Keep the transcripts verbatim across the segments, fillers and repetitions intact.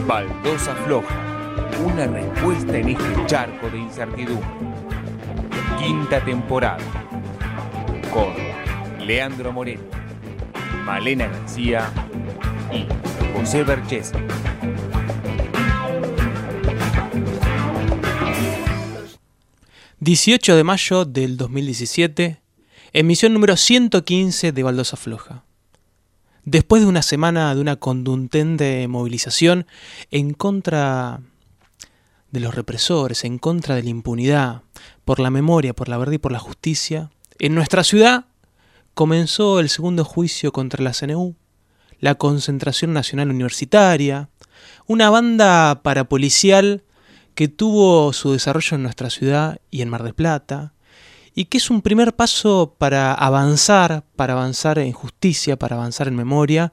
Baldosa Floja, una respuesta en este charco de incertidumbre. Quinta temporada, con Leandro Moreno, Malena García y José Berchese. dieciocho de mayo del dos mil diecisiete, emisión número ciento quince de Baldosa Floja. Después de una semana de una contundente movilización en contra de los represores, en contra de la impunidad, por la memoria, por la verdad y por la justicia, en nuestra ciudad comenzó el segundo juicio contra la C N U, la Concentración Nacional Universitaria, una banda parapolicial que tuvo su desarrollo en nuestra ciudad y en Mar del Plata, y que es un primer paso para avanzar, para avanzar en justicia, para avanzar en memoria,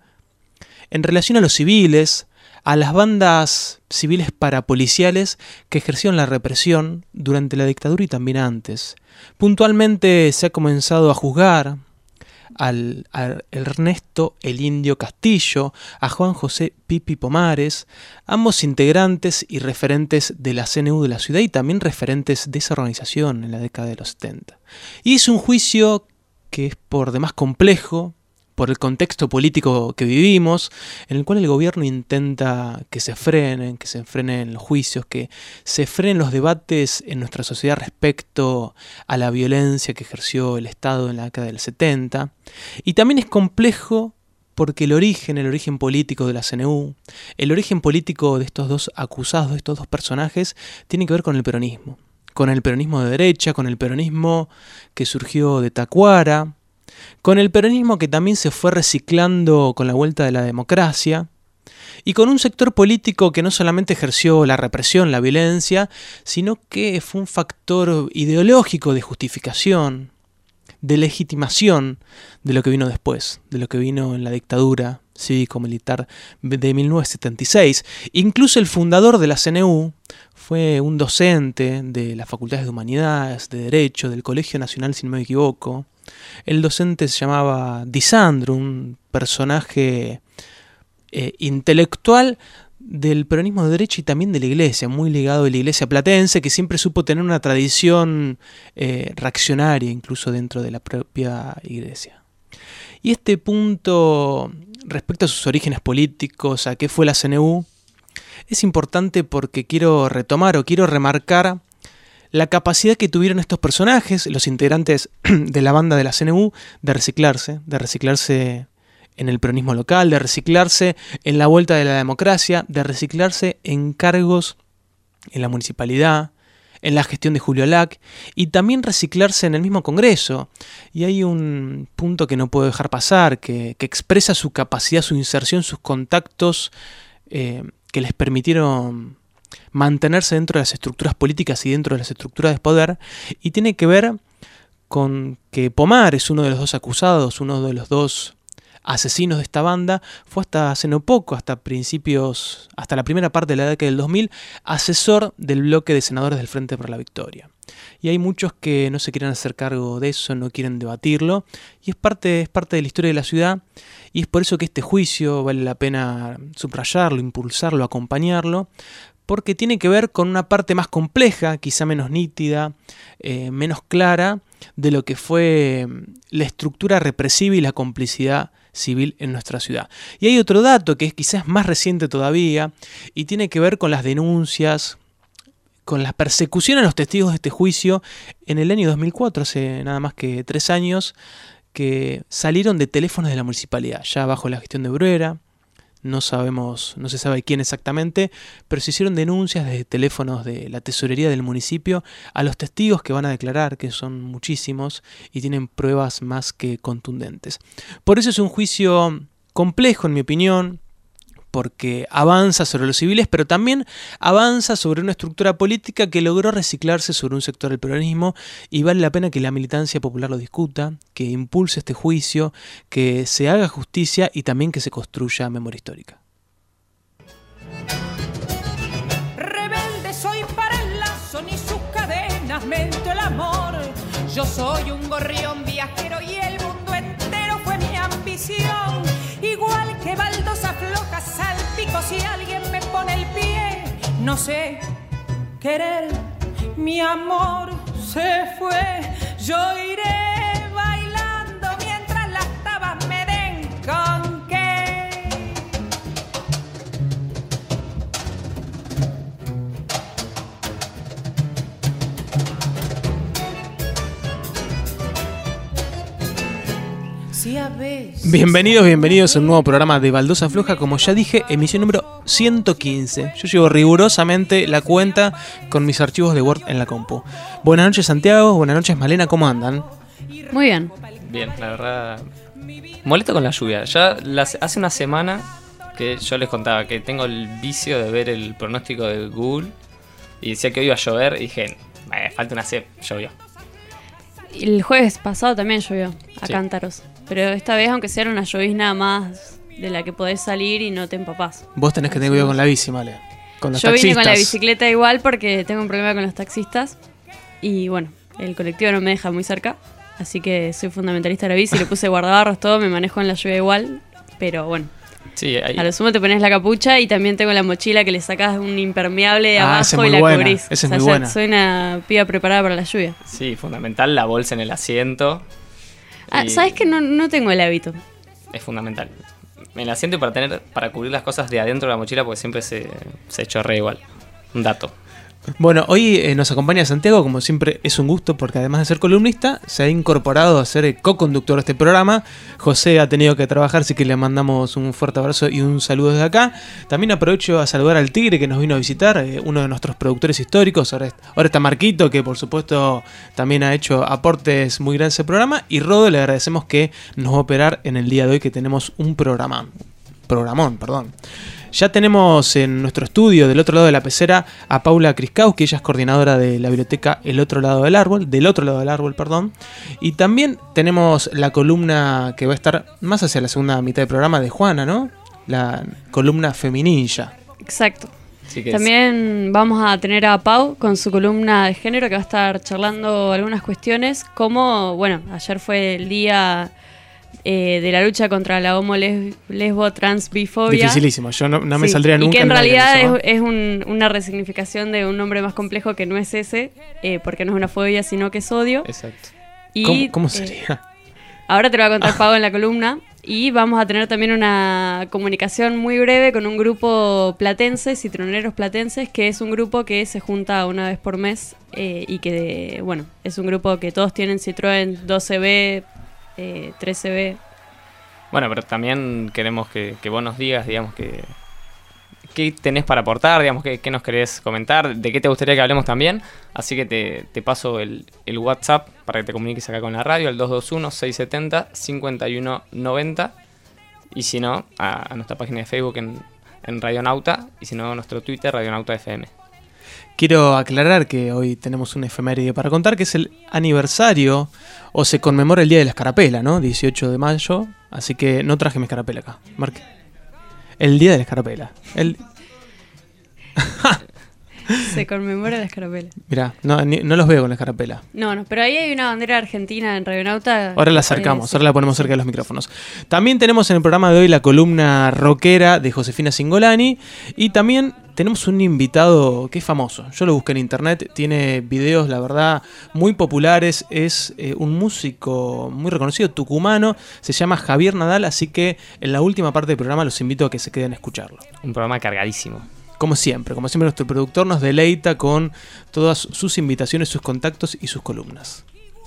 en relación a los civiles, a las bandas civiles parapoliciales que ejercieron la represión durante la dictadura y también antes. Puntualmente se ha comenzado a juzgar al, a Ernesto el Indio Castillo, a Juan José Pipi Pomares, ambos integrantes y referentes de la C N U de la ciudad y también referentes de esa organización en la década de los setenta. Y es un juicio que es por demás complejo, por el contexto político que vivimos, en el cual el gobierno intenta que se frenen, que se frenen los juicios, que se frenen los debates en nuestra sociedad respecto a la violencia que ejerció el Estado en la década del setenta. Y también es complejo porque el origen, el origen político de la C N U, el origen político de estos dos acusados, de estos dos personajes, tiene que ver con el peronismo. Con el peronismo de derecha, con el peronismo que surgió de Tacuara, con el peronismo que también se fue reciclando con la vuelta de la democracia, y con un sector político que no solamente ejerció la represión, la violencia, sino que fue un factor ideológico de justificación, de legitimación de lo que vino después, de lo que vino en la dictadura cívico-militar de mil novecientos setenta y seis. Incluso el fundador de la C N U fue un docente de las Facultades de Humanidades, de Derecho, del Colegio Nacional, si no me equivoco. El docente se llamaba Di Sandro, un personaje eh, intelectual del peronismo de derecha y también de la iglesia, muy ligado a la iglesia platense, que siempre supo tener una tradición eh, reaccionaria, incluso dentro de la propia iglesia. Y este punto, respecto a sus orígenes políticos, a qué fue la C N U, es importante porque quiero retomar o quiero remarcar la capacidad que tuvieron estos personajes, los integrantes de la banda de la C N U, de reciclarse, de reciclarse en el peronismo local, de reciclarse en la vuelta de la democracia, de reciclarse en cargos en la municipalidad, en la gestión de Julio Lac, y también reciclarse en el mismo Congreso. Y hay un punto que no puedo dejar pasar, que, que expresa su capacidad, su inserción, sus contactos eh, que les permitieron mantenerse dentro de las estructuras políticas y dentro de las estructuras de poder, y tiene que ver con que Pomares, uno de los dos acusados, uno de los dos asesinos de esta banda, fue hasta hace no poco, hasta principios, hasta la primera parte de la década del dos mil, asesor del bloque de senadores del Frente por la Victoria. Y hay muchos que no se quieren hacer cargo de eso, no quieren debatirlo, y es parte, es parte de la historia de la ciudad, y es por eso que este juicio vale la pena subrayarlo, impulsarlo, acompañarlo, porque tiene que ver con una parte más compleja, quizá menos nítida, eh, menos clara, de lo que fue la estructura represiva y la complicidad civil en nuestra ciudad. Y hay otro dato que es quizás más reciente todavía, y tiene que ver con las denuncias, con la persecución a los testigos de este juicio en el año dos mil cuatro, hace nada más que tres años, que salieron de teléfonos de la municipalidad, ya bajo la gestión de Bruera. No sabemos, no se sabe quién exactamente, pero se hicieron denuncias desde teléfonos de la tesorería del municipio a los testigos que van a declarar, que son muchísimos y tienen pruebas más que contundentes. Por eso es un juicio complejo, en mi opinión, porque avanza sobre los civiles, pero también avanza sobre una estructura política que logró reciclarse sobre un sector del peronismo, y vale la pena que la militancia popular lo discuta, que impulse este juicio, que se haga justicia y también que se construya memoria histórica. Rebelde soy para el lazo, ni sus cadenas mento el amor. Yo soy un gorrión viajero y el mundo entero fue mi ambición. Igual que baldosa floja, salpico si alguien me pone el no sé querer, mi amor se fue. Yo iré bailando mientras las tabas me den con qué. Bienvenidos, bienvenidos a un nuevo programa de Baldosa Floja, como ya dije, emisión número ciento quince. Yo llevo rigurosamente la cuenta con mis archivos de Word en la compu. Buenas noches, Santiago, buenas noches, Malena, ¿cómo andan? Muy bien. Bien, la verdad, molesto con la lluvia. Ya las, hace una semana que yo les contaba que tengo el vicio de ver el pronóstico de Google y decía que hoy iba a llover y dije, eh, falta una C, llovió. El jueves pasado también llovió a Sí. cántaros. Pero esta vez, aunque sea una llovizna más de la que podés salir y no te empapás. Vos tenés que tener cuidado con la bici, Male. Con los Yo taxistas. vine con la bicicleta igual porque tengo un problema con los taxistas. Y bueno, el colectivo no me deja muy cerca. Así que soy fundamentalista de la bici, le puse guardabarros, todo, me manejo en la lluvia igual. Pero bueno, Sí, ahí, a lo sumo te pones la capucha y también tengo la mochila que le sacás un impermeable de Ah, esa es abajo y muy la buena, cubrís. esa es O sea, muy ya buena. soy una piba preparada para la lluvia. sí, fundamental la bolsa en el asiento. Ah, Y ¿sabes que no, no tengo el hábito? Es fundamental. En el asiento y para tener, para cubrir las cosas de adentro de la mochila, porque siempre se, se chorrea igual. Un dato. Bueno, hoy eh, nos acompaña Santiago, como siempre es un gusto porque además de ser columnista, se ha incorporado a ser el co-conductor de este programa. José ha tenido que trabajar, así que le mandamos un fuerte abrazo y un saludo desde acá. También aprovecho a saludar al Tigre que nos vino a visitar, eh, uno de nuestros productores históricos. Ahora, ahora está Marquito, que por supuesto también ha hecho aportes muy grandes al programa. Y Rodo, le agradecemos que nos va a operar en el día de hoy, que tenemos un programa, programón, perdón. Ya tenemos en nuestro estudio, del otro lado de la pecera, a Paula Kriskowski, ella es coordinadora de la biblioteca El Otro Lado del Árbol, del Otro Lado del Árbol, perdón. Y también tenemos la columna que va a estar más hacia la segunda mitad del programa de Juana, ¿no? La columna Femininja. Exacto. Así que También vamos a tener a Pau con su columna de género que va a estar charlando algunas cuestiones, como, bueno, ayer fue el día eh, de la lucha contra la homo, les- lesbo, trans, bifobia. Dificilísimo, yo no, no me Sí, saldría nunca. Y que en la realidad eso, es, es un- una resignificación de un nombre más complejo que no es ese, eh, porque no es una fobia, sino que es odio. exacto. Y, ¿Cómo, cómo eh, sería? ahora te lo va a contar Pau en la columna. Y vamos a tener también una comunicación muy breve con un grupo platense, citroneros platenses, que es un grupo que se junta una vez por mes eh, y que, bueno, es un grupo que todos tienen Citroën doce B, eh, trece B. Bueno, pero también queremos que, que vos nos digas, digamos, que qué tenés para aportar, digamos, qué, qué nos querés comentar, de qué te gustaría que hablemos también. Así que te, te paso el, el WhatsApp para que te comuniques acá con la radio, el dos dos uno, seis siete cero, cinco uno nueve cero. Y si no, a, a nuestra página de Facebook en, en Radionauta, y si no, a nuestro Twitter, Radionauta F M. Quiero aclarar que hoy tenemos un efeméride para contar, que es el aniversario, o se conmemora el Día de la Escarapela, ¿no? dieciocho de mayo, así que no traje mi escarapela acá. Marque. El Día de la Escarapela. El... Se conmemora la escarapela. Mirá, no, ni- no los veo con la escarapela. No, no, pero ahí hay una bandera argentina en Radionauta. Ahora la Eh, acercamos, sí. ahora la ponemos cerca de los micrófonos. También tenemos en el programa de hoy la columna rockera de Josefina Singolani. Y también tenemos un invitado que es famoso. Yo lo busqué en internet, tiene videos, la verdad, muy populares. Es eh, un músico muy reconocido, tucumano. Se llama Javier Nadal, así que en la última parte del programa los invito a que se queden a escucharlo. Un programa cargadísimo. Como siempre, como siempre nuestro productor nos deleita con todas sus invitaciones, sus contactos y sus columnas.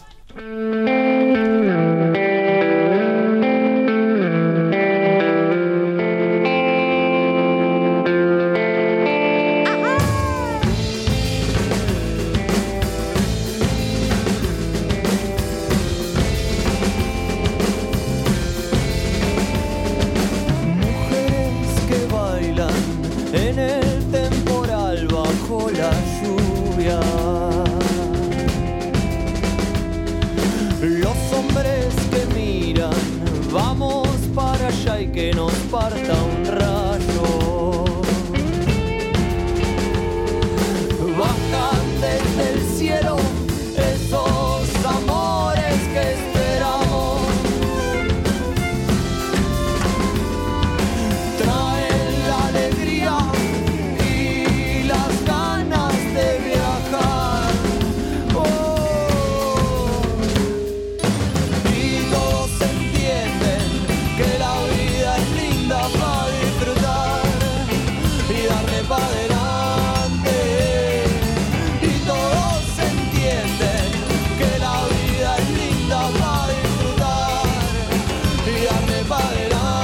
Mujeres que bailan en el temporal bajo la lluvia. Los hombres que miran, vamos para allá y que nos parta un rayo. Bajan desde el cielo esos amores que esperamos. Traen la alegría y las para adelante. Y todos entienden que la vida es linda para disfrutar y darle para adelante.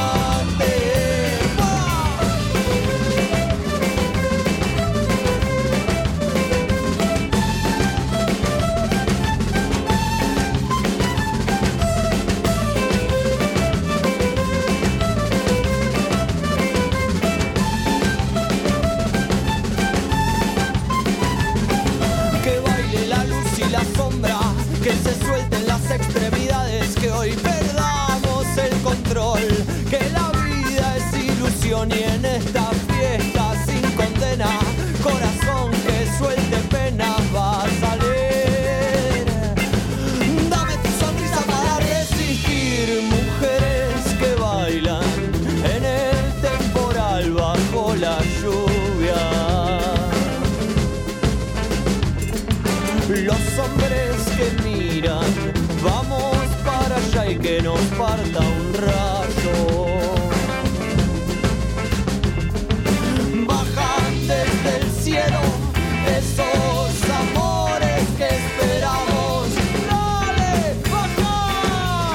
Que se suelten las extremidades, que hoy perdamos el control, que la vida es ilusión y en esta fiesta sin condena, corazón que suelte penas va a salir. Dame tu sonrisa para resistir, mujeres que bailan en el temporal bajo la lluvia. Los hombres que miran, vamos para allá y que nos parta un rayo. Bajan desde el cielo esos amores que esperamos. ¡Dale, baja!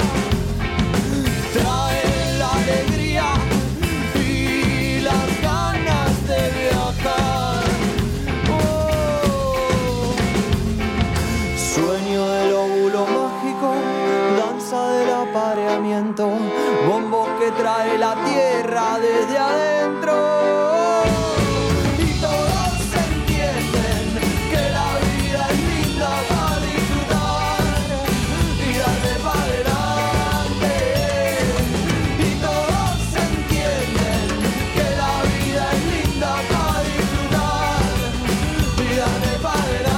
Traen la alegría y las ganas de viajar. Sueño del óvulo mágico, danza del apareamiento, bombo que trae la tierra desde adentro. Y todos entienden que la vida es linda para disfrutar y darle para adelante. Y todos entienden que la vida es linda para disfrutar y darle para adelante.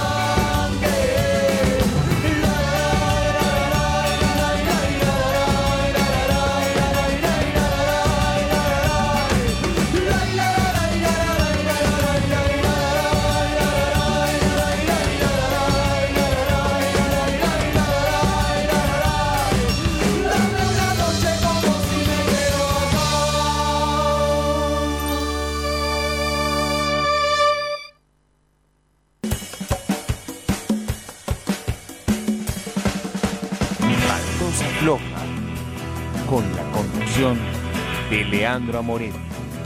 Baldosa Floja, con la conducción de Leandro Amoretti.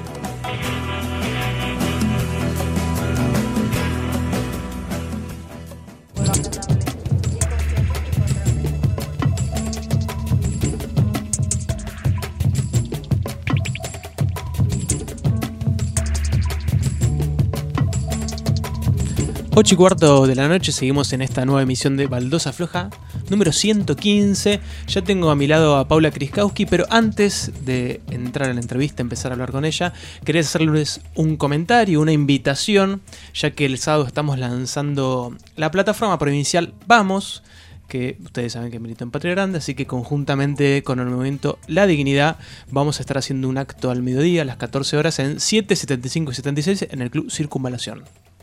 ocho y cuarto de la noche, seguimos en esta nueva emisión de Baldosa Floja, número ciento quince. Ya tengo a mi lado a Paula Kriskowski, pero antes de entrar en la entrevista, empezar a hablar con ella, quería hacerles un comentario, una invitación, ya que el sábado estamos lanzando la plataforma provincial Vamos, que ustedes saben que milito en Patria Grande, así que conjuntamente con el movimiento La Dignidad vamos a estar haciendo un acto al mediodía a las catorce horas en siete, setenta y cinco y setenta y seis en el Club Circunvalación.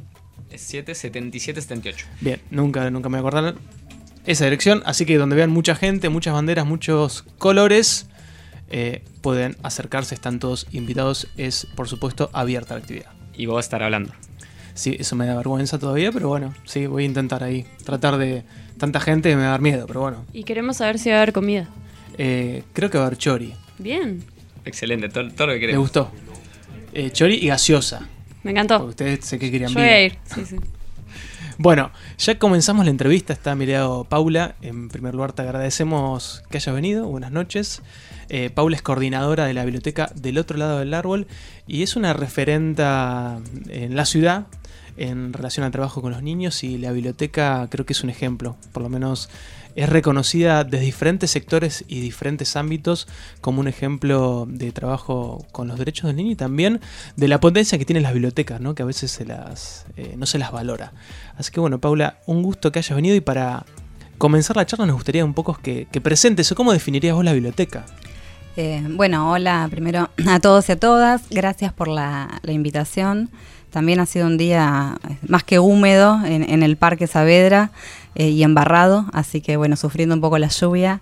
siete, setenta y siete, setenta y ocho. Bien, nunca, nunca me acordaron esa dirección, así que donde vean mucha gente, muchas banderas, muchos colores, eh, pueden acercarse, están todos invitados, es por supuesto abierta la actividad. Y vos vas a estar hablando. Sí, eso me da vergüenza todavía, pero bueno, sí, voy a intentar ahí, tratar de... Tanta gente me va a dar miedo, pero bueno. Y queremos saber si va a haber comida. Eh, creo que va a haber chori. Bien. Excelente, todo, todo lo que Me queremos. gustó. Eh, chori y gaseosa. Me encantó. Porque ustedes sé que querían Yo voy a vino. ir. Sí, sí. Bueno, ya comenzamos la entrevista, está a mi lado Paula. En primer lugar te agradecemos que hayas venido, buenas noches. Eh, Paula es coordinadora de la biblioteca Del Otro Lado del Árbol y es una referenta en la ciudad en relación al trabajo con los niños, y la biblioteca creo que es un ejemplo, por lo menos es reconocida desde diferentes sectores y diferentes ámbitos como un ejemplo de trabajo con los derechos del niño y también de la potencia que tienen las bibliotecas, ¿no? Que a veces se las, eh, no se las valora. Así que bueno, Paula, un gusto que hayas venido, y para comenzar la charla nos gustaría un poco que, que presentes o cómo definirías vos la biblioteca. Eh, bueno, hola primero a todos y a todas, gracias por la, la invitación. También ha sido un día más que húmedo en, en el Parque Saavedra eh, y embarrado, así que bueno, sufriendo un poco la lluvia.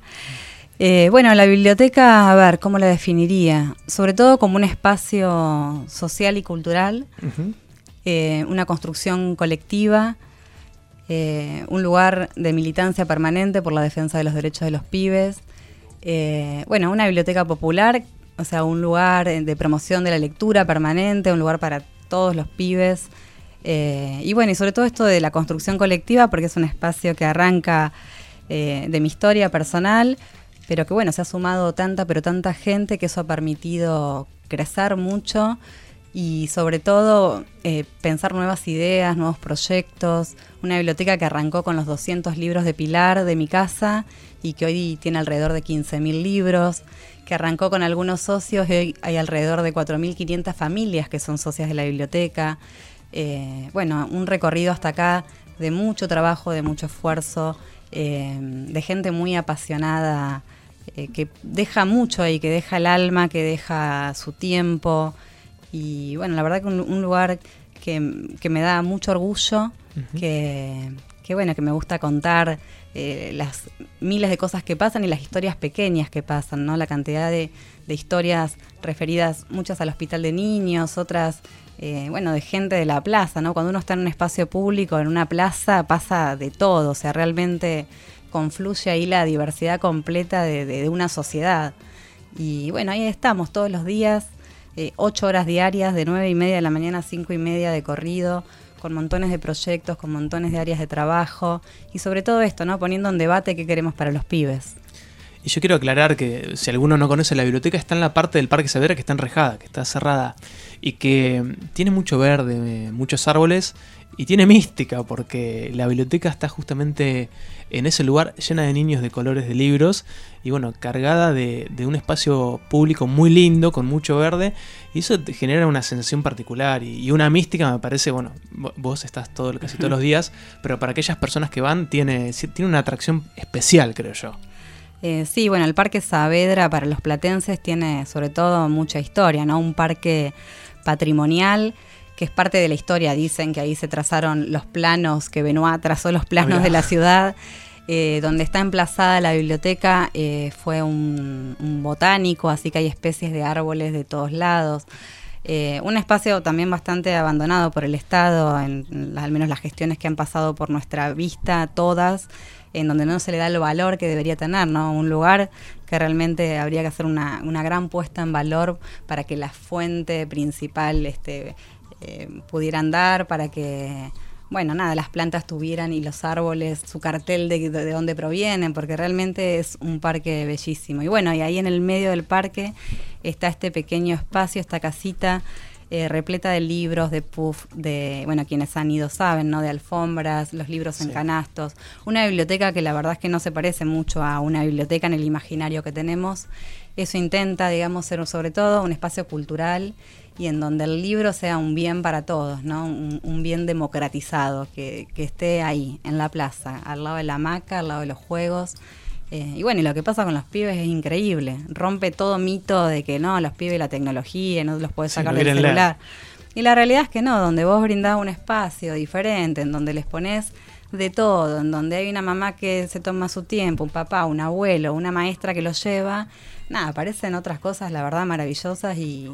Eh, bueno, la biblioteca, a ver, ¿cómo la definiría? Sobre todo como un espacio social y cultural, Uh-huh. eh, una construcción colectiva, eh, un lugar de militancia permanente por la defensa de los derechos de los pibes, eh, bueno, una biblioteca popular, o sea, un lugar de promoción de la lectura permanente, un lugar para todos los pibes, eh, y bueno, y sobre todo esto de la construcción colectiva, porque es un espacio que arranca eh, de mi historia personal, pero que bueno, se ha sumado tanta, pero tanta gente que eso ha permitido crecer mucho y sobre todo eh, pensar nuevas ideas, nuevos proyectos. Una biblioteca que arrancó con los doscientos libros de Pilar de mi casa y que hoy tiene alrededor de quince mil libros, que arrancó con algunos socios y hoy hay alrededor de cuatro mil quinientas familias que son socias de la biblioteca. Eh, bueno, un recorrido hasta acá de mucho trabajo, de mucho esfuerzo, eh, de gente muy apasionada, eh, que deja mucho ahí, que deja el alma, que deja su tiempo. Y bueno, la verdad que un, un lugar que, que me da mucho orgullo, uh-huh. que, que bueno, que me gusta contar eh, las miles de cosas que pasan y las historias pequeñas que pasan, ¿no? La cantidad de, de historias referidas, muchas al hospital de niños, otras, eh, bueno, de gente de la plaza, ¿no? Cuando uno está en un espacio público, en una plaza, pasa de todo, o sea, realmente confluye ahí la diversidad completa de, de, de una sociedad. Y bueno, ahí estamos todos los días, Eh, ocho horas diarias, de nueve y media de la mañana a cinco y media de corrido, con montones de proyectos, con montones de áreas de trabajo y sobre todo esto, ¿no? Poniendo en debate qué queremos para los pibes. Y yo quiero aclarar que si alguno no conoce la biblioteca, está en la parte del Parque Saavedra que está enrejada, que está cerrada y que tiene mucho verde, muchos árboles y tiene mística porque la biblioteca está justamente en ese lugar llena de niños de colores de libros y bueno, cargada de, de un espacio público muy lindo, con mucho verde, y eso te genera una sensación particular y, y una mística, me parece. Bueno, vos estás todo, casi todos los días, pero para aquellas personas que van tiene, tiene una atracción especial, creo yo. Eh, sí, bueno, el Parque Saavedra para los platenses tiene sobre todo mucha historia, ¿no? Un parque patrimonial que es parte de la historia. Dicen que ahí se trazaron los planos, que Benoit trazó los planos Mirá. de la ciudad. Eh, donde está emplazada la biblioteca eh, fue un, un botánico, así que hay especies de árboles de todos lados. Eh, un espacio también bastante abandonado por el Estado, en, en al menos las gestiones que han pasado por nuestra vista, todas, en donde no se le da el valor que debería tener, ¿no? Un lugar que realmente habría que hacer una, una gran puesta en valor para que la fuente principal este, eh, pudiera andar, para que, bueno, nada, las plantas tuvieran y los árboles su cartel de, de, de dónde provienen, porque realmente es un parque bellísimo. Y bueno, y ahí en el medio del parque está este pequeño espacio, esta casita, Eh, repleta de libros, de puff, de, bueno, quienes han ido saben, ¿no? De alfombras, los libros sí. en canastos. Una biblioteca que la verdad es que no se parece mucho a una biblioteca en el imaginario que tenemos. Eso intenta, digamos, ser sobre todo un espacio cultural y en donde el libro sea un bien para todos, ¿no? Un, un bien democratizado, que, que esté ahí, en la plaza, al lado de la hamaca, al lado de los juegos. Eh, y bueno, y lo que pasa con los pibes es increíble. Rompe todo mito de que no, los pibes y la tecnología, no los puedes sacar sí, del celular. Leer. Y la realidad es que no, donde vos brindás un espacio diferente, en donde les ponés de todo, en donde hay una mamá que se toma su tiempo, un papá, un abuelo, una maestra que lo lleva, nada, aparecen otras cosas, la verdad, maravillosas y,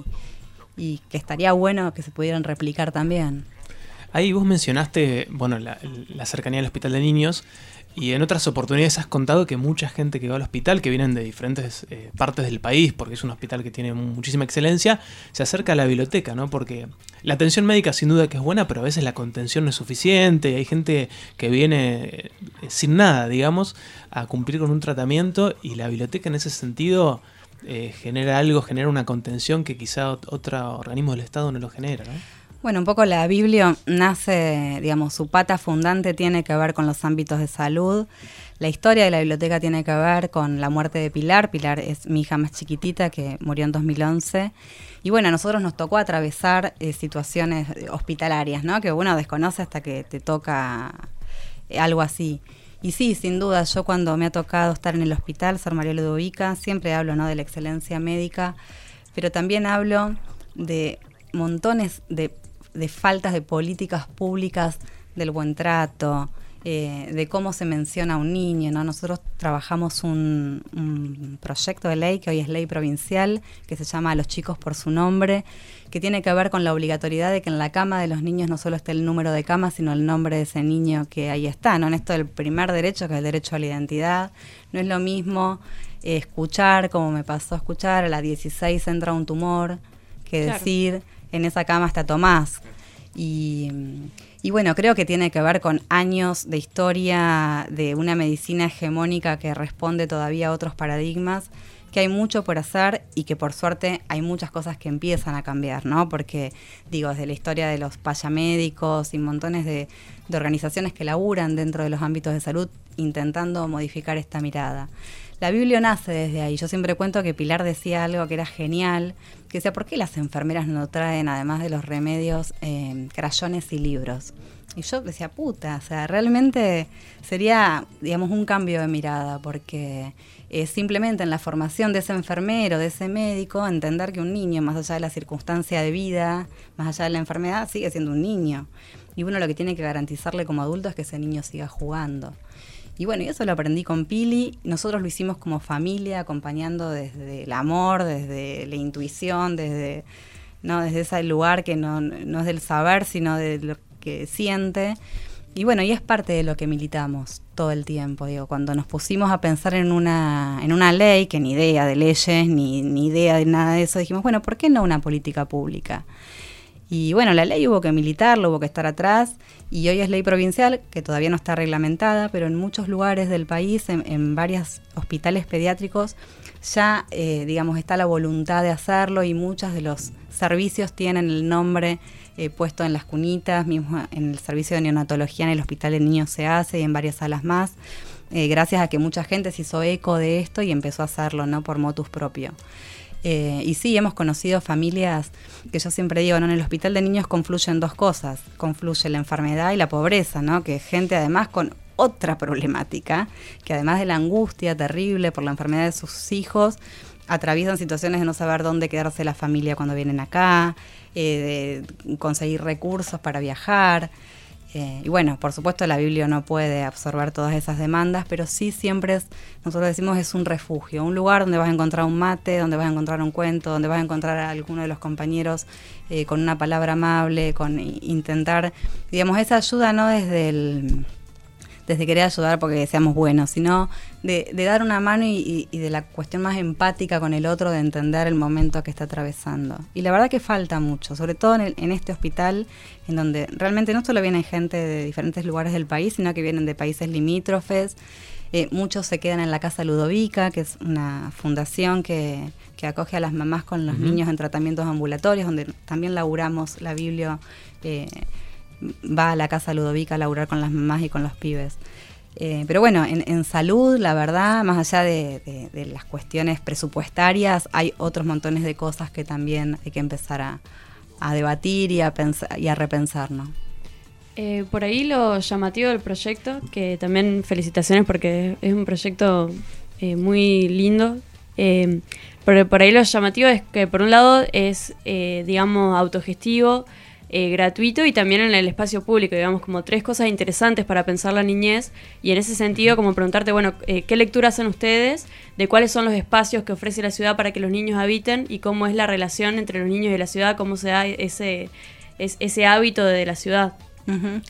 y que estaría bueno que se pudieran replicar también. Ahí vos mencionaste, bueno, la, la cercanía del Hospital de Niños. Y en otras oportunidades has contado que mucha gente que va al hospital, que vienen de diferentes eh, partes del país, porque es un hospital que tiene muchísima excelencia, se acerca a la biblioteca, ¿no? Porque la atención médica sin duda que es buena, pero a veces la contención no es suficiente. Y hay gente que viene sin nada, digamos, a cumplir con un tratamiento, y la biblioteca en ese sentido eh, genera algo, genera una contención que quizá otro organismo del Estado no lo genera, ¿no? Bueno, un poco la Biblia nace, digamos, su pata fundante tiene que ver con los ámbitos de salud. La historia de la biblioteca tiene que ver con la muerte de Pilar. Pilar es mi hija más chiquitita que murió en dos mil once. Y bueno, a nosotros nos tocó atravesar eh, situaciones hospitalarias, ¿no? Que uno desconoce hasta que te toca eh, algo así. Y sí, sin duda, yo cuando me ha tocado estar en el hospital Sor María Ludovica, siempre hablo, ¿no? de la excelencia médica, pero también hablo de montones de de faltas de políticas públicas del buen trato, eh, de cómo se menciona a un niño, ¿no? Nosotros trabajamos un, un proyecto de ley que hoy es ley provincial, que se llama A los chicos por su nombre, que tiene que ver con la obligatoriedad de que en la cama de los niños no solo esté el número de cama, sino el nombre de ese niño que ahí está, ¿no? En esto del primer derecho, que es el derecho a la identidad. No es lo mismo eh, escuchar, como me pasó a escuchar, a las dieciséis entra un tumor, que Claro. decir, en esa cama está Tomás. Y, y bueno, creo que tiene que ver con años de historia de una medicina hegemónica que responde todavía a otros paradigmas, que hay mucho por hacer y que por suerte hay muchas cosas que empiezan a cambiar, ¿no? Porque, digo, desde la historia de los payamédicos y montones de, de organizaciones que laburan dentro de los ámbitos de salud intentando modificar esta mirada. La Biblia nace desde ahí. Yo siempre cuento que Pilar decía algo que era genial, que decía, ¿por qué las enfermeras no traen, además de los remedios, eh, crayones y libros? Y yo decía, puta, o sea, realmente sería, digamos, un cambio de mirada, porque eh, simplemente en la formación de ese enfermero, de ese médico, entender que un niño, más allá de la circunstancia de vida, más allá de la enfermedad, sigue siendo un niño. Y uno lo que tiene que garantizarle como adulto es que ese niño siga jugando. Y bueno, y eso lo aprendí con Pili. Nosotros lo hicimos como familia, acompañando desde el amor, desde la intuición, desde, ¿no? desde ese lugar que no, no es del saber, sino de lo que siente. Y bueno, y es parte de lo que militamos todo el tiempo. Digo, cuando nos pusimos a pensar en una, en una ley, que ni idea de leyes, ni, ni idea de nada de eso, dijimos, bueno, ¿por qué no una política pública? Y bueno, la ley hubo que militarla, hubo que estar atrás, y hoy es ley provincial, que todavía no está reglamentada, pero en muchos lugares del país, en, en varios hospitales pediátricos, ya, eh, digamos, está la voluntad de hacerlo, y muchos de los servicios tienen el nombre eh, puesto en las cunitas, mismo en el servicio de neonatología en el Hospital de Niños se hace, y en varias salas más, eh, gracias a que mucha gente se hizo eco de esto y empezó a hacerlo, ¿no? Por motus propio. Eh, y sí, hemos conocido familias que yo siempre digo, ¿no? En el hospital de niños confluyen dos cosas, confluye la enfermedad y la pobreza, ¿no? Que gente además con otra problemática, que además de la angustia terrible por la enfermedad de sus hijos, atraviesan situaciones de no saber dónde quedarse la familia cuando vienen acá, eh, de conseguir recursos para viajar. Eh, y bueno, por supuesto la Biblia no puede absorber todas esas demandas, pero sí siempre es, nosotros decimos, es un refugio, un lugar donde vas a encontrar un mate, donde vas a encontrar un cuento, donde vas a encontrar a alguno de los compañeros eh, con una palabra amable, con intentar, digamos, esa ayuda no desde el... desde querer ayudar porque seamos buenos, sino de, de dar una mano y, y de la cuestión más empática con el otro, de entender el momento que está atravesando. Y la verdad que falta mucho, sobre todo en, el, en este hospital, en donde realmente no solo viene gente de diferentes lugares del país, sino que vienen de países limítrofes. Eh, muchos se quedan en la Casa Ludovica, que es una fundación que, que acoge a las mamás con los uh-huh. niños en tratamientos ambulatorios, donde también laburamos la Biblia. Eh, va a la Casa Ludovica a laburar con las mamás y con los pibes. Eh, pero bueno, en, en salud, la verdad, más allá de, de, de las cuestiones presupuestarias, hay otros montones de cosas que también hay que empezar a, a debatir y a, pensar, y a repensar, ¿no? Eh, por ahí lo llamativo del proyecto, que también felicitaciones porque es un proyecto eh, muy lindo, eh, pero por ahí lo llamativo es que por un lado es, eh, digamos, autogestivo, Eh, gratuito y también en el espacio público, digamos, como tres cosas interesantes para pensar la niñez, y en ese sentido como preguntarte, bueno, eh, ¿qué lectura hacen ustedes de cuáles son los espacios que ofrece la ciudad para que los niños habiten y cómo es la relación entre los niños y la ciudad, cómo se da ese, es, ese hábito de la ciudad? Uh-huh.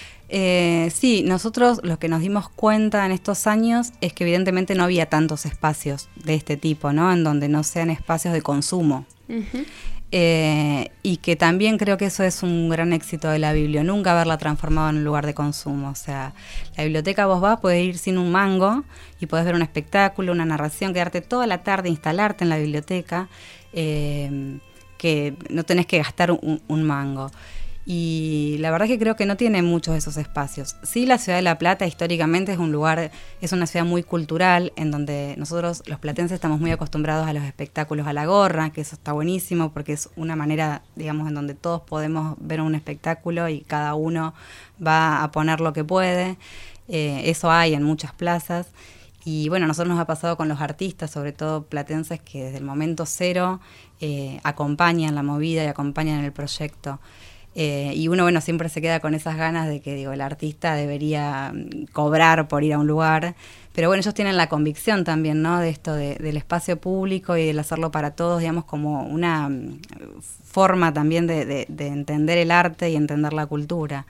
Eh, sí, nosotros lo que nos dimos cuenta en estos años es que evidentemente no había tantos espacios de este tipo, ¿no? En donde no sean espacios de consumo. Uh-huh. Eh, y que también creo que eso es un gran éxito de la Biblia, nunca haberla transformado en un lugar de consumo. O sea, la biblioteca vos vas, podés ir sin un mango y podés ver un espectáculo, una narración, quedarte toda la tarde, instalarte en la biblioteca, eh, que no tenés que gastar un, un mango. Y la verdad es que creo que no tiene muchos de esos espacios. Sí, la ciudad de La Plata históricamente es un lugar, es una ciudad muy cultural, en donde nosotros los platenses estamos muy acostumbrados a los espectáculos a la gorra, que eso está buenísimo porque es una manera, digamos, en donde todos podemos ver un espectáculo y cada uno va a poner lo que puede. Eh, eso hay en muchas plazas. Y bueno, a nosotros nos ha pasado con los artistas, sobre todo platenses, que desde el momento cero eh, acompañan la movida y acompañan el proyecto. Eh, y uno, bueno, siempre se queda con esas ganas de que, digo, el artista debería cobrar por ir a un lugar. Pero bueno, ellos tienen la convicción también, ¿no? De esto de, del espacio público y del hacerlo para todos, digamos, como una um, forma también de, de, de entender el arte y entender la cultura.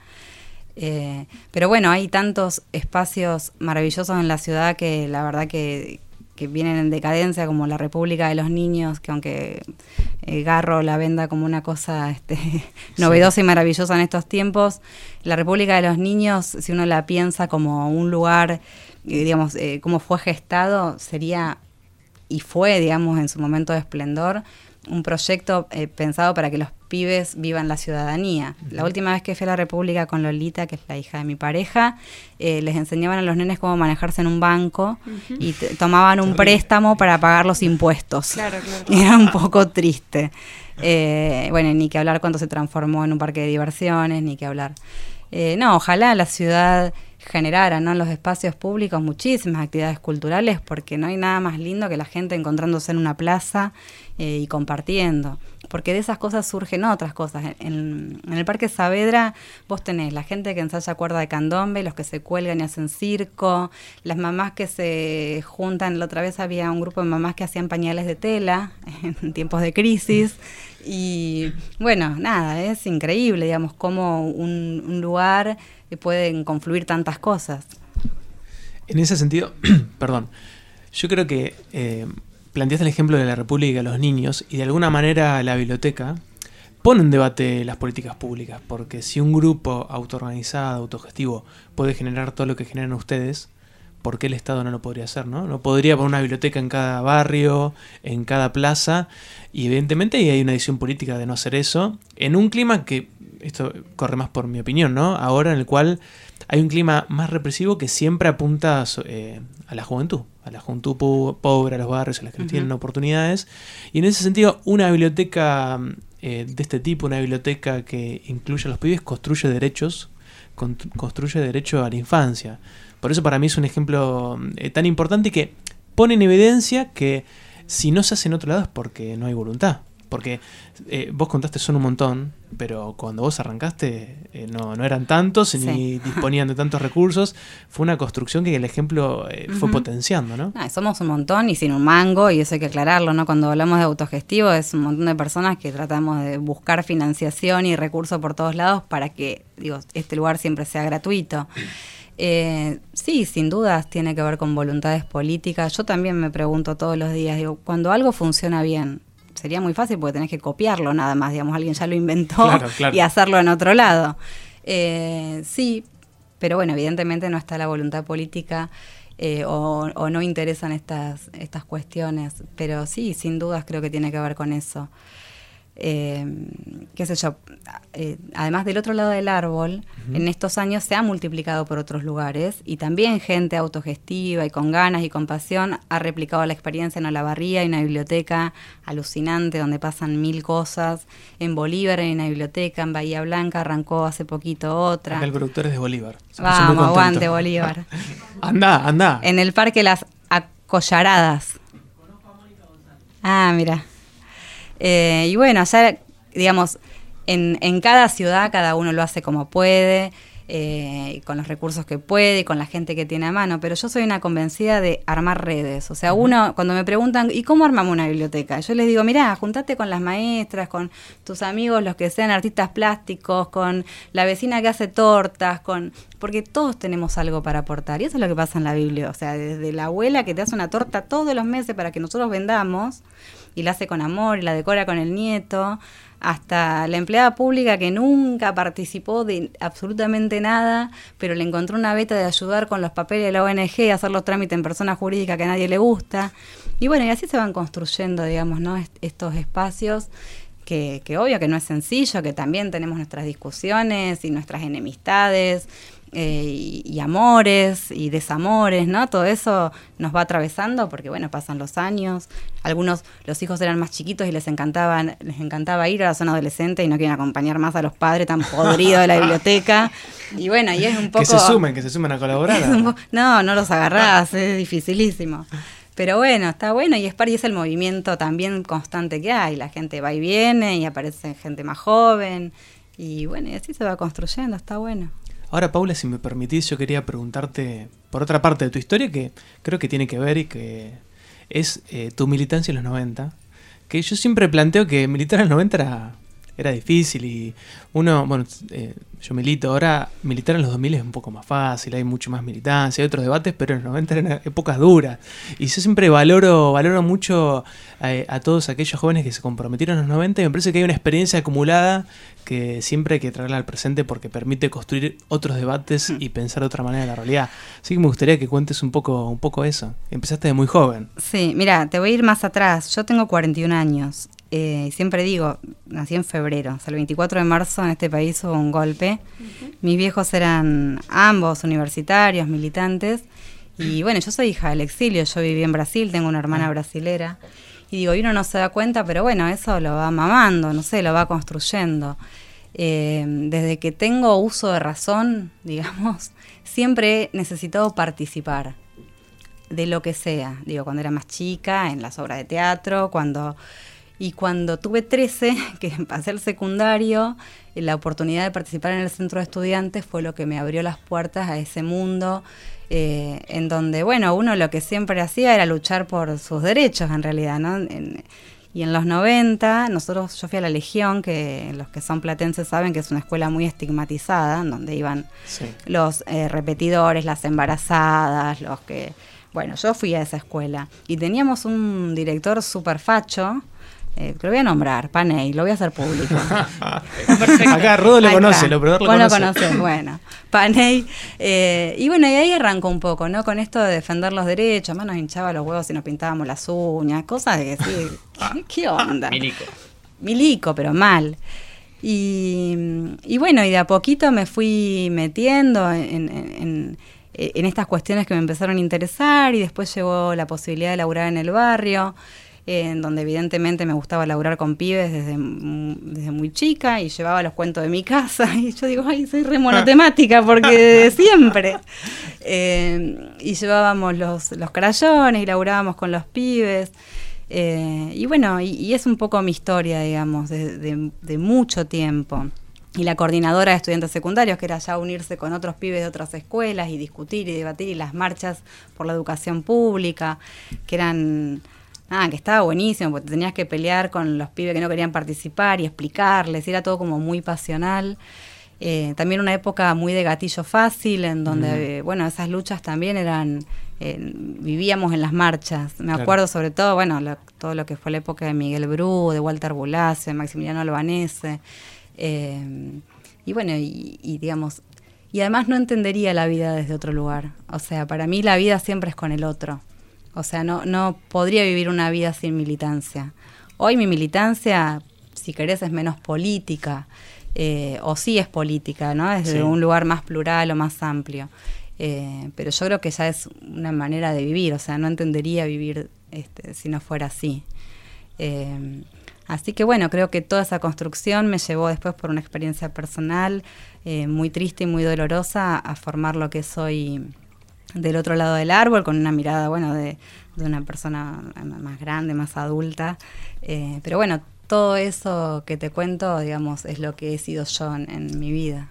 Eh, pero bueno, hay tantos espacios maravillosos en la ciudad que la verdad que, que vienen en decadencia, como la República de los Niños, que aunque eh, Garro la venda como una cosa este, novedosa y maravillosa en estos tiempos, la República de los Niños, si uno la piensa como un lugar, eh, digamos, eh, cómo fue gestado, sería y fue, digamos, en su momento de esplendor, un proyecto eh, pensado para que los pibes vivan la ciudadanía. Uh-huh. La última vez que fui a la República con Lolita, que es la hija de mi pareja, eh, les enseñaban a los nenes cómo manejarse en un banco uh-huh. y t- tomaban un préstamo para pagar los impuestos. Claro, claro. Era un poco triste. Eh, bueno, ni que hablar cuando se transformó en un parque de diversiones, ni que hablar. Eh, no, ojalá la ciudad generara, ¿no?, en los espacios públicos muchísimas actividades culturales, porque no hay nada más lindo que la gente encontrándose en una plaza eh, y compartiendo, porque de esas cosas surgen otras cosas. En, en el Parque Saavedra vos tenés la gente que ensaya cuerda de candombe, los que se cuelgan y hacen circo, las mamás que se juntan. La otra vez había un grupo de mamás que hacían pañales de tela en tiempos de crisis. Y bueno, nada, es increíble, digamos, cómo un, un lugar pueden confluir tantas cosas. En ese sentido, perdón, yo creo que eh, planteaste el ejemplo de la República de los Niños y de alguna manera la biblioteca pone en debate las políticas públicas, porque si un grupo autoorganizado, autogestivo, puede generar todo lo que generan ustedes, ¿por qué el Estado no lo podría hacer, no? No podría poner una biblioteca en cada barrio, en cada plaza, y evidentemente hay una decisión política de no hacer eso, en un clima que, esto corre más por mi opinión, ¿no?, ahora en el cual hay un clima más represivo que siempre apunta eh, a la juventud, a la juventud po- pobre, a los barrios, a las que no uh-huh. tienen oportunidades, y en ese sentido una biblioteca eh, de este tipo, una biblioteca que incluye a los pibes, construye derechos, con- construye derecho a la infancia. Por eso para mí es un ejemplo eh, tan importante y que pone en evidencia que si no se hace en otro lado es porque no hay voluntad. Porque eh, vos contaste son un montón, pero cuando vos arrancaste eh, no, no eran tantos sí. ni disponían de tantos recursos. Fue una construcción que el ejemplo eh, fue uh-huh. potenciando, ¿no? Ah, somos un montón y sin un mango, y eso hay que aclararlo, ¿no? Cuando hablamos de autogestivo es un montón de personas que tratamos de buscar financiación y recursos por todos lados para que, digo, este lugar siempre sea gratuito. Eh, sí, sin dudas tiene que ver con voluntades políticas. Yo también me pregunto todos los días, digo, cuando algo funciona bien, sería muy fácil porque tenés que copiarlo nada más, digamos, alguien ya lo inventó claro, claro. y hacerlo en otro lado. Eh, sí, pero bueno, evidentemente no está la voluntad política eh, o, o no interesan estas, estas cuestiones, pero sí, sin dudas creo que tiene que ver con eso. Eh, qué sé yo, eh, además del otro lado del árbol, uh-huh. en estos años se ha multiplicado por otros lugares y también gente autogestiva y con ganas y con pasión ha replicado la experiencia en Olavarría. Hay una biblioteca alucinante donde pasan mil cosas. En Bolívar hay una biblioteca, en Bahía Blanca arrancó hace poquito otra. Acá el productor es de Bolívar. Vamos, aguante Bolívar. Anda, anda. En el Parque Las Acollaradas. Ah, mira. Eh, y bueno, ya, digamos, en, en cada ciudad cada uno lo hace como puede, eh, con los recursos que puede y con la gente que tiene a mano, pero yo soy una convencida de armar redes. O sea, uno, cuando me preguntan, ¿y cómo armamos una biblioteca? Yo les digo, mirá, juntate con las maestras, con tus amigos, los que sean artistas plásticos, con la vecina que hace tortas, con porque todos tenemos algo para aportar. Y eso es lo que pasa en la Biblia. O sea, desde la abuela que te hace una torta todos los meses para que nosotros vendamos, y la hace con amor y la decora con el nieto, hasta la empleada pública que nunca participó de absolutamente nada, pero le encontró una beta de ayudar con los papeles de la O N G, hacer los trámites en persona jurídica que a nadie le gusta. Y bueno, y así se van construyendo, digamos, ¿no?, Est- estos espacios que, que obvio que no es sencillo, que también tenemos nuestras discusiones y nuestras enemistades, Eh, y, y amores y desamores, ¿no? Todo eso nos va atravesando porque, bueno, pasan los años. Algunos, los hijos eran más chiquitos y les encantaban, les encantaba ir a la zona adolescente y no quieren acompañar más a los padres tan podridos de la biblioteca. Y bueno, y es un poco... Que se sumen, que se sumen a colaborar. po- no, no los agarrás, es dificilísimo. Pero bueno, está bueno y es, par- y es el movimiento también constante que hay. La gente va y viene y aparece gente más joven. Y bueno, y así se va construyendo, está bueno. Ahora, Paula, si me permitís, yo quería preguntarte por otra parte de tu historia que creo que tiene que ver y que es eh, tu militancia en los noventa. Que yo siempre planteo que militar en los noventa era, era difícil y uno, bueno, eh, yo milito, ahora militar en los dos mil es un poco más fácil, hay mucho más militancia, hay otros debates, pero en los noventa eran épocas duras. Y yo siempre valoro, valoro mucho a, a todos aquellos jóvenes que se comprometieron en los noventa y me parece que hay una experiencia acumulada que siempre hay que traerla al presente porque permite construir otros debates y pensar de otra manera la realidad. Así que me gustaría que cuentes un poco, un poco eso. Empezaste de muy joven. Sí, mira, te voy a ir más atrás. Yo tengo cuarenta y un años. Eh, siempre digo, nací en febrero. O sea, el veinticuatro de marzo en este país hubo un golpe. Uh-huh. Mis viejos eran ambos universitarios, militantes. Y bueno, yo soy hija del exilio. Yo viví en Brasil, tengo una hermana brasilera. Y digo, y uno no se da cuenta, pero bueno, eso lo va mamando, no sé, lo va construyendo. Eh, desde que tengo uso de razón, digamos, siempre he necesitado participar de lo que sea. Digo, cuando era más chica, en las obras de teatro, cuando... Y cuando tuve trece, que pasé al secundario, la oportunidad de participar en el centro de estudiantes fue lo que me abrió las puertas a ese mundo, eh, en donde, bueno, uno lo que siempre hacía era luchar por sus derechos, en realidad, ¿no? En, y en los noventa, nosotros, yo fui a la Legión, que los que son platenses saben que es una escuela muy estigmatizada, en donde iban sí. los eh, repetidores, las embarazadas, los que... Bueno, yo fui a esa escuela y teníamos un director súper facho. Eh, lo voy a nombrar, Paney, lo voy a hacer público. Acá Rodo lo conoce, lo peor lo Vos conoce. lo conocés, bueno. Paney. Eh, y bueno, y ahí arrancó un poco, ¿no? Con esto de defender los derechos. Además nos hinchaba los huevos y nos pintábamos las uñas, cosas de decir, ¿qué, qué onda? Milico. Milico, pero mal. Y, y bueno, y de a poquito me fui metiendo en, en, en, en estas cuestiones que me empezaron a interesar y después llegó la posibilidad de laburar en el barrio, en donde evidentemente me gustaba laburar con pibes desde, desde muy chica y llevaba los cuentos de mi casa y yo digo, ay, soy re monotemática porque de siempre. Eh, y llevábamos los, los crayones y laburábamos con los pibes. Eh, y bueno, y, y es un poco mi historia, digamos, de, de, de mucho tiempo. Y la coordinadora de estudiantes secundarios, que era ya unirse con otros pibes de otras escuelas y discutir y debatir, y las marchas por la educación pública, que eran... Ah, que estaba buenísimo, porque tenías que pelear con los pibes que no querían participar y explicarles, y era todo como muy pasional. Eh, también una época muy de gatillo fácil, en donde, mm. eh, bueno, esas luchas también eran, eh, vivíamos en las marchas. Me claro. acuerdo sobre todo, bueno, lo, todo lo que fue la época de Miguel Bru, de Walter Bulacio, de Maximiliano Albanese. Eh, y bueno, y, y digamos, y además no entendería la vida desde otro lugar. O sea, para mí la vida siempre es con el otro. O sea, no, no podría vivir una vida sin militancia. Hoy mi militancia, si querés, es menos política, eh, o sí es política, ¿no? Desde sí. un lugar más plural o más amplio. Eh, pero yo creo que ya es una manera de vivir, o sea, no entendería vivir este, si no fuera así. Eh, así que bueno, creo que toda esa construcción me llevó después por una experiencia personal eh, muy triste y muy dolorosa a formar lo que soy del otro lado del árbol, con una mirada, bueno, de, de una persona más grande, más adulta. Eh, pero bueno, todo eso que te cuento, digamos, es lo que he sido yo en, en mi vida.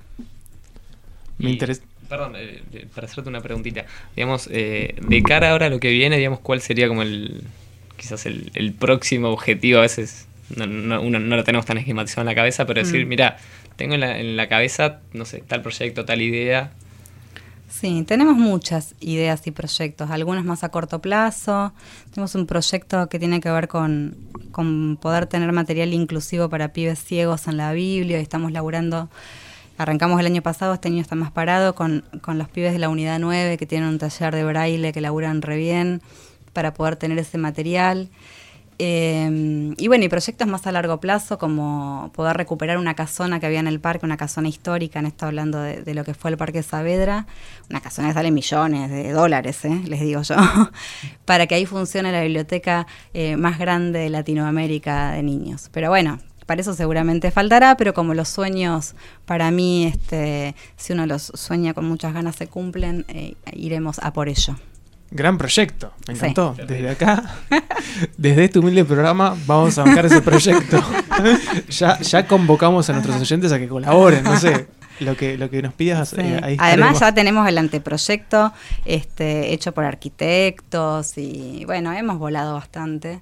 Me interesa. Perdón, eh, para hacerte una preguntita. Digamos, eh, de cara ahora a lo que viene, digamos, ¿cuál sería como el, quizás el, el próximo objetivo? A veces no, no, uno no lo tenemos tan esquematizado en la cabeza, pero decir, mm. mira, tengo en la, en la cabeza, no sé, tal proyecto, tal idea. Sí, tenemos muchas ideas y proyectos, algunos más a corto plazo. Tenemos un proyecto que tiene que ver con, con poder tener material inclusivo para pibes ciegos en la Biblia, y estamos laburando, arrancamos el año pasado, este año está más parado, con, con los pibes de la unidad nueve que tienen un taller de braille que laburan re bien para poder tener ese material. Eh, y bueno, y proyectos más a largo plazo, como poder recuperar una casona que había en el parque, una casona histórica, en esto hablando de, de lo que fue el Parque Saavedra, una casona que sale millones de dólares, ¿eh? les digo yo, para que ahí funcione la biblioteca eh, más grande de Latinoamérica de niños. Pero bueno, para eso seguramente faltará, pero como los sueños, para mí, este, si uno los sueña con muchas ganas se cumplen, eh, iremos a por ello. Gran proyecto, me encantó. Sí. Desde acá, desde este humilde programa, vamos a bancar ese proyecto. ya, ya convocamos a nuestros oyentes a que colaboren, no sé. Lo que, lo que nos pidas, Sí. eh, ahí Además estaremos. ya tenemos el anteproyecto este, hecho por arquitectos y bueno, hemos volado bastante.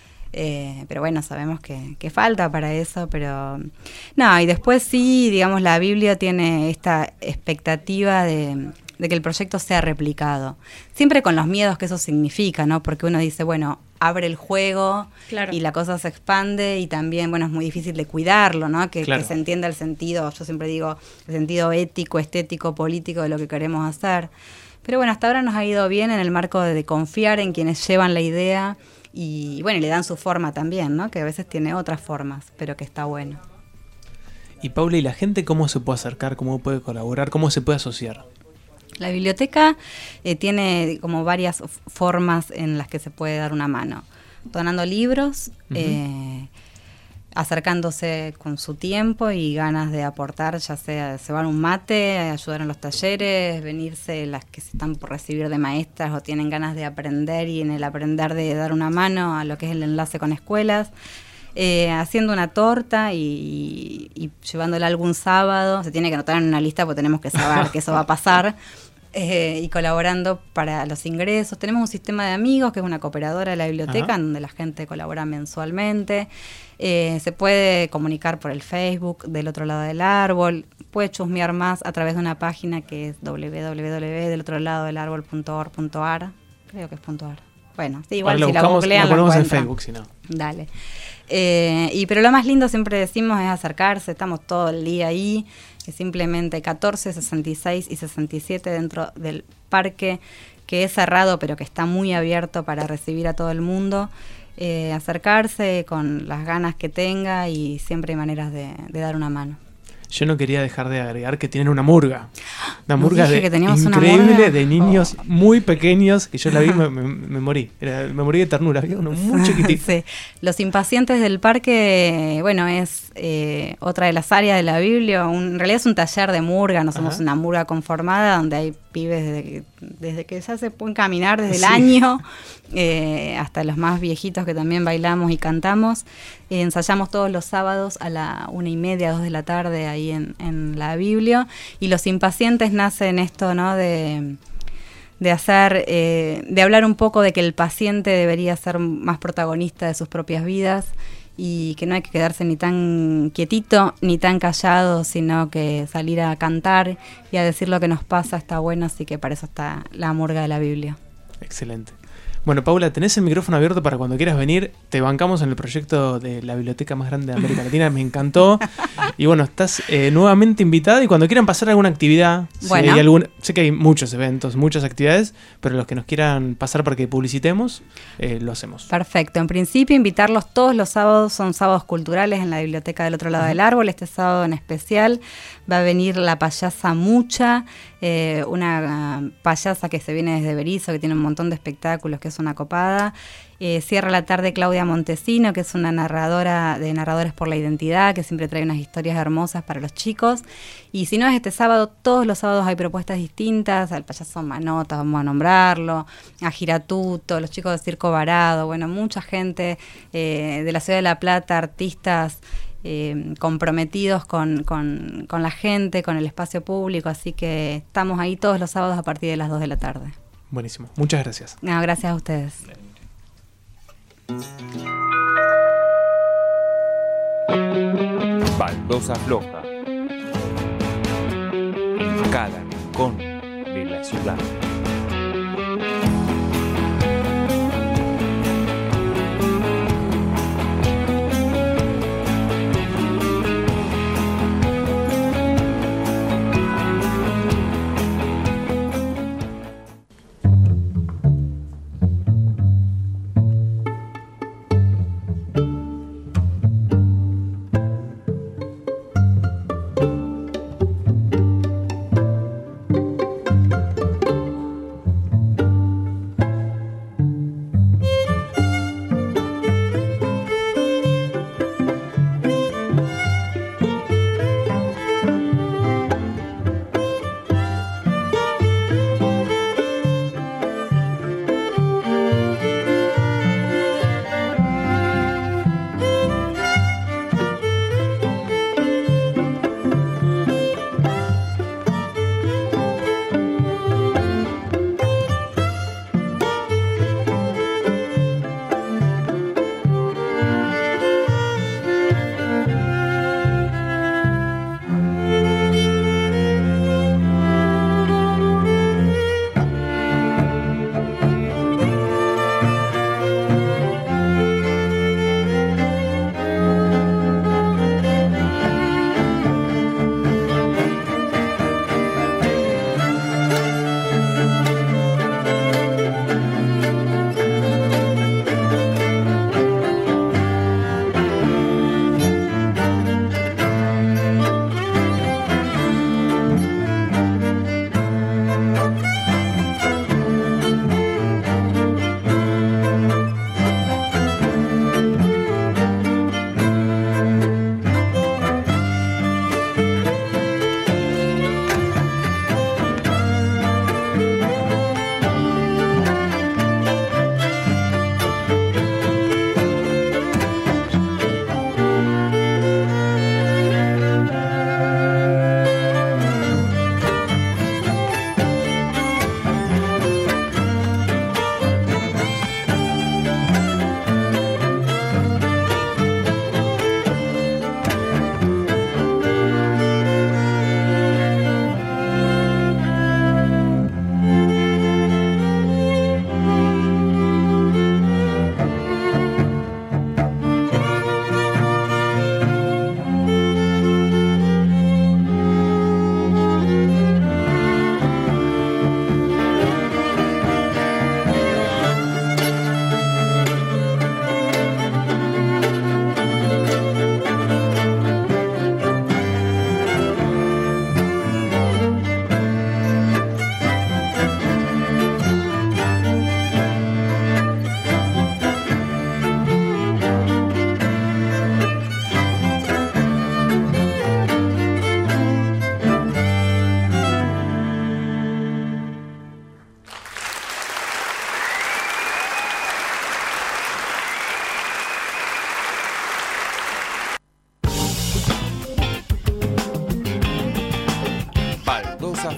Eh, pero bueno, sabemos que, que falta para eso, pero no, y después sí, digamos, la Biblia tiene esta expectativa de, de que el proyecto sea replicado. Siempre con los miedos que eso significa, ¿no? Porque uno dice, bueno, abre el juego Claro. y la cosa se expande y también, bueno, es muy difícil de cuidarlo, ¿no? Que, Claro. que se entienda el sentido, yo siempre digo, el sentido ético, estético, político de lo que queremos hacer. Pero bueno, hasta ahora nos ha ido bien en el marco de, de confiar en quienes llevan la idea y bueno, y le dan su forma también, ¿no? Que a veces tiene otras formas, pero que está bueno. Y Paula, ¿y la gente cómo se puede acercar, cómo puede colaborar, cómo se puede asociar? La biblioteca eh, tiene como varias f- formas en las que se puede dar una mano. Donando libros, Ujú. eh, acercándose con su tiempo y ganas de aportar, ya sea cebar un mate, ayudar en los talleres, venirse las que se están por recibir de maestras o tienen ganas de aprender y en el aprender de dar una mano a lo que es el enlace con escuelas. Eh, haciendo una torta y, y llevándola algún sábado, se tiene que anotar en una lista porque tenemos que saber que eso va a pasar, eh, y colaborando para los ingresos. Tenemos un sistema de amigos que es una cooperadora de la biblioteca, Ajá. en donde la gente colabora mensualmente. Eh, se puede comunicar por el Facebook del otro lado del árbol, puede chusmear más a través de una página que es doble u doble u doble u punto del otro lado del árbol punto org punto a r, creo que es punto .ar. Bueno, sí, igual Ahora si lo la buscamos, googlean lo la ponemos en encuentran. Facebook, si no. Dale. Eh, y pero lo más lindo siempre decimos es acercarse, estamos todo el día ahí, es simplemente catorce, sesenta y seis y sesenta y siete dentro del parque, que es cerrado pero que está muy abierto para recibir a todo el mundo. Eh, acercarse con las ganas que tenga y siempre hay maneras de, de dar una mano. Yo no quería dejar de agregar que tienen una murga. Una Nos murga dije de que teníamos una increíble murga. de niños muy pequeños que yo la vi y me, me- me morí. Era- me morí de ternura. Había uno muy chiquitito. Sí. Los impacientes del parque, bueno, es eh, otra de las áreas de la Biblia. Un- en realidad es un taller de murga, no somos Ajá. una murga conformada donde hay pibes desde que, desde que ya se pueden caminar desde el Sí. año eh, hasta los más viejitos que también bailamos y cantamos. Eh, ensayamos todos los sábados a la una y media, dos de la tarde ahí en, en la Biblia. Y los impacientes nacen esto, ¿no? De de hacer, eh, de hablar un poco de que el paciente debería ser más protagonista de sus propias vidas y que no hay que quedarse ni tan quietito ni tan callado, sino que salir a cantar y a decir lo que nos pasa está bueno, así que para eso está la murga de la Biblia. Excelente. Bueno, Paula, tenés el micrófono abierto para cuando quieras venir. Te bancamos en el proyecto de la biblioteca más grande de América Latina. Me encantó. Y bueno, estás eh, nuevamente invitada. Y cuando quieran pasar alguna actividad, si Bueno. hay algún, sé que hay muchos eventos, muchas actividades, pero los que nos quieran pasar para que publicitemos, eh, lo hacemos. Perfecto. En principio, invitarlos todos los sábados, son sábados culturales en la biblioteca del otro lado del árbol. Este sábado en especial va a venir la payasa Mucha, eh, una uh, payasa que se viene desde Berizo, que tiene un montón de espectáculos, que es una copada. Eh, cierra la tarde Claudia Montesino, que es una narradora de Narradores por la Identidad, que siempre trae unas historias hermosas para los chicos. Y si no es este sábado, todos los sábados hay propuestas distintas. Al payaso Manota, vamos a nombrarlo, a Giratuto, los chicos de Circo Varado, bueno, mucha gente eh, de la ciudad de La Plata, artistas eh, comprometidos con, con, con la gente, con el espacio público, así que estamos ahí todos los sábados a partir de las dos de la tarde. Buenísimo. Muchas gracias. No, gracias a ustedes. Baldosa Floja. En cada rincón de la ciudad.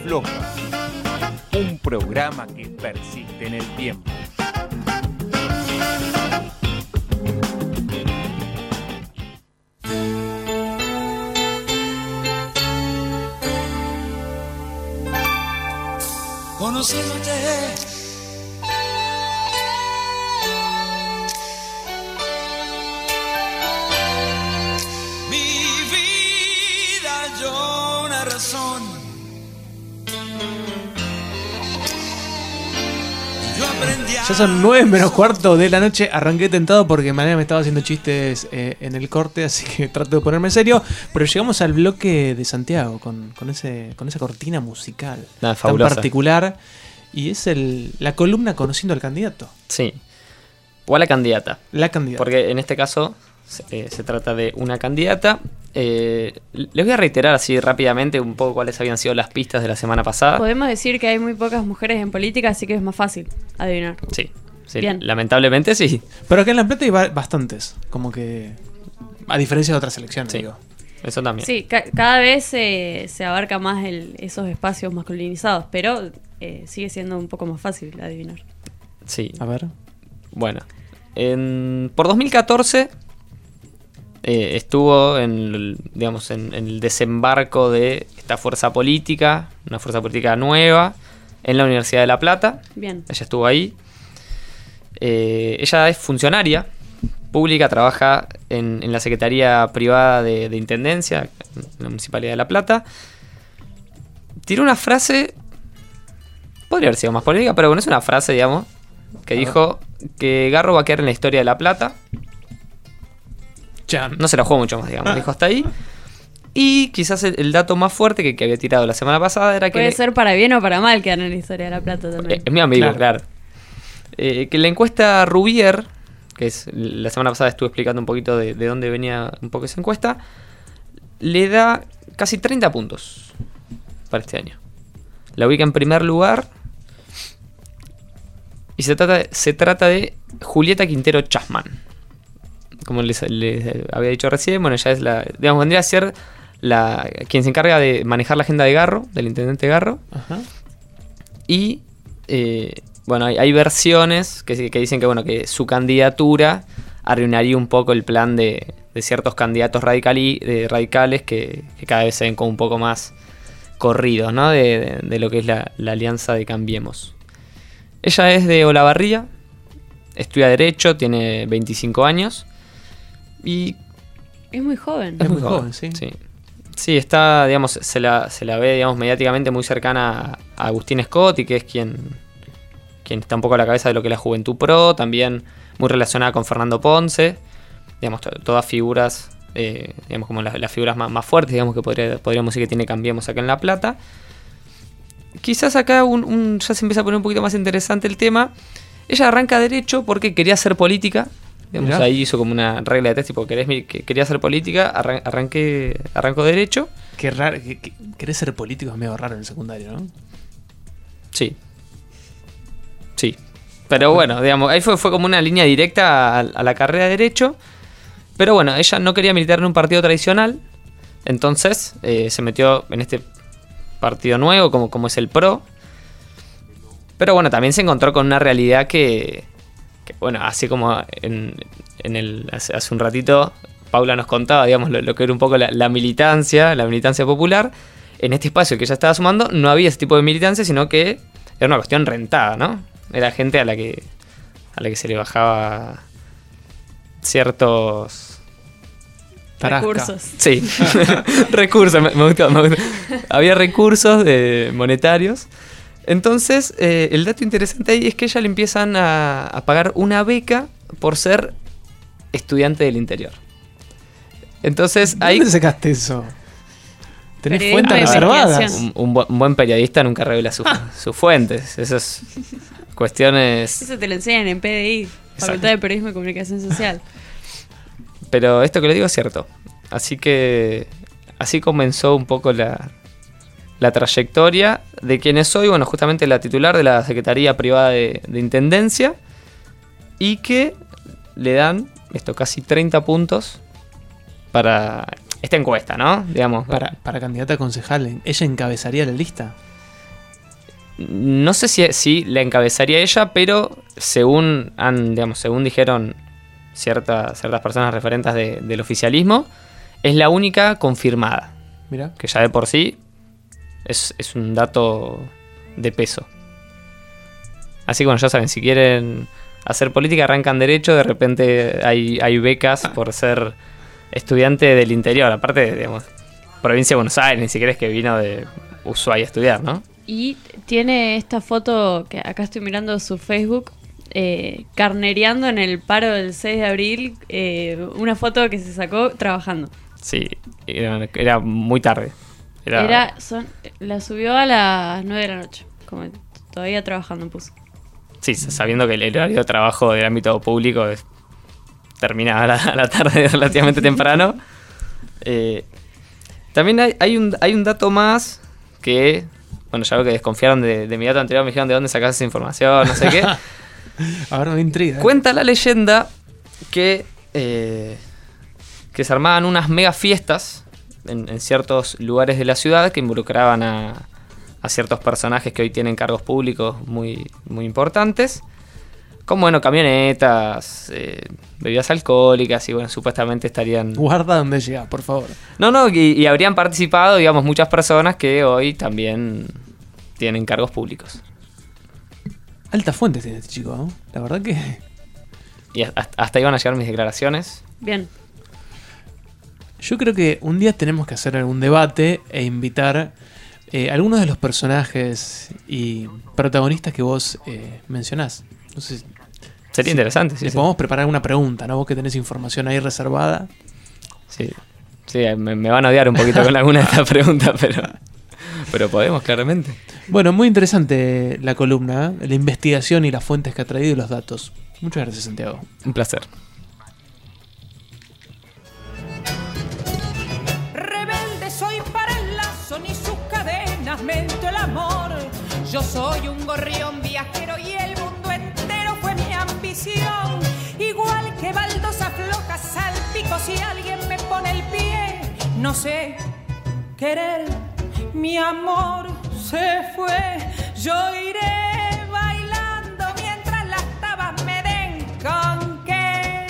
Afloja, un programa que persiste en el tiempo. Conociéndote, mi vida halló una razón. Yo aprendí a... Ya son nueve menos cuarto de la noche. Arranqué tentado porque Mariana me estaba haciendo chistes eh, en el corte, así que trato de ponerme en serio. Pero llegamos al bloque de Santiago con, con, ese, con esa cortina musical Nada, tan fabulosa. particular. Y es el, la columna conociendo al candidato. Sí. O a la candidata. La candidata. Porque en este caso se, eh, se trata de una candidata. Eh, les voy a reiterar así rápidamente un poco cuáles habían sido las pistas de la semana pasada. Podemos decir que hay muy pocas mujeres en política, así que es más fácil adivinar. Sí, sí, Bien. lamentablemente sí. Pero acá en La Plata hay ba- bastantes. Como que. A diferencia de otras elecciones, Sí. digo. Eso también. Sí, ca- cada vez eh, se abarca más el, esos espacios masculinizados, pero eh, sigue siendo un poco más fácil adivinar. Sí. A ver. Bueno. En, por dos mil catorce eh, estuvo en, el- digamos, en, en el desembarco de esta fuerza política, una fuerza política nueva, en la Universidad de La Plata. Bien. Ella estuvo ahí. Eh, ella es funcionaria pública, trabaja en, en la Secretaría Privada de, de Intendencia, en la Municipalidad de La Plata. Tiene una frase, podría haber sido más polémica, pero bueno, es una frase, digamos, que dijo que Garro va a quedar en la historia de La Plata. Ya. No se la jugó mucho más, digamos, dijo hasta ahí. Y quizás el, el dato más fuerte que, que había tirado la semana pasada era que... Puede le- ser para bien o para mal quedar en la historia de La Plata también. Eh, Es mi amigo, Claro. claro. Eh, que la encuesta Rubier, que es la semana pasada estuve explicando un poquito de, de dónde venía un poco esa encuesta, le da casi treinta puntos para este año. La ubica en primer lugar. Y se trata, se trata de Julieta Quintero Chasman. Como les, les había dicho recién, bueno, ella es la. Digamos, vendría a ser la quien se encarga de manejar la agenda de Garro, del intendente Garro. Ajá. Y eh, bueno, hay, hay versiones que, que dicen que bueno que su candidatura arruinaría un poco el plan de, de ciertos candidatos radicali, de radicales que, que cada vez se ven como un poco más corridos, ¿no? De, de- de lo que es la, la alianza de Cambiemos. Ella es de Olavarría, estudia Derecho, tiene veinticinco años y Es muy joven. Es muy joven, sí. Sí, Sí, está, digamos, se la, se la ve, digamos, mediáticamente muy cercana a Agustín Scott, y que es quien, quien está un poco a la cabeza de lo que es la Juventud Pro, también muy relacionada con Fernando Ponce, digamos, to- todas figuras, eh, digamos, como las, las figuras más, más fuertes, digamos, que podría- podríamos decir que tiene Cambiemos acá en La Plata. Quizás acá un, un- ya se empieza a poner un poquito más interesante el tema. Ella arranca Derecho porque quería hacer política. Digamos, Mirá. ahí hizo como una regla de test, tipo, querés, mi- que quería hacer política, arran- arranqué, arrancó Derecho. Qué raro. que- que- Querés ser político es medio raro en el secundario, ¿no? Sí. Sí. Pero bueno, digamos, ahí fue, fue como una línea directa a, a la carrera de Derecho. Pero bueno, ella no quería militar en un partido tradicional. Entonces eh, se metió en este partido nuevo, como, como es el PRO. Pero bueno, también se encontró con una realidad que, que, bueno, así como en, en el hace, hace un ratito Paula nos contaba, digamos, lo, lo que era un poco la, la militancia, la militancia popular. En este espacio que ella estaba sumando no había ese tipo de militancia, sino que era una cuestión rentada, ¿no? Era gente a la que a la que se le bajaba ciertos... Tarasca. Recursos. Sí, recursos, me, me gustó, me gustó. Había recursos de, monetarios. Entonces, eh, el dato interesante ahí es que a ella le empiezan a, a pagar una beca por ser estudiante del interior. Entonces, ahí ¿Dónde sacaste eso? ¿Tenés Periodismo fuentes de reservadas? investigación. un, un bu- un buen periodista nunca revela sus, sus fuentes. Esas cuestiones... Eso te lo enseñan en P D I, Facultad de Periodismo y Comunicación Social. Pero esto que le digo es cierto. Así que así comenzó un poco la, la trayectoria de quien es hoy, bueno, justamente la titular de la Secretaría Privada de, de Intendencia, y que le dan esto casi treinta puntos para esta encuesta, ¿no? Digamos, Para, para candidata a concejal, ¿ella encabezaría la lista? no sé si, si la encabezaría ella, pero según han, digamos, según dijeron ciertas, ciertas personas referentes de, del oficialismo, es la única confirmada. Mira. Que ya de por sí es, es un dato de peso. Así que bueno, ya saben, si quieren hacer política, arrancan derecho, de repente hay, hay becas por ser estudiante del interior, aparte, digamos, provincia de Buenos Aires, ni siquiera es que vino de Ushuaia a estudiar, ¿no? Y tiene esta foto, que acá estoy mirando su Facebook, eh, carnereando en el paro del seis de abril, eh, una foto que se sacó trabajando. Sí, era, era muy tarde. Era, Era, son, la subió a las nueve de la noche, como todavía trabajando puso. Sí, sabiendo que el horario de trabajo del ámbito público es, termina a la, a la tarde relativamente temprano. Eh, también hay, hay, un, hay un dato más que, bueno, ya veo que desconfiaron de, de mi dato anterior, me dijeron de dónde sacás esa información, no sé qué. Ahora me intriga. ¿eh? Cuenta la leyenda que, eh, que se armaban unas mega fiestas en, en ciertos lugares de la ciudad que involucraban a, a ciertos personajes que hoy tienen cargos públicos muy, muy importantes, como bueno, camionetas, eh, bebidas alcohólicas, y bueno, supuestamente estarían... Guarda donde llega, por favor. No, no, y, y habrían participado, digamos, muchas personas que hoy también tienen cargos públicos. Alta fuente tiene este chico, ¿no? La verdad que... Y hasta, hasta iban a llegar mis declaraciones. Bien. Yo creo que un día tenemos que hacer algún debate e invitar eh, algunos de los personajes y protagonistas que vos eh, mencionás. No sé, sería si, interesante, sí. Le sí. podemos preparar una pregunta, ¿no? Vos que tenés información ahí reservada. Sí, sí, me, me van a odiar un poquito con alguna de estas preguntas, pero, pero podemos, claramente. Bueno, muy interesante la columna, ¿eh? La investigación y las fuentes que ha traído y los datos. Muchas gracias, Santiago. Un placer. Rebelde soy para el lazo, ni sus cadenas mento el amor. Yo soy un gorrión viajero y el mundo entero fue mi ambición. Igual que baldosa floja, salpico si alguien me pone el pie. No sé querer, mi amor se fue. Yo iré bailando mientras las tabas me den con qué.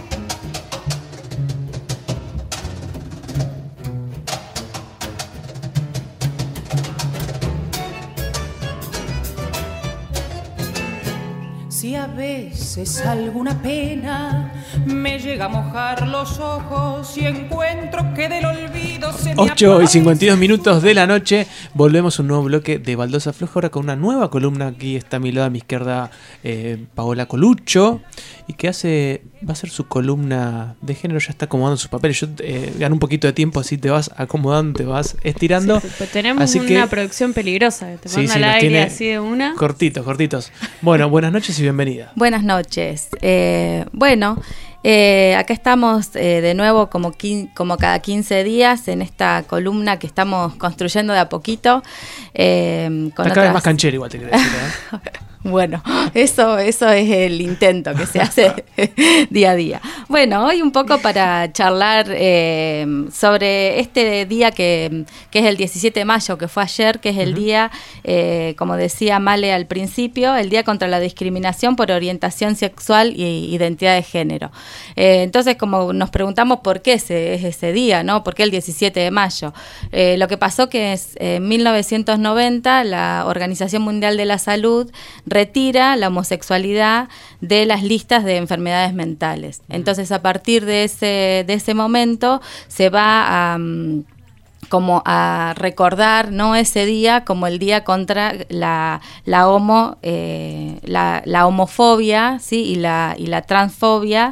Si a veces alguna pena me llega a mojar los ojos y encuentro que del olvido se me ocho y cincuenta y dos minutos de la noche. Volvemos a un nuevo bloque de Baldosa Floja, ahora con una nueva columna. Aquí está a mi lado, a mi izquierda, eh, Paola Coluccio, y que hace va a ser su columna de género. Ya está acomodando sus papeles. Yo eh, gano un poquito de tiempo, así te vas acomodando, te vas estirando. Sí, pues tenemos así una que, producción peligrosa, que te sí, manda sí, al nos aire tiene así de una. Cortitos, cortitos. Bueno, buenas noches y bienvenida. Buenas noches. Eh, bueno, eh, acá estamos eh, de nuevo como, quin- como cada quince días en esta columna que estamos construyendo de a poquito. Eh, con Está cada vez otras- más canchero, igual te quería decir, ¿eh? Bueno, eso, eso es el intento que se hace día a día. Bueno, hoy un poco para charlar eh, sobre este día que, que es el diecisiete de mayo, que fue ayer, que es el uh-huh. día, eh, como decía Male al principio, el día contra la discriminación por orientación sexual y identidad de género. Eh, entonces, como nos preguntamos por qué ese, es ese día, ¿no? ¿Por qué el diecisiete de mayo? Eh, lo que pasó que es en mil novecientos noventa la Organización Mundial de la Salud retira la homosexualidad de las listas de enfermedades mentales. Entonces, a partir de ese, de ese momento, se va a... Um, como a recordar, ¿no?, ese día como el día contra la, la, homo, eh, la, la homofobia, ¿sí?, y la, y la transfobia,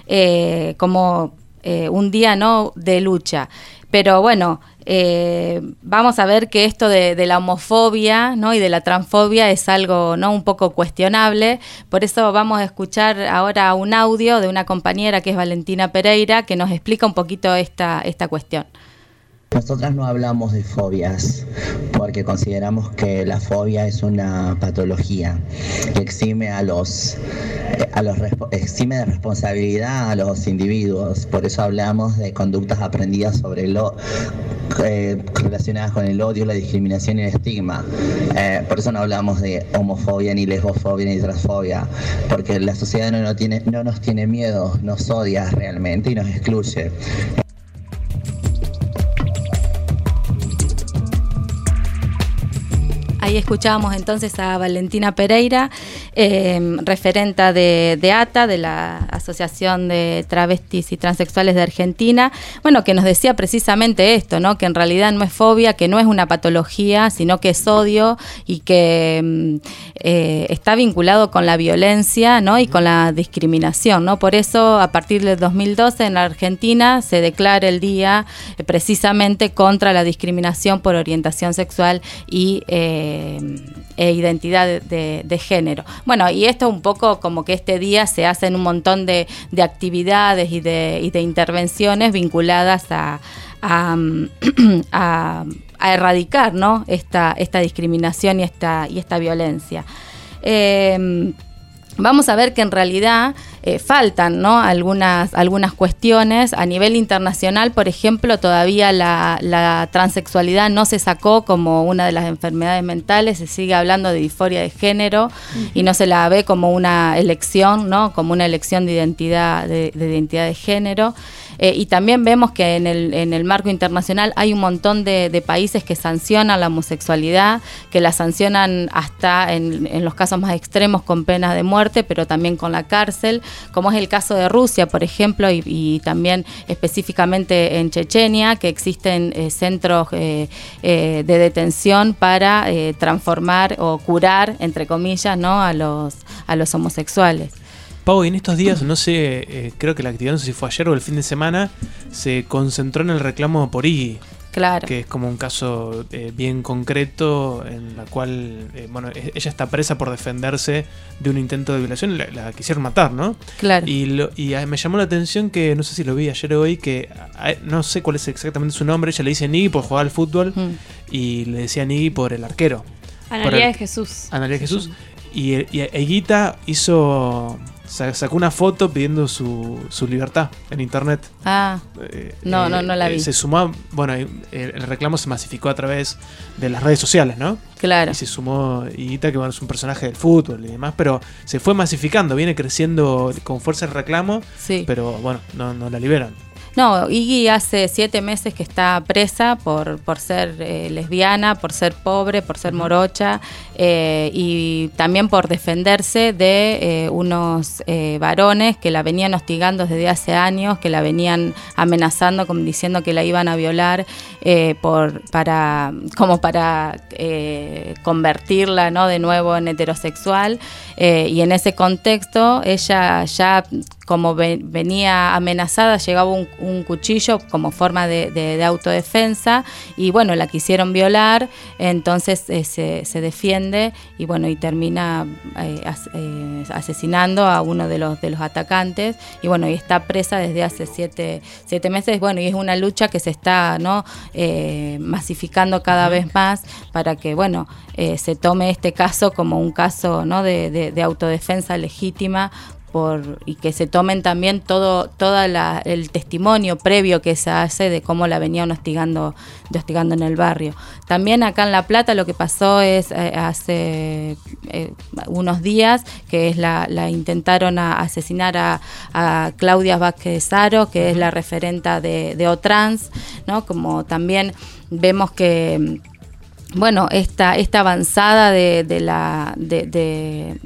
eh, como eh, un día, ¿no?, de lucha. Pero bueno, eh, vamos a ver que esto de, de la homofobia, ¿no?, y de la transfobia es algo, ¿no?, un poco cuestionable. Por eso vamos a escuchar ahora un audio de una compañera que es Valentina Pereira, que nos explica un poquito esta, esta cuestión. Nosotras no hablamos de fobias porque consideramos que la fobia es una patología que exime a los, a los exime de responsabilidad a los individuos. Por eso hablamos de conductas aprendidas sobre lo eh, relacionadas con el odio, la discriminación y el estigma. Eh, por eso no hablamos de homofobia, ni lesbofobia, ni transfobia, porque la sociedad no, no, tiene, no nos tiene miedo, nos odia realmente y nos excluye. Ahí escuchábamos entonces a Valentina Pereira, eh, referenta de, de A T A, de la Asociación de Travestis y Transexuales de Argentina, bueno, que nos decía precisamente esto, ¿no? Que en realidad no es fobia, que no es una patología, sino que es odio y que eh, está vinculado con la violencia, ¿no? Y con la discriminación, ¿no? Por eso, a partir del dos mil doce en la Argentina se declara el día eh, precisamente contra la discriminación por orientación sexual y eh, e identidad de, de, de género. Bueno, y esto un poco como que este día se hacen un montón de, de actividades y de, y de intervenciones vinculadas a, a, a, a erradicar, ¿no? esta, esta discriminación y esta, y esta violencia. Eh, Vamos a ver que en realidad eh, faltan, ¿no? algunas, algunas cuestiones. A nivel internacional, por ejemplo, todavía la, la transexualidad no se sacó como una de las enfermedades mentales, se sigue hablando de disforia de género uh-huh. y no se la ve como una elección, ¿no? Como una elección de identidad de, de, identidad de género. Eh, y también vemos que en el, en el marco internacional hay un montón de, de países que sancionan la homosexualidad, que la sancionan hasta en, en los casos más extremos con penas de muerte, pero también con la cárcel, como es el caso de Rusia, por ejemplo, y, y también específicamente en Chechenia, que existen eh, centros eh, eh, de detención para eh, transformar o curar, entre comillas, ¿no? a los, a los homosexuales. Pau, en estos días, no sé, eh, creo que la actividad, no sé si fue ayer o el fin de semana, se concentró en el reclamo por Iggy. Claro. Que es como un caso eh, bien concreto en la cual, eh, bueno, ella está presa por defenderse de un intento de violación, la, la quisieron matar, ¿no? Claro. Y, lo, y a, me llamó la atención que, no sé si lo vi ayer o hoy, que a, no sé cuál es exactamente su nombre, ella le dice Iggy por jugar al fútbol mm. y le decían Iggy por el arquero. Analía de Jesús. Analía de Jesús. Y, y Eguita hizo... sacó una foto pidiendo su, su libertad en internet. Ah, eh, no, eh, no, no la vi. Eh, se sumó, bueno, el, el reclamo se masificó a través de las redes sociales, ¿no? Claro. Y se sumó Higuita, que bueno, es un personaje del fútbol y demás, pero se fue masificando, viene creciendo con fuerza el reclamo, sí. Pero bueno, no, no la liberan. No, Iggy hace siete meses que está presa por, por ser eh, lesbiana, por ser pobre, por ser morocha eh, y también por defenderse de eh, unos eh, varones que la venían hostigando desde hace años, que la venían amenazando como diciendo que la iban a violar eh, por para como para eh, convertirla, ¿no? de nuevo en heterosexual eh, y en ese contexto ella ya como ve, venía amenazada, llegaba un, un cuchillo como forma de, de, de autodefensa y bueno, la quisieron violar, entonces eh, se, se defiende y bueno, y termina eh, as, eh, asesinando a uno de los, de los atacantes y bueno, y está presa desde hace siete, siete meses, bueno, y es una lucha que se está, ¿no? eh, masificando cada vez más para que, bueno, eh, se tome este caso como un caso, ¿no? de, de, de autodefensa legítima. Por, y que se tomen también todo toda la, el testimonio previo que se hace de cómo la venían hostigando, de hostigando en el barrio. También acá en La Plata lo que pasó es eh, hace eh, unos días que es la, la intentaron a, asesinar a, a Claudia Vázquez Aro, que es la referenta de, de Otrans, ¿no? Como también vemos que bueno, esta, esta avanzada de, de la de, de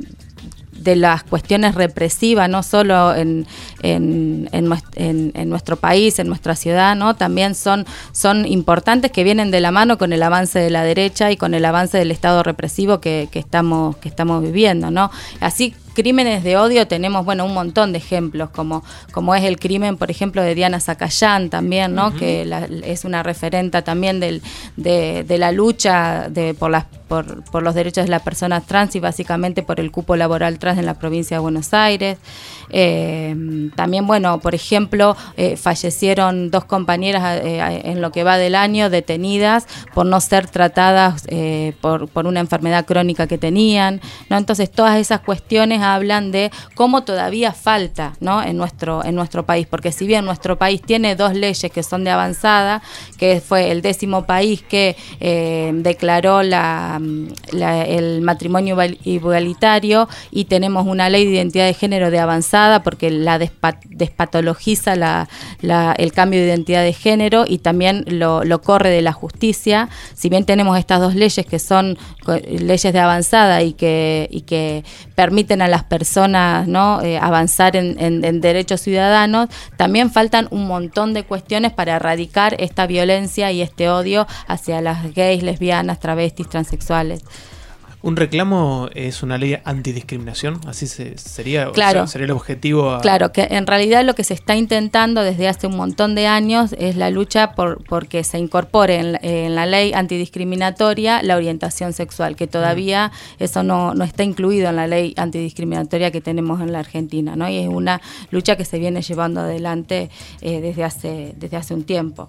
de las cuestiones represivas, no solo en, en, en, en, en nuestro país, en nuestra ciudad, ¿no? También son, son importantes, que vienen de la mano con el avance de la derecha y con el avance del Estado represivo que, que, estamos, que estamos viviendo, ¿no? Así, crímenes de odio tenemos, bueno, un montón de ejemplos, como, como es el crimen, por ejemplo, de Diana Zacayán también, ¿no? Uh-huh. Que la, es una referenta también del, de, de la lucha de, por, las, por, por los derechos de las personas trans y básicamente por el cupo laboral trans en la provincia de Buenos Aires. Eh, también, bueno, por ejemplo, eh, fallecieron dos compañeras eh, en lo que va del año detenidas por no ser tratadas eh, por, por una enfermedad crónica que tenían, ¿no? Entonces, todas esas cuestiones hablan de cómo todavía falta, ¿no? en nuestro en nuestro país, porque si bien nuestro país tiene dos leyes que son de avanzada, que fue el décimo país que eh, declaró la, la, el matrimonio igualitario, y tenemos una ley de identidad de género de avanzada porque la despat, despatologiza la, la, el cambio de identidad de género y también lo, lo corre de la justicia. Si bien tenemos estas dos leyes que son leyes de avanzada y que, y que permiten a las personas, ¿no? eh, avanzar en, en, en derechos ciudadanos, también faltan un montón de cuestiones para erradicar esta violencia y este odio hacia las gays, lesbianas, travestis, transexuales. ¿Un reclamo es una ley antidiscriminación? ¿Así se, sería, claro, o sea, sería el objetivo? A... Claro, que en realidad lo que se está intentando desde hace un montón de años es la lucha por porque se incorpore en, en la ley antidiscriminatoria la orientación sexual, que todavía mm. eso no, no está incluido en la ley antidiscriminatoria que tenemos en la Argentina, ¿no? Y es una lucha que se viene llevando adelante eh, desde hace, desde hace un tiempo.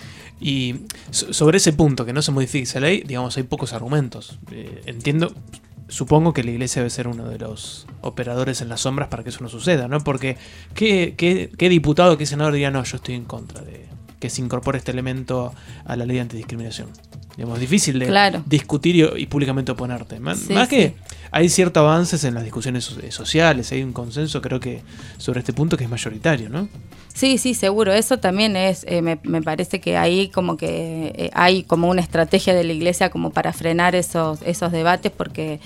Y sobre ese punto, que no se modifique esa ley, digamos, hay pocos argumentos. Eh, entiendo, supongo que la Iglesia debe ser uno de los operadores en las sombras para que eso no suceda, ¿no? Porque ¿qué, qué, qué diputado, qué senador diría, no, yo estoy en contra de que se incorpore este elemento a la ley de antidiscriminación? Digamos, difícil de claro. discutir y, y públicamente oponerte. Más, sí, más sí. que hay ciertos avances en las discusiones sociales, hay un consenso, creo que, sobre este punto que es mayoritario, ¿no? Sí, sí, seguro. Eso también es, eh, me, me parece que ahí como que eh, hay como una estrategia de la Iglesia como para frenar esos, esos debates, porque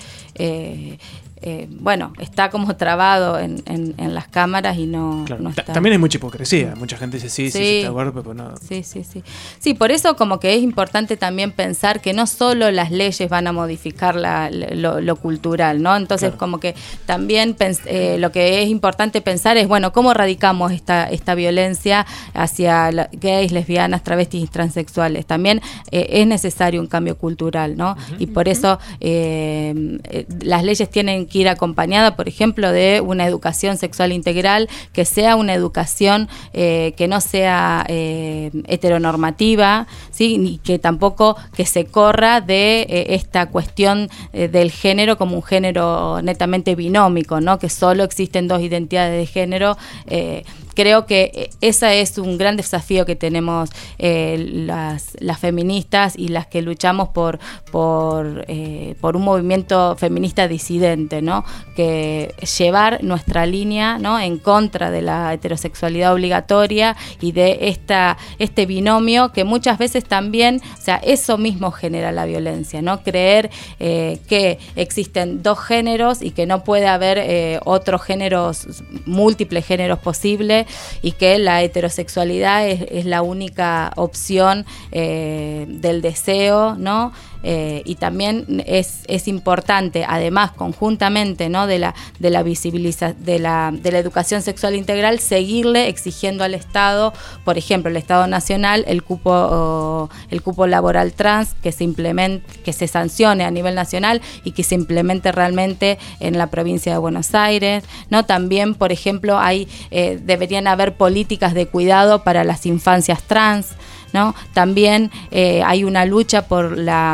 eh, Eh, bueno, está como trabado en, en, en las cámaras y no, claro. no está. También hay mucha hipocresía, mucha gente dice sí, sí, sí, está de acuerdo, pero no. Sí, sí, sí. Sí, por eso como que es importante también pensar que no solo las leyes van a modificar la, lo, lo cultural, ¿no? Entonces claro. como que también eh, lo que es importante pensar es, bueno, ¿cómo erradicamos esta, esta violencia hacia la, gays, lesbianas, travestis y transexuales? También eh, es necesario un cambio cultural, ¿no? Uh-huh. Y por eso eh, eh, las leyes tienen que ir acompañada, por ejemplo, de una educación sexual integral, que sea una educación eh, que no sea eh, heteronormativa, ¿sí? Ni que tampoco que se corra de eh, esta cuestión eh, del género como un género netamente binómico, ¿no? Que solo existen dos identidades de género. Eh, Creo que ese es un gran desafío que tenemos eh, las, las feministas y las que luchamos por, por, eh, por un movimiento feminista disidente, ¿no? Que llevar nuestra línea, ¿no? En contra de la heterosexualidad obligatoria y de esta, este binomio que muchas veces también, o sea, eso mismo genera la violencia, ¿no? Creer eh, que existen dos géneros y que no puede haber eh, otros géneros, múltiples géneros posibles, y que la heterosexualidad es, es la única opción eh, del deseo, ¿no? Eh, y también es, es importante, además, conjuntamente, ¿no? de la de la visibiliza, de la de la educación sexual integral, seguirle exigiendo al Estado, por ejemplo, el Estado Nacional, el cupo oh, el cupo laboral trans, que se implemente, que se sancione a nivel nacional y que se implemente realmente en la provincia de Buenos Aires, ¿no? También, por ejemplo, hay eh, deberían haber políticas de cuidado para las infancias trans, ¿no? También eh, hay una lucha por la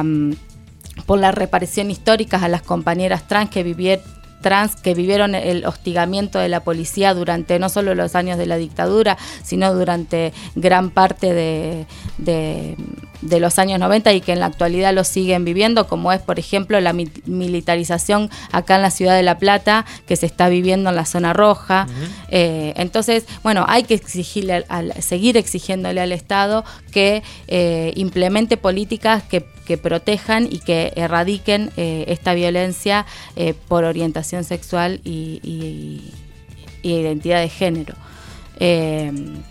por la reparación histórica a las compañeras trans que vivieron trans que vivieron el hostigamiento de la policía durante no solo los años de la dictadura, sino durante gran parte de, de, de los años noventa y que en la actualidad lo siguen viviendo, como es, por ejemplo, la mi- militarización acá en la ciudad de La Plata, que se está viviendo en la zona roja. Uh-huh. Eh, entonces, bueno, hay que exigirle al, al, seguir exigiéndole al Estado que eh, implemente políticas que que protejan y que erradiquen eh, esta violencia eh, por orientación sexual y, y, y identidad de género. Eh,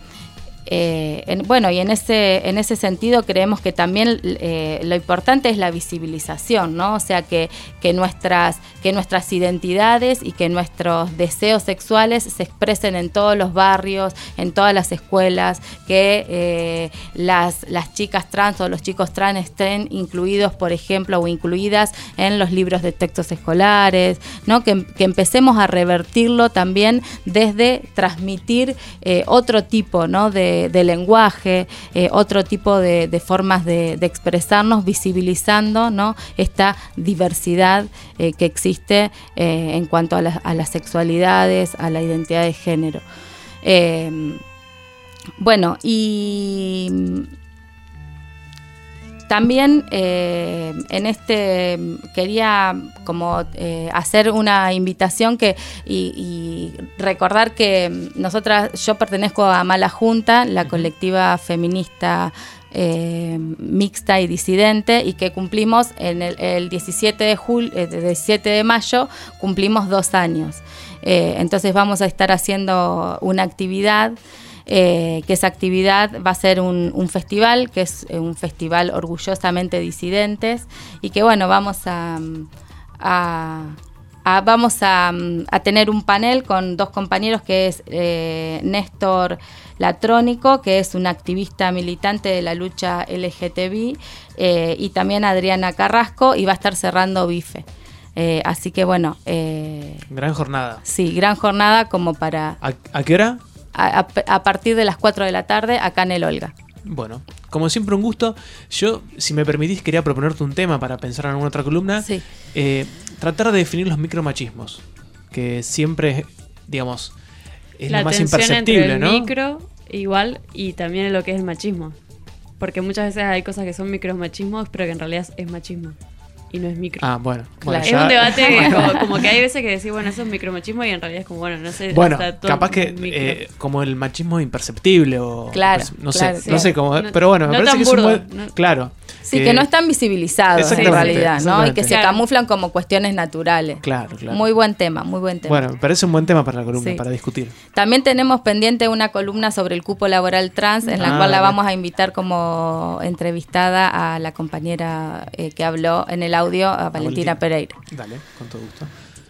Eh, en, bueno, y en ese en ese sentido creemos que también eh, lo importante es la visibilización, ¿no? O sea, que, que, nuestras, que nuestras identidades y que nuestros deseos sexuales se expresen en todos los barrios, en todas las escuelas, que eh, las, las chicas trans o los chicos trans estén incluidos, por ejemplo, o incluidas en los libros de textos escolares, ¿no? Que, que empecemos a revertirlo también desde transmitir eh, otro tipo, ¿no? de de, de lenguaje, eh, otro tipo de, de formas de, de expresarnos, visibilizando, ¿no?, esta diversidad eh, que existe eh, en cuanto a, la, a las sexualidades, a la identidad de género. Eh, bueno, y también eh, en este quería como eh, hacer una invitación que y, y recordar que nosotras, yo pertenezco a Mala Junta, la colectiva feminista eh, mixta y disidente, y que cumplimos en el, el diecisiete de julio, eh, diecisiete de mayo, cumplimos dos años. Eh, entonces vamos a estar haciendo una actividad. Eh, que esa actividad va a ser un, un festival, que es un festival orgullosamente disidentes, y que bueno, vamos a, a, a vamos a, a tener un panel con dos compañeros, que es eh, Néstor Latrónico, que es un activista militante de la lucha L G T B, eh, y también Adriana Carrasco, y va a estar cerrando Bife. Eh, así que bueno. Eh, gran jornada. Sí, gran jornada como para... ¿A, a qué hora? A, a, a partir de las cuatro de la tarde, acá en el Olga. Bueno, como siempre un gusto. Yo, si me permitís, quería proponerte un tema para pensar en alguna otra columna. Sí. Eh, tratar de definir los micromachismos, que siempre, digamos, es la lo más tensión imperceptible, entre el ¿no? micro, igual, y también lo que es el machismo. Porque muchas veces hay cosas que son micromachismos, pero que en realidad es machismo. Y no es micro. Ah, bueno. Claro. bueno es ya... un debate como, como que hay veces que decís, bueno, eso es micromachismo, y en realidad es como, bueno, no sé. Bueno, hasta todo capaz que micro. eh, como el machismo imperceptible o... Claro, no claro, sé, sí. no sé cómo... No- pero bueno, me no parece tan que es un burdo, buen... no- Claro. Sí, eh, que no están visibilizados en exactamente, realidad, ¿no? Y exactamente. que se Claro. camuflan como cuestiones naturales. Claro, claro. Muy buen tema, muy buen tema. Bueno, me parece un buen tema para la columna, Sí. para discutir. También tenemos pendiente una columna sobre el cupo laboral trans, en la Ah, cual la dale. vamos a invitar como entrevistada a la compañera eh, que habló en el audio, a Valentina Valentina. Pereira. Dale, con todo gusto.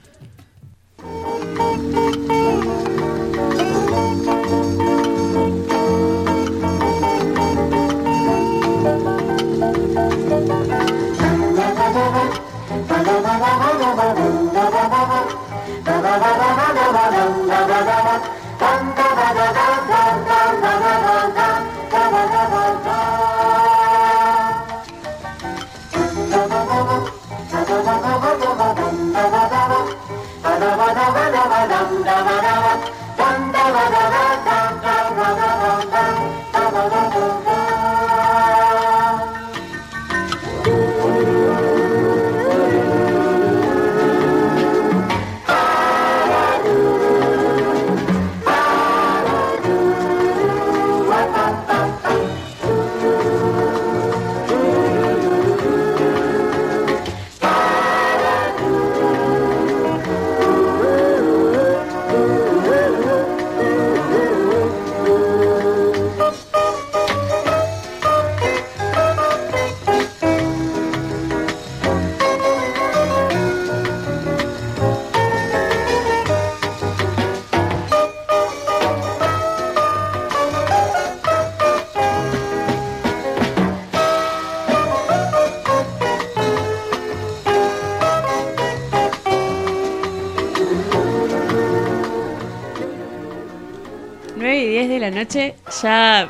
nueve y diez de la noche, ya...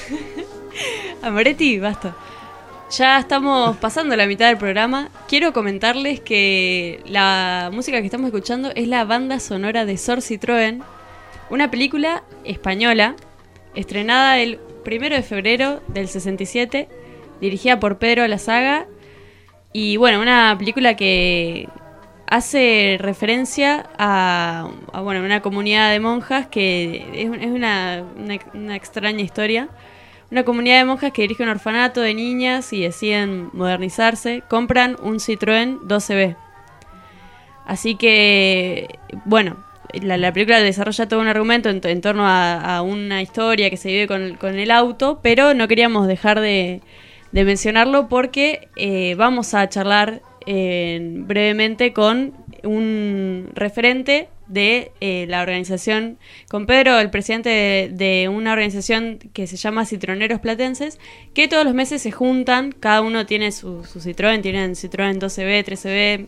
Amoretti, basta. Ya estamos pasando la mitad del programa. Quiero comentarles que la música que estamos escuchando es la banda sonora de Sor Citroën, una película española estrenada el primero de febrero del sesenta y siete, dirigida por Pedro Lazaga. Y bueno, una película que hace referencia a, a bueno, una comunidad de monjas que es, es una, una, una extraña historia. Una comunidad de monjas que dirige un orfanato de niñas y deciden modernizarse. Compran un Citroën doce B. Así que, bueno, la, la película desarrolla todo un argumento en, en torno a, a una historia que se vive con, con el auto, pero no queríamos dejar de, de mencionarlo porque eh, vamos a charlar eh, brevemente con un referente de eh, la organización, con Pedro, el presidente de, de una organización que se llama Citroneros Platenses, que todos los meses se juntan, cada uno tiene su, su Citroën, tienen Citroën doce B, trece B,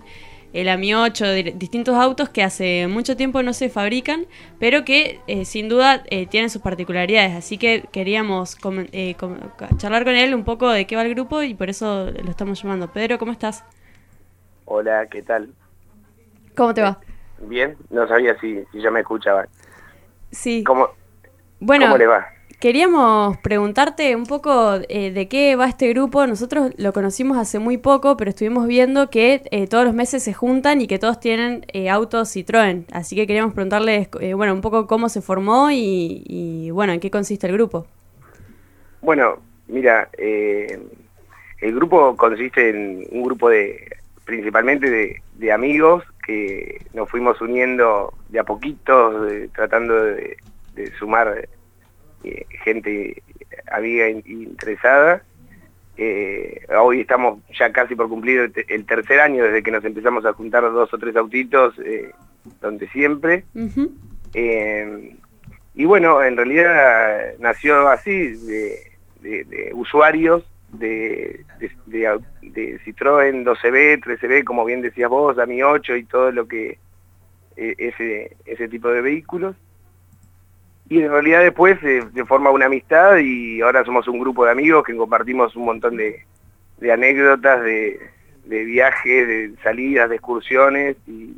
el A M I ocho, di- distintos autos que hace mucho tiempo no se fabrican, pero que eh, sin duda eh, tienen sus particularidades. Así que queríamos com- eh, com- charlar con él un poco de qué va el grupo y por eso lo estamos llamando. Pedro, ¿cómo estás? Hola, ¿qué tal? ¿Cómo te va? Bien, no sabía si, si ya me escuchaban. Sí. ¿Cómo, Bueno, ¿Cómo les va? queríamos preguntarte un poco eh, de qué va este grupo. Nosotros lo conocimos hace muy poco, pero estuvimos viendo que eh, todos los meses se juntan y que todos tienen eh, autos Citroën. Así que queríamos preguntarles, eh, bueno, un poco cómo se formó y, y, bueno, en qué consiste el grupo. Bueno, mira, eh, el grupo consiste en un grupo de, principalmente de, de amigos que nos fuimos uniendo de a poquitos, de- tratando de, de sumar eh, gente amiga in- interesada. Eh, hoy estamos ya casi por cumplir el, te- el tercer año desde que nos empezamos a juntar dos o tres autitos, eh, donde siempre. Ujú. Eh, y bueno, en realidad nació así, de, de- de usuarios de, de, de au- de Citroën doce B, trece B, como bien decías vos, A M I ocho y todo lo que eh, ese, ese tipo de vehículos. Y en realidad después se, se forma una amistad y ahora somos un grupo de amigos que compartimos un montón de, de anécdotas, de, de viajes, de salidas, de excursiones y,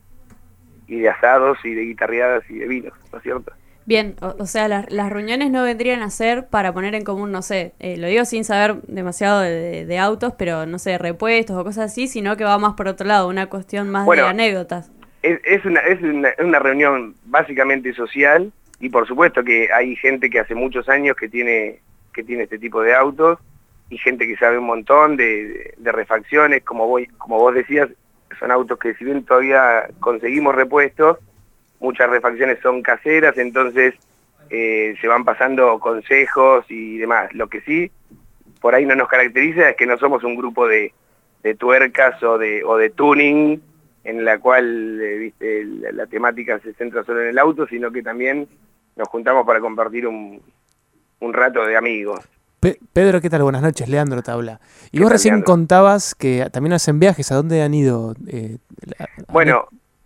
y de asados y de guitarreadas y de vinos, ¿no es cierto? Bien, o, o sea, las, las reuniones no vendrían a ser para poner en común, no sé, eh, lo digo sin saber demasiado de, de- de autos, pero no sé, repuestos o cosas así, sino que va más por otro lado, una cuestión más Bueno, de anécdotas. Es, es, una, es una, una reunión básicamente social y por supuesto que hay gente que hace muchos años que tiene, que tiene este tipo de autos y gente que sabe un montón de, de, de refacciones, como, voy, como vos decías, son autos que si bien todavía conseguimos repuestos, muchas refacciones son caseras, entonces eh, se van pasando consejos y demás. Lo que sí, por ahí no nos caracteriza es que no somos un grupo de, de tuercas o de, o de tuning, en la cual eh, viste, la, la temática se centra solo en el auto, sino que también nos juntamos para compartir un, un rato de amigos. Pe- Pedro, ¿qué tal? Buenas noches, Leandro te habla. Y ¿Qué vos tal, recién Leandro? contabas que también hacen viajes, ¿a dónde han ido? Eh, la- Bueno,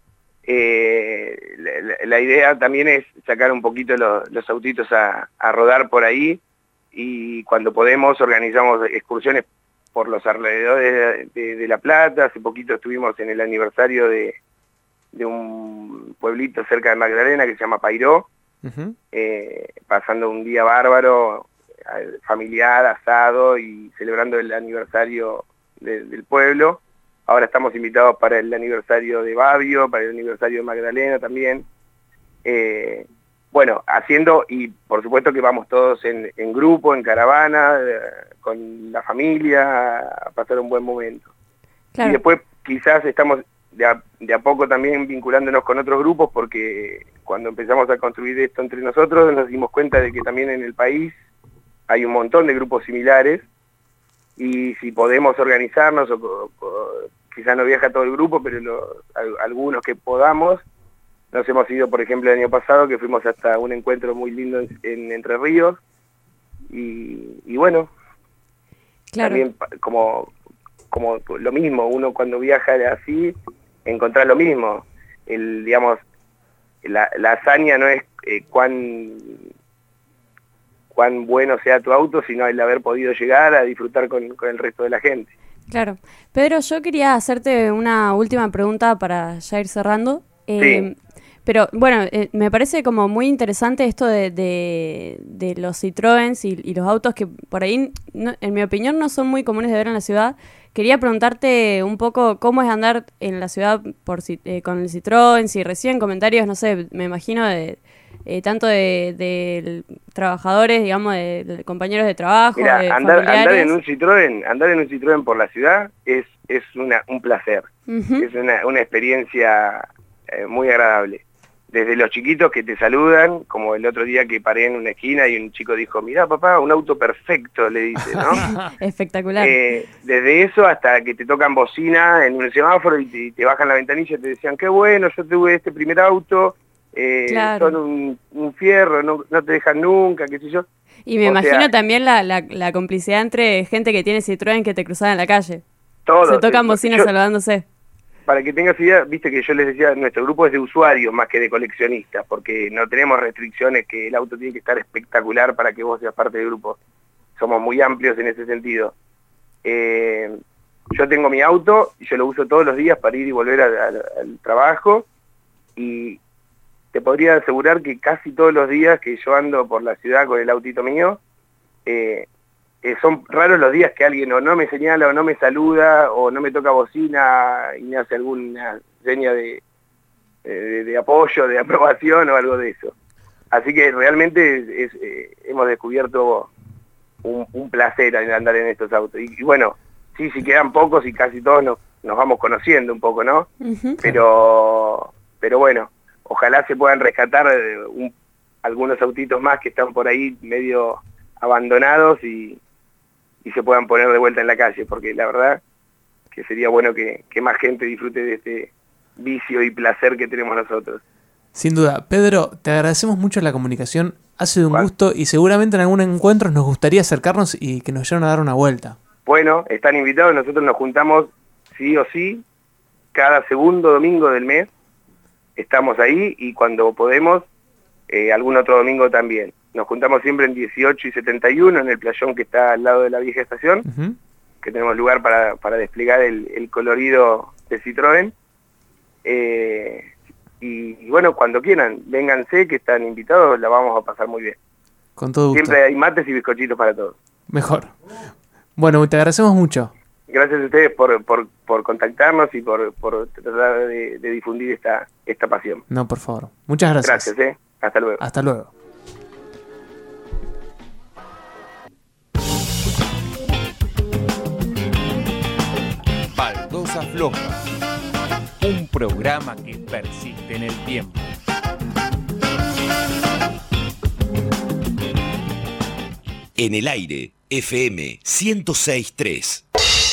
eh, la, la- la idea también es sacar un poquito lo- los autitos a, a rodar por ahí y cuando podemos organizamos excursiones por los alrededores de, de- de La Plata. Hace poquito estuvimos en el aniversario de, de un pueblito cerca de Magdalena que se llama Pairó, Ujú. eh, pasando un día bárbaro, eh, familiar, asado y celebrando el aniversario de- del pueblo. Ahora estamos invitados para el aniversario de Babio, para el aniversario de Magdalena también. Eh, bueno, haciendo, y por supuesto que vamos todos en, en grupo, en caravana, eh, con la familia, a pasar un buen momento. Claro. Y después quizás estamos de a, de a poco también vinculándonos con otros grupos porque cuando empezamos a construir esto entre nosotros nos dimos cuenta de que también en el país hay un montón de grupos similares y si podemos organizarnos, o, o, quizás no viaja todo el grupo, pero lo, al, algunos que podamos, nos hemos ido, por ejemplo, el año pasado, que fuimos hasta un encuentro muy lindo en, en Entre Ríos, y, y bueno, Claro. también pa- como, como lo mismo, uno cuando viaja así, encontrar lo mismo, el, digamos, la, la hazaña no es eh, cuán cuán bueno sea tu auto, sino el haber podido llegar a disfrutar con, con el resto de la gente. Claro. Pedro, yo quería hacerte una última pregunta para ya ir cerrando. Eh, Pero bueno, eh, me parece como muy interesante esto de, de, de los Citroëns y, y los autos que por ahí, no- en mi opinión, no son muy comunes de ver en la ciudad. Quería preguntarte un poco cómo es andar en la ciudad por, Ci- eh, con el Citroën, si reciben comentarios, no sé, me imagino de eh, tanto de, de trabajadores, digamos, de, de compañeros de trabajo, Mira, de andar, andar familiares. en un Citroën, andar en un Citroën por la ciudad es, es una, un placer, Ujú. es una, una experiencia eh, muy agradable. Desde los chiquitos que te saludan, como el otro día que paré en una esquina y un chico dijo, mirá papá, un auto perfecto, le dice, ¿no? Espectacular. Eh, desde eso hasta que te tocan bocina en un semáforo y te, y te bajan la ventanilla y te decían, qué bueno, yo tuve este primer auto, eh, Claro. son un, un fierro, no, no te dejan nunca, qué sé yo. Y me o imagino sea, también la, la, la complicidad entre gente que tiene Citroën que te cruzaba en la calle. Todo. Se tocan Eh, bocinas yo- saludándose. para que tengas idea, viste que yo les decía, nuestro grupo es de usuarios más que de coleccionistas, porque no tenemos restricciones que el auto tiene que estar espectacular para que vos seas parte del grupo. Somos muy amplios en ese sentido. Eh, yo tengo mi auto y yo lo uso todos los días para ir y volver a, a, al trabajo, y te podría asegurar que casi todos los días que yo ando por la ciudad con el autito mío, eh, eh, son raros los días que alguien o no me señala o no me saluda o no me toca bocina y me hace alguna seña de, de, de apoyo, de aprobación o algo de eso. Así que realmente es, es, eh, hemos descubierto un, un placer en andar en estos autos. Y, y bueno, sí, sí quedan pocos y casi todos nos, nos vamos conociendo un poco, ¿no? Uh-huh. Pero, pero bueno, ojalá se puedan rescatar un, algunos autitos más que están por ahí medio abandonados y, y se puedan poner de vuelta en la calle, porque la verdad que sería bueno que, que más gente disfrute de este vicio y placer que tenemos nosotros. Sin duda. Pedro, te agradecemos mucho la comunicación, ha sido un ¿Cuál? gusto y seguramente en algún encuentro nos gustaría acercarnos y que nos lleven a dar una vuelta. Bueno, están invitados, nosotros nos juntamos sí o sí cada segundo domingo del mes, estamos ahí y cuando podemos, eh, algún otro domingo también. Nos juntamos siempre en dieciocho y setenta y uno en el playón que está al lado de la vieja estación, uh-huh. que tenemos lugar para, para desplegar el, el colorido de Citroën. Eh, y, y bueno, cuando quieran, vénganse que están invitados, la vamos a pasar muy bien. Con todo gusto. Siempre hay mates y bizcochitos para todos. Mejor. Bueno, te agradecemos mucho. Gracias a ustedes por, por, por contactarnos y por, por tratar de, de difundir esta, esta pasión. No, por favor. Muchas gracias. Gracias, eh. Hasta luego. Hasta luego. Baldosa Floja, un programa que persiste en el tiempo. En el aire, F M ciento seis punto tres.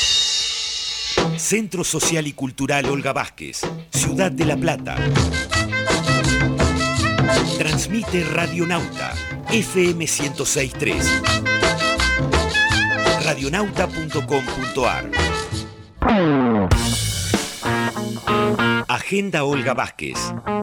Centro Social y Cultural Olga Vázquez, Ciudad de La Plata. Transmite Radionauta, F M ciento seis punto tres. radionauta punto com punto a r. Agenda Olga Vázquez.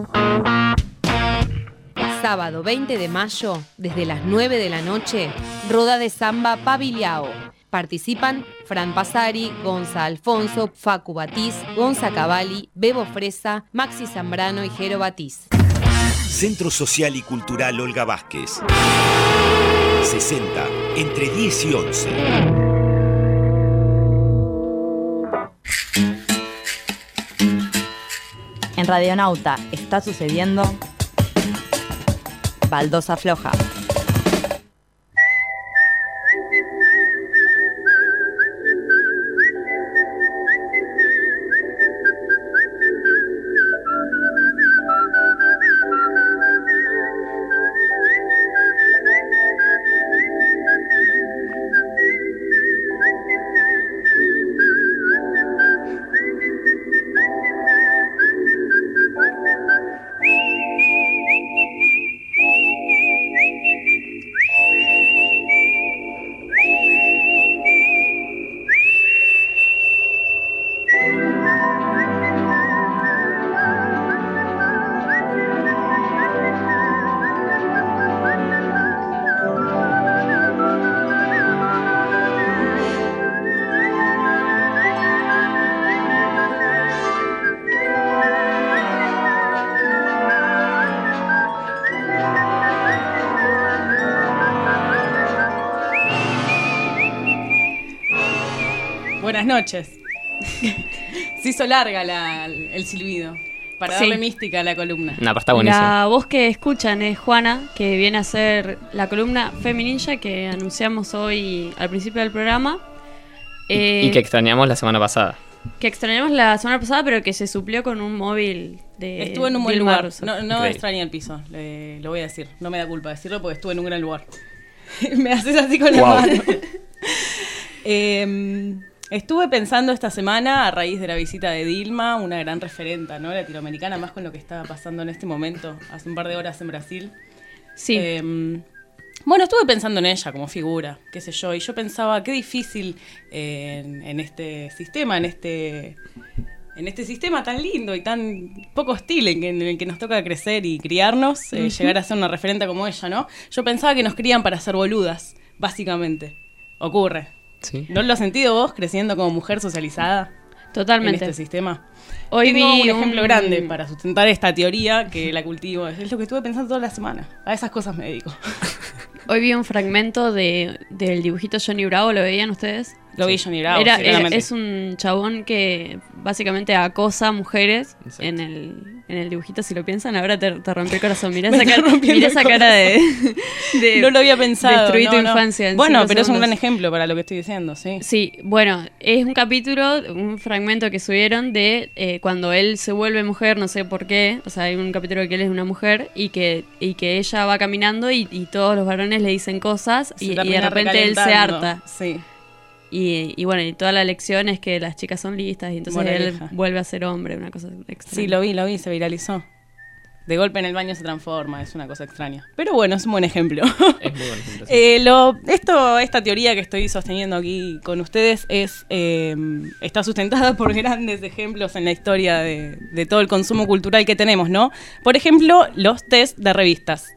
Sábado veinte de mayo, desde las nueve de la noche, Roda de Samba Paviliao. Participan Fran Pasari, Gonza Alfonso, Facu Batiz, Gonza Cavalli, Bebo Fresa, Maxi Zambrano y Jero Batiz. Centro Social y Cultural Olga Vázquez. sesenta, entre diez y once. En Radionauta está sucediendo Baldosa Floja. Buenas noches. Se hizo larga la, el silbido para darle sí. mística a la columna. No, pero está buenísimo. La voz que escuchan es Juana, que viene a ser la columna Femininja que anunciamos hoy al principio del programa. Y, eh, y que extrañamos la semana pasada. Que extrañamos la semana pasada, pero que se suplió con un móvil de Estuve en un buen lugar. No, no extrañé el piso, le, lo voy a decir. No me da culpa decirlo porque estuve en un gran lugar. Me haces así con la wow. mano. eh... Estuve pensando esta semana, a raíz de la visita de Dilma, una gran referenta, ¿no? Latinoamericana, más con lo que está pasando en este momento, hace un par de horas en Brasil. Sí. Eh, bueno, estuve pensando en ella como figura, qué sé yo, y yo pensaba qué difícil eh, en, en este sistema, en este en este sistema tan lindo y tan poco hostil en, que, en el que nos toca crecer y criarnos, eh, uh-huh. llegar a ser una referente como ella, ¿no? Yo pensaba que nos crían para ser boludas, básicamente. Ocurre. Sí. ¿No lo has sentido vos creciendo como mujer socializada? Totalmente. En este sistema. Hoy Tengo vi un ejemplo un... grande para sustentar esta teoría que la cultivo. Es lo que estuve pensando toda la semana. A esas cosas me dedico. Hoy vi un fragmento de, del dibujito Johnny Bravo, ¿lo veían ustedes? Lo vi Johnny Bravo, era, era, es un chabón que básicamente acosa mujeres en el, en el dibujito, si lo piensan. Ahora te, te rompió el corazón. Mirá esa, cara, mirá esa cara de, de... No lo había pensado. Destruí no, tu no. infancia. Bueno, pero segundos. es un gran ejemplo para lo que estoy diciendo, sí. Sí, bueno, es un capítulo, un fragmento que subieron de eh, cuando él se vuelve mujer, no sé por qué. O sea, hay un capítulo que él es una mujer y que, y que ella va caminando y, y todos los varones le dicen cosas y, y de repente él se harta. Sí. Y, y bueno, y toda la lección es que las chicas son listas y entonces Moraleja. él vuelve a ser hombre, una cosa extraña. Sí, lo vi, lo vi, se viralizó. De golpe en el baño se transforma, es una cosa extraña. Pero bueno, es un buen ejemplo. Es muy buen ejemplo. Sí. eh, lo, esto, esta teoría que estoy sosteniendo aquí con ustedes es eh, está sustentada por grandes ejemplos en la historia de, de todo el consumo cultural que tenemos, ¿no? Por ejemplo, los test de revistas.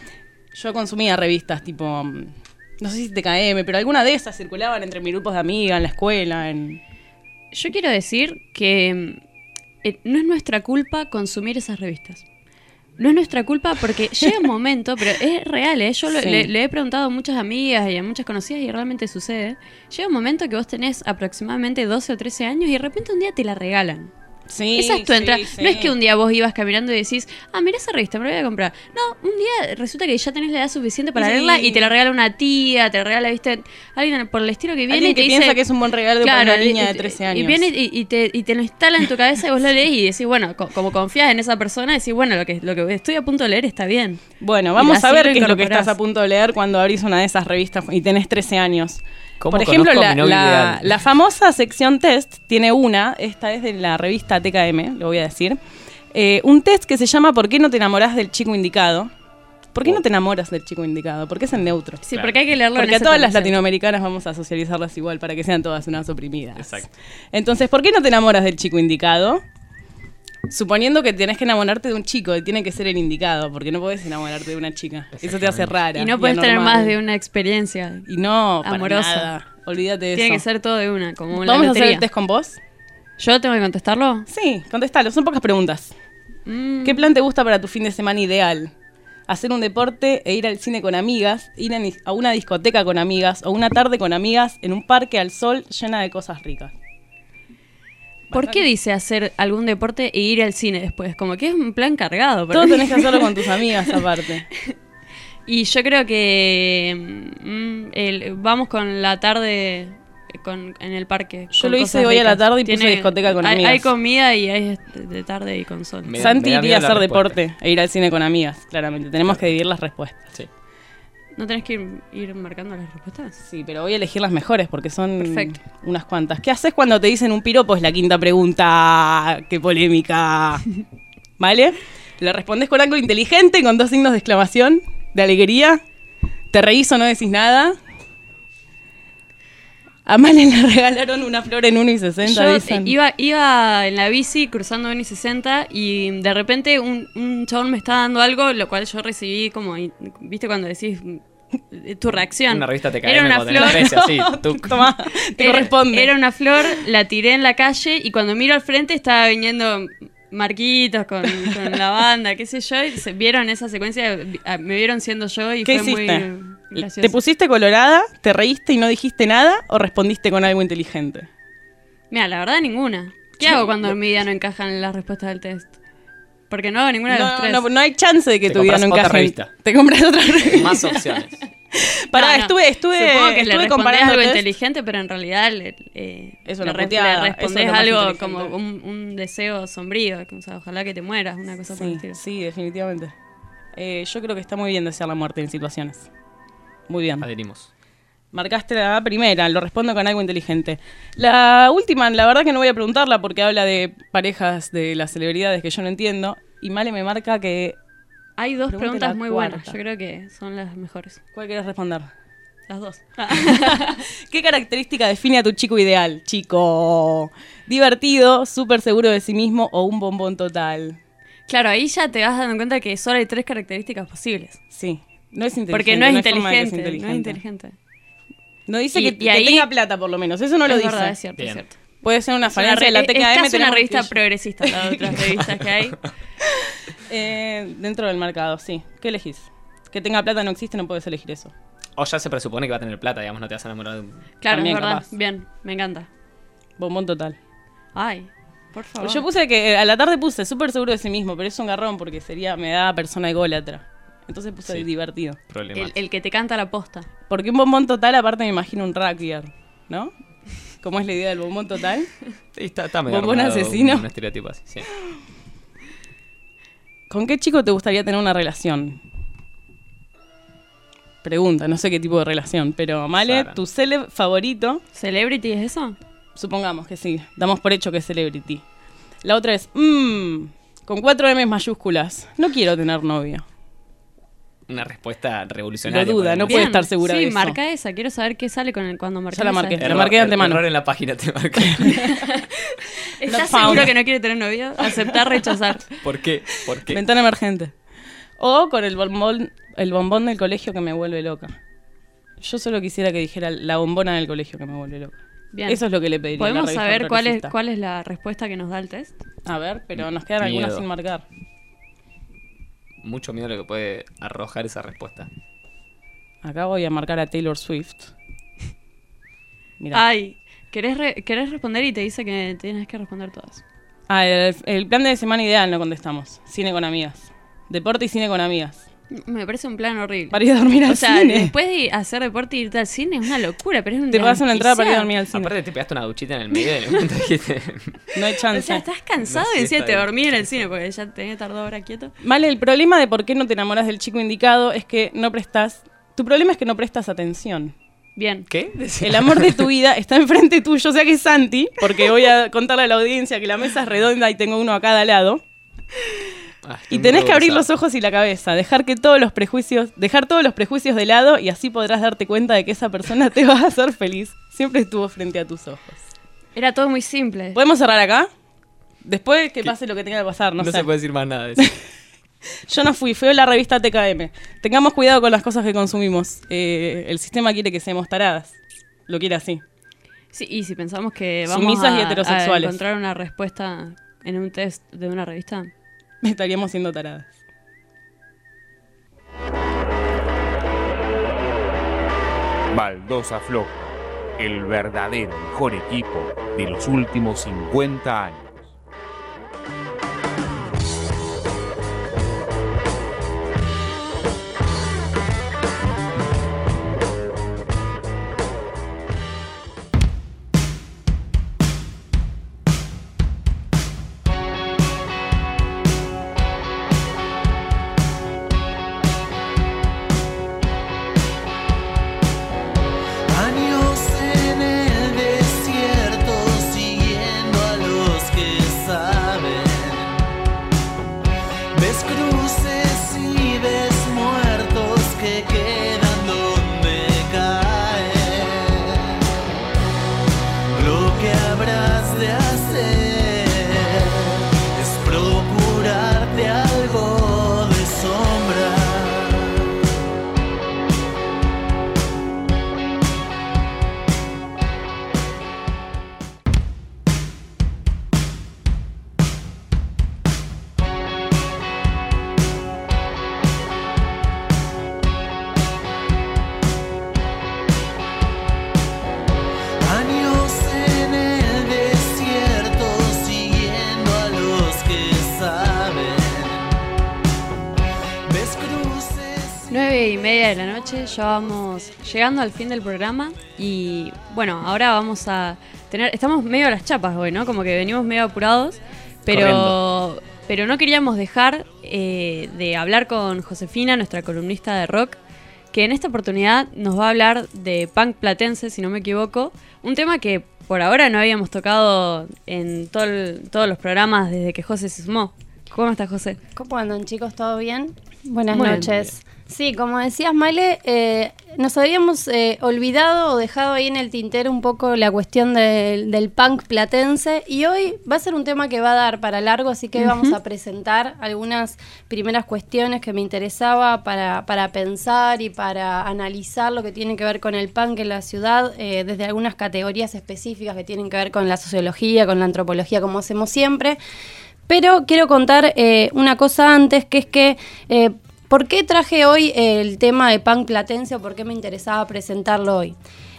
Yo consumía revistas tipo... No sé si T K M, pero alguna de esas circulaban entre mis grupos de amigas, en la escuela, en... Yo quiero decir que eh, no es nuestra culpa consumir esas revistas. No es nuestra culpa porque llega un momento, pero es real, ¿eh? Yo lo, Sí. le, le he preguntado a muchas amigas y a muchas conocidas y realmente sucede. Llega un momento que vos tenés aproximadamente doce o trece años y de repente un día te la regalan. Sí, Esa es tu sí, entrada. sí. No es que un día vos ibas caminando y decís, ah, mira esa revista, me la voy a comprar. No, un día resulta que ya tenés la edad suficiente para Sí. leerla y te la regala una tía, te la regala, viste, alguien por el estilo que viene Alguien y te que dice... piensa que es un buen regalo para una niña de trece años. Y viene y, y, te, y te lo instala en tu cabeza y vos lo lees y decís, bueno, co- como confías en esa persona, decís, bueno, lo que, lo que estoy a punto de leer está bien. Bueno, Y vamos así a ver lo qué es lo que incorporás. estás a punto de leer cuando abrís una de esas revistas y tenés trece años. ¿Cómo Por ejemplo, conozco a la, mi novio la, ideal? la famosa sección test tiene una, esta es de la revista T K M, lo voy a decir, eh, un test que se llama ¿Por qué no te enamorás del chico indicado? ¿Por qué no te enamoras del chico indicado? Porque es en neutro. Sí, porque hay que leerlo en Porque a ese todas las concepto. latinoamericanas vamos a socializarlas igual para que sean todas unas oprimidas. Exacto. Entonces, ¿por qué no te enamoras del chico indicado? Suponiendo que tenés que enamorarte de un chico, y tiene que ser el indicado, porque no podés enamorarte de una chica. Eso te hace rara. Y no puedes tener anormal. más de una experiencia Y no, para amorosa. nada. Olvídate de Tiene eso. que ser todo de una, como la ¿Vamos a hacer lotería. el test con vos? ¿Yo tengo que contestarlo? Sí, contestalo. Son pocas preguntas. Mm. ¿Qué plan te gusta para tu fin de semana ideal? Hacer un deporte e ir al cine con amigas, ir a ni- a una discoteca con amigas o una tarde con amigas en un parque al sol llena de cosas ricas. ¿Por qué dice hacer algún deporte e ir al cine después? Como que es un plan cargado. para Todo mí. tenés que hacerlo con tus amigas aparte. Y yo creo que mm, el- vamos con la tarde con, en el parque. Yo con lo hice cosas hoy a la ricas. tarde y puse discoteca con hay, amigas. Hay comida y hay de tarde y con sol. Me da- Santi me da iría a miedo la hacer respuesta. deporte e ir al cine con amigas, claramente. Tenemos que dividir las respuestas. Sí. ¿No tenés que ir, ir marcando las respuestas? Sí, pero voy a elegir las mejores porque son Perfecto. unas cuantas. ¿Qué haces cuando te dicen un piropo? Es la quinta pregunta. ¡Qué polémica! ¿Vale? Le respondes con algo inteligente, con dos signos de exclamación, de alegría. ¿Te reís o no decís nada? A Male le regalaron una flor en uno y sesenta, Yo dicen. eh, iba, iba en la bici cruzando uno y sesenta y de repente un, un chabón me estaba dando algo, lo cual yo recibí como, ¿viste cuando decís mm, tu reacción? Una revista T K M Era una cuando tenés flor. trece, así, tú. Tomá, te Era, corresponde. era una flor, la tiré en la calle y cuando miro al frente estaba viniendo Marquitos con, con la banda, qué sé yo, y se vieron esa secuencia, vi- ah, me vieron siendo yo y ¿Qué fue hiciste? muy gracioso. ¿Te pusiste colorada, te reíste y no dijiste nada o respondiste con algo inteligente? Mira, la verdad ninguna. ¿Qué Sí. hago cuando en mi vida no encajan las respuestas del test? Porque no hago ninguna de las No, tres. no, no hay chance de que Te tu vida no compras otra encaje. revista. Te compras otra revista. Más opciones. Pará, No, no. estuve, estuve, Supongo que le estuve respondés comparando algo test. inteligente, pero en realidad le, eh, Es le una re- puteada, le eso es respondés lo más algo inteligente. como un, un deseo sombrío, o sea, ojalá que te mueras, una cosa por el Sí, estilo. sí, definitivamente. Eh, yo creo que está muy bien desear la muerte en situaciones. Muy bien. Adherimos. Marcaste la primera, lo respondo con algo inteligente. La última, la verdad que no voy a preguntarla porque habla de parejas de las celebridades que yo no entiendo. Y Male me marca que... Hay dos Pregunte preguntas la muy cuarta. buenas, yo creo que son las mejores. ¿Cuál querés responder? Las dos. ¿Qué característica define a tu chico ideal? Chico divertido, súper seguro de sí mismo o un bombón total. Claro, ahí ya te vas dando cuenta que solo hay tres características posibles. Sí, no es inteligente. Porque no es, no inteligente, hay forma de que sea inteligente. no es inteligente. No dice Y- que, y que ahí- tenga plata, por lo menos. Eso no lo es dice. verdad, es cierto, es cierto. Puede ser una Es una falencia de la re- T K M. es casi una tenemos- revista progresista, las otras revistas que hay. Eh, dentro del mercado, sí. ¿Qué elegís? Que tenga plata no existe, no puedes elegir eso. O ya se presupone que va a tener plata, digamos, no te vas a enamorar de un... Claro, También es verdad. capaz. Bien, me encanta. Bombón total. Ay, por favor. Yo puse que, a la tarde puse súper seguro de sí mismo, pero es un garrón porque sería, me da persona ególatra. Entonces puse Sí. divertido. El, el que te canta la posta. Porque un bombón total, aparte me imagino un rugbyer, ¿no? ¿Cómo es la idea del bombón total? Sí, está, está medio Bombón armado, asesino. Un estereotipo así, sí. ¿Con qué chico te gustaría tener una relación? Pregunta, no sé qué tipo de relación, pero Male, Sara. tu celeb favorito. ¿Celebrity es eso? Supongamos que sí, damos por hecho que es celebrity. La otra es, mmm, con cuatro M mayúsculas, no quiero tener novio. Una respuesta revolucionaria. Lo duda, por no el puede momento. estar segura sí, de eso. marca esa. Quiero saber qué sale con el, cuando marca Ya la esa. marqué, Error, la marqué de antemano. Error en la página te marqué. ¿Estás Not found. seguro que no quiere tener novio? Aceptar, rechazar. ¿Por qué? ¿Por qué? Ventana emergente. O con el bombón, el bombón del colegio que me vuelve loca. Yo solo quisiera que dijera la bombona del colegio que me vuelve loca. Bien. Eso es lo que le pediría. a la ¿Podemos revista saber cuál es, progresista. cuál es la respuesta que nos da el test? A ver, pero nos quedan Miedo. algunas sin marcar. Mucho miedo lo que puede arrojar esa respuesta. Acá voy a marcar a Taylor Swift. Mirá. Ay, ¿querés, re- querés responder y te dice que tienes que responder todas? Ah, el, el plan de semana ideal no contestamos. Cine con amigas. Deporte y cine con amigas. Me parece un plan horrible. Para ir a dormir al o sea, cine. después de hacer deporte y irte al cine es una locura, pero es un Te pagas una entrada para ir a dormir desquiciado. al cine. Aparte te pegaste una duchita en el medio y de momento dijiste... No hay chance. O sea, estás cansado No y sé, decís está te bien. dormí en el cine porque ya tenés tardado ahora quieto. Vale, el problema de por qué no te enamoras del chico indicado es que no prestas... Tu problema es que no prestas atención. Bien. ¿Qué? El amor de tu vida está enfrente tuyo, o sea que es Santi, porque voy a contarle a la audiencia que la mesa es redonda y tengo uno a cada lado. Ah, estoy Y muy tenés que abrir ruborizado. los ojos y la cabeza, dejar que todos los prejuicios, dejar todos los prejuicios de lado y así podrás darte cuenta de que esa persona te va a hacer feliz. Siempre estuvo frente a tus ojos. Era todo muy simple. ¿Podemos cerrar acá? Después que pase lo que tenga que pasar, no, No sé. se puede decir más nada de eso. Yo no fui, fue la revista T K M. Tengamos cuidado con las cosas que consumimos. Eh, el sistema quiere que seamos taradas. Lo quiere así. Sí, y si pensamos que vamos Sumisas a, y heterosexuales. a encontrar una respuesta en un test de una revista. Estaríamos siendo taradas. Baldosa Floja, el verdadero mejor equipo de los últimos cincuenta años. Años en el desierto siguiendo a los que saben. Ves cruces y ves muertos que quedan donde caen. Lo que habrás de hacer es procurarte algo de sombra. Años en el desierto siguiendo a los que saben. Ves cruces. Nueve y media de la noche, ya vamos llegando al fin del programa y bueno, ahora vamos a tener, estamos medio a las chapas hoy, ¿no? Como que venimos medio apurados, pero, Corriendo. pero no queríamos dejar eh, de hablar con Josefina, nuestra columnista de rock, que en esta oportunidad nos va a hablar de punk platense, si no me equivoco, un tema que por ahora no habíamos tocado en todo el- todos los programas desde que José se sumó. ¿Cómo estás, José? ¿Cómo andan, chicos? ¿Todo bien? Buenas Bueno. noches. Sí, como decías, Maile, eh, nos habíamos eh, olvidado o dejado ahí en el tintero un poco la cuestión del, del punk platense, y hoy va a ser un tema que va a dar para largo, así que Ujú. vamos a presentar algunas primeras cuestiones que me interesaba para, para pensar y para analizar lo que tiene que ver con el punk en la ciudad, eh, desde algunas categorías específicas que tienen que ver con la sociología, con la antropología, como hacemos siempre. Pero quiero contar eh, una cosa antes, que es que eh, ¿por qué traje hoy el tema de punk platense o por qué me interesaba presentarlo hoy?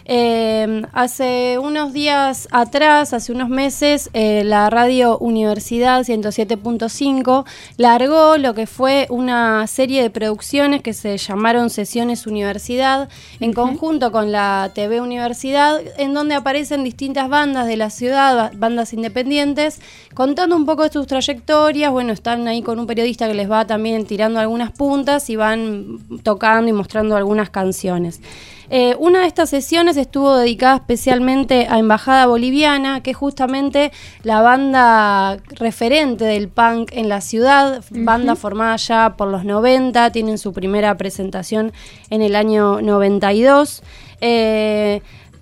Eh, hace unos días atrás, hace unos meses, eh, la radio Universidad ciento siete punto cinco largó lo que fue una serie de producciones que se llamaron Sesiones Universidad, en conjunto con la T V Universidad, en donde aparecen distintas bandas de la ciudad, ba- bandas independientes, contando un poco de sus trayectorias. Bueno, están ahí con un periodista que les va también tirando algunas puntas y van tocando y mostrando algunas canciones. Eh, una de estas sesiones estuvo dedicada especialmente a Embajada Boliviana, que es justamente la banda referente del punk en la ciudad, Ujú. banda formada ya por los noventa, tienen su primera presentación en el año noventa y dos. Eh,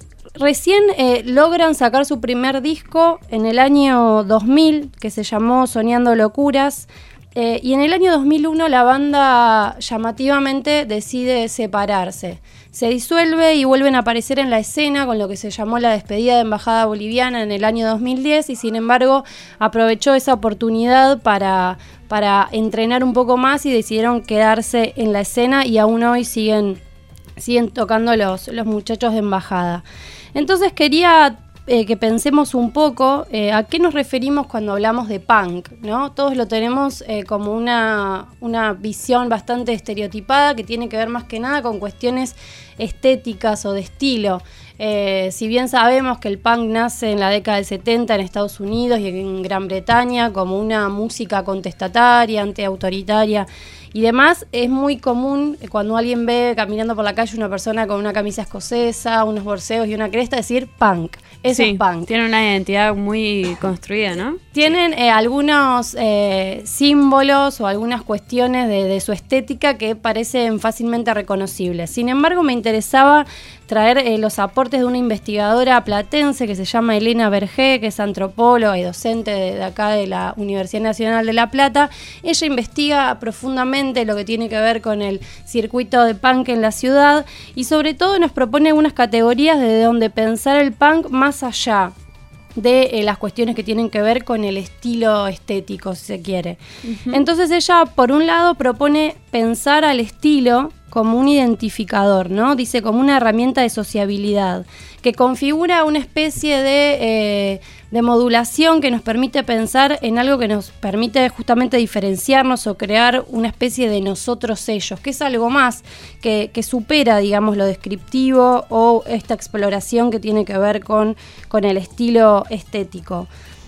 Recién eh, logran sacar su primer disco en el año dos mil, que se llamó Soñando Locuras, eh, y en el año dos mil uno la banda llamativamente decide separarse. Se disuelve y vuelven a aparecer en la escena con lo que se llamó la despedida de Embajada Boliviana en el año dos mil diez, y sin embargo aprovechó esa oportunidad para, para entrenar un poco más y decidieron quedarse en la escena, y aún hoy siguen, siguen tocando los, los muchachos de Embajada. Entonces quería eh, que pensemos un poco eh, a qué nos referimos cuando hablamos de punk, ¿no? Todos lo tenemos eh, como una, una visión bastante estereotipada que tiene que ver más que nada con cuestiones estéticas o de estilo. Eh, si bien sabemos que el punk nace en la década del setenta en Estados Unidos y en Gran Bretaña como una música contestataria, antiautoritaria y demás, es muy común eh, cuando alguien ve caminando por la calle una persona con una camisa escocesa, unos borseos y una cresta, decir punk. Eso Sí, es punk. tiene una identidad muy construida, ¿no? Tienen eh, algunos eh, símbolos o algunas cuestiones de, de su estética que parecen fácilmente reconocibles. Sin embargo, me interesaba traer eh, los aportes de una investigadora platense que se llama Elena Bergé, que es antropóloga y docente de, de acá de la Universidad Nacional de La Plata. Ella investiga profundamente lo que tiene que ver con el circuito de punk en la ciudad y sobre todo nos propone algunas categorías de donde pensar el punk más allá de eh, las cuestiones que tienen que ver con el estilo estético, si se quiere. Ujú. Entonces ella, por un lado, propone pensar al estilo como un identificador, ¿no? Dice como una herramienta de sociabilidad, que configura una especie de, eh, de modulación que nos permite pensar en algo que nos permite justamente diferenciarnos o crear una especie de nosotros ellos, que es algo más que, que supera, digamos, lo descriptivo o esta exploración que tiene que ver con, con el estilo estético.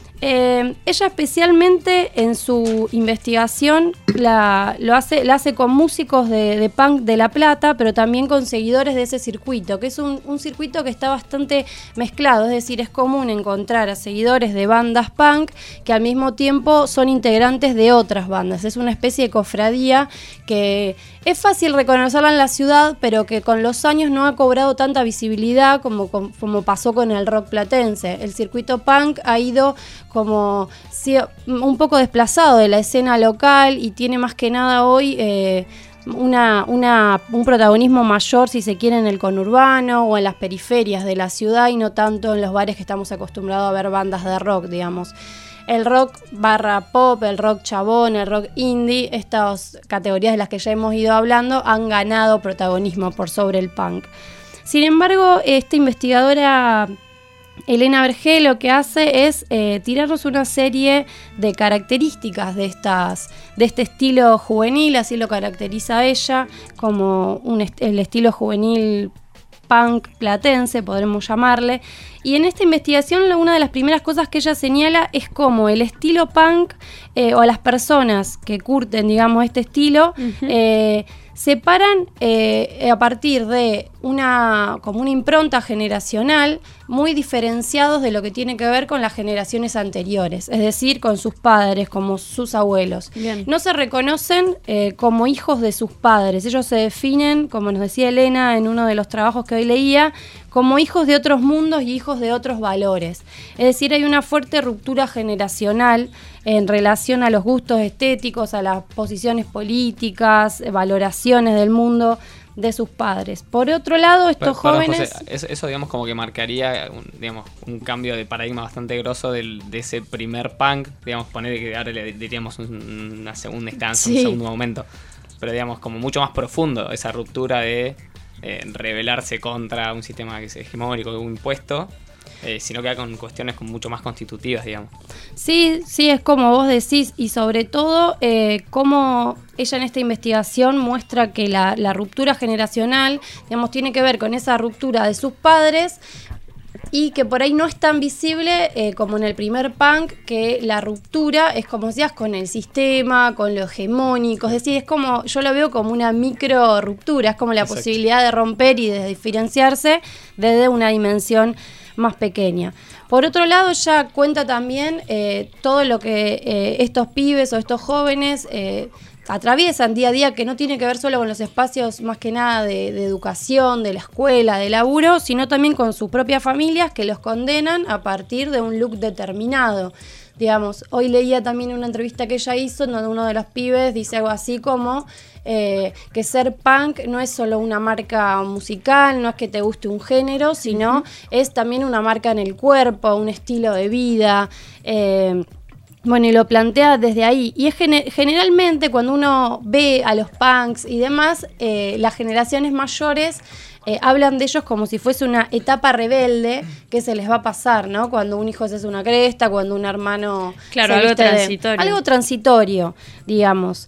Eh, ella especialmente en su investigación la, lo hace, la hace con músicos de, de punk de La Plata, pero también con seguidores de ese circuito, que es un, un circuito que está bastante mezclado, es decir, es común encontrar a seguidores de bandas punk que al mismo tiempo son integrantes de otras bandas. Es una especie de cofradía que es fácil reconocerla en la ciudad, pero que con los años no ha cobrado tanta visibilidad como, como pasó con el rock platense. El circuito punk ha ido como sí, un poco desplazado de la escena local y tiene más que nada hoy eh, una, una, un protagonismo mayor, si se quiere, en el conurbano o en las periferias de la ciudad y no tanto en los bares que estamos acostumbrados a ver bandas de rock, digamos. El rock barra pop, el rock chabón, el rock indie, estas categorías de las que ya hemos ido hablando han ganado protagonismo por sobre el punk. Sin embargo, esta investigadora Elena Bergé lo que hace es eh, tirarnos una serie de características de, estas, de este estilo juvenil, así lo caracteriza ella, como un est- el estilo juvenil punk platense, podremos llamarle. Y en esta investigación una de las primeras cosas que ella señala es cómo el estilo punk eh, o las personas que curten, digamos, este estilo, uh-huh. eh, separan eh, a partir de una, como una impronta generacional muy diferenciados de lo que tiene que ver con las generaciones anteriores, es decir, con sus padres, como sus abuelos. Bien. No se reconocen eh, como hijos de sus padres, ellos se definen, como nos decía Elena en uno de los trabajos que hoy leía, como hijos de otros mundos y hijos de otros valores. Es decir, hay una fuerte ruptura generacional en relación a los gustos estéticos, a las posiciones políticas, valoraciones del mundo de sus padres. Por otro lado, estos Perdón, jóvenes... José, eso, eso, digamos, como que marcaría un, digamos, un cambio de paradigma bastante grosso del, de ese primer punk, digamos, poner que ahora le diríamos un, una segunda instancia, Sí. un segundo momento, pero digamos, como mucho más profundo, esa ruptura de eh, rebelarse contra un sistema que es hegemónico, un impuesto, eh, sino que con cuestiones como mucho más constitutivas, digamos. Sí, sí, es como vos decís, y sobre todo eh, cómo ella en esta investigación muestra que la, la ruptura generacional, digamos, tiene que ver con esa ruptura de sus padres y que por ahí no es tan visible eh, como en el primer punk, que la ruptura es, como decías, con el sistema, con lo hegemónico, es decir, es como, yo lo veo como una micro ruptura, es como la Exacto. posibilidad de romper y de diferenciarse desde una dimensión más pequeña. Por otro lado, ella cuenta también eh, todo lo que eh, estos pibes o estos jóvenes eh, atraviesan día a día, que no tiene que ver solo con los espacios más que nada de, de educación, de la escuela, de laburo, sino también con sus propias familias que los condenan a partir de un look determinado. Digamos, hoy leía también una entrevista que ella hizo donde uno de los pibes dice algo así como eh, que ser punk no es solo una marca musical, no es que te guste un género, sino uh-huh. es también una marca en el cuerpo, un estilo de vida. Eh, Bueno, y lo plantea desde ahí. Y es gener- generalmente cuando uno ve a los punks y demás, eh, las generaciones mayores eh, hablan de ellos como si fuese una etapa rebelde que se les va a pasar, ¿no? Cuando un hijo se hace una cresta, cuando un hermano... Claro, se algo viste de- transitorio. algo transitorio, digamos.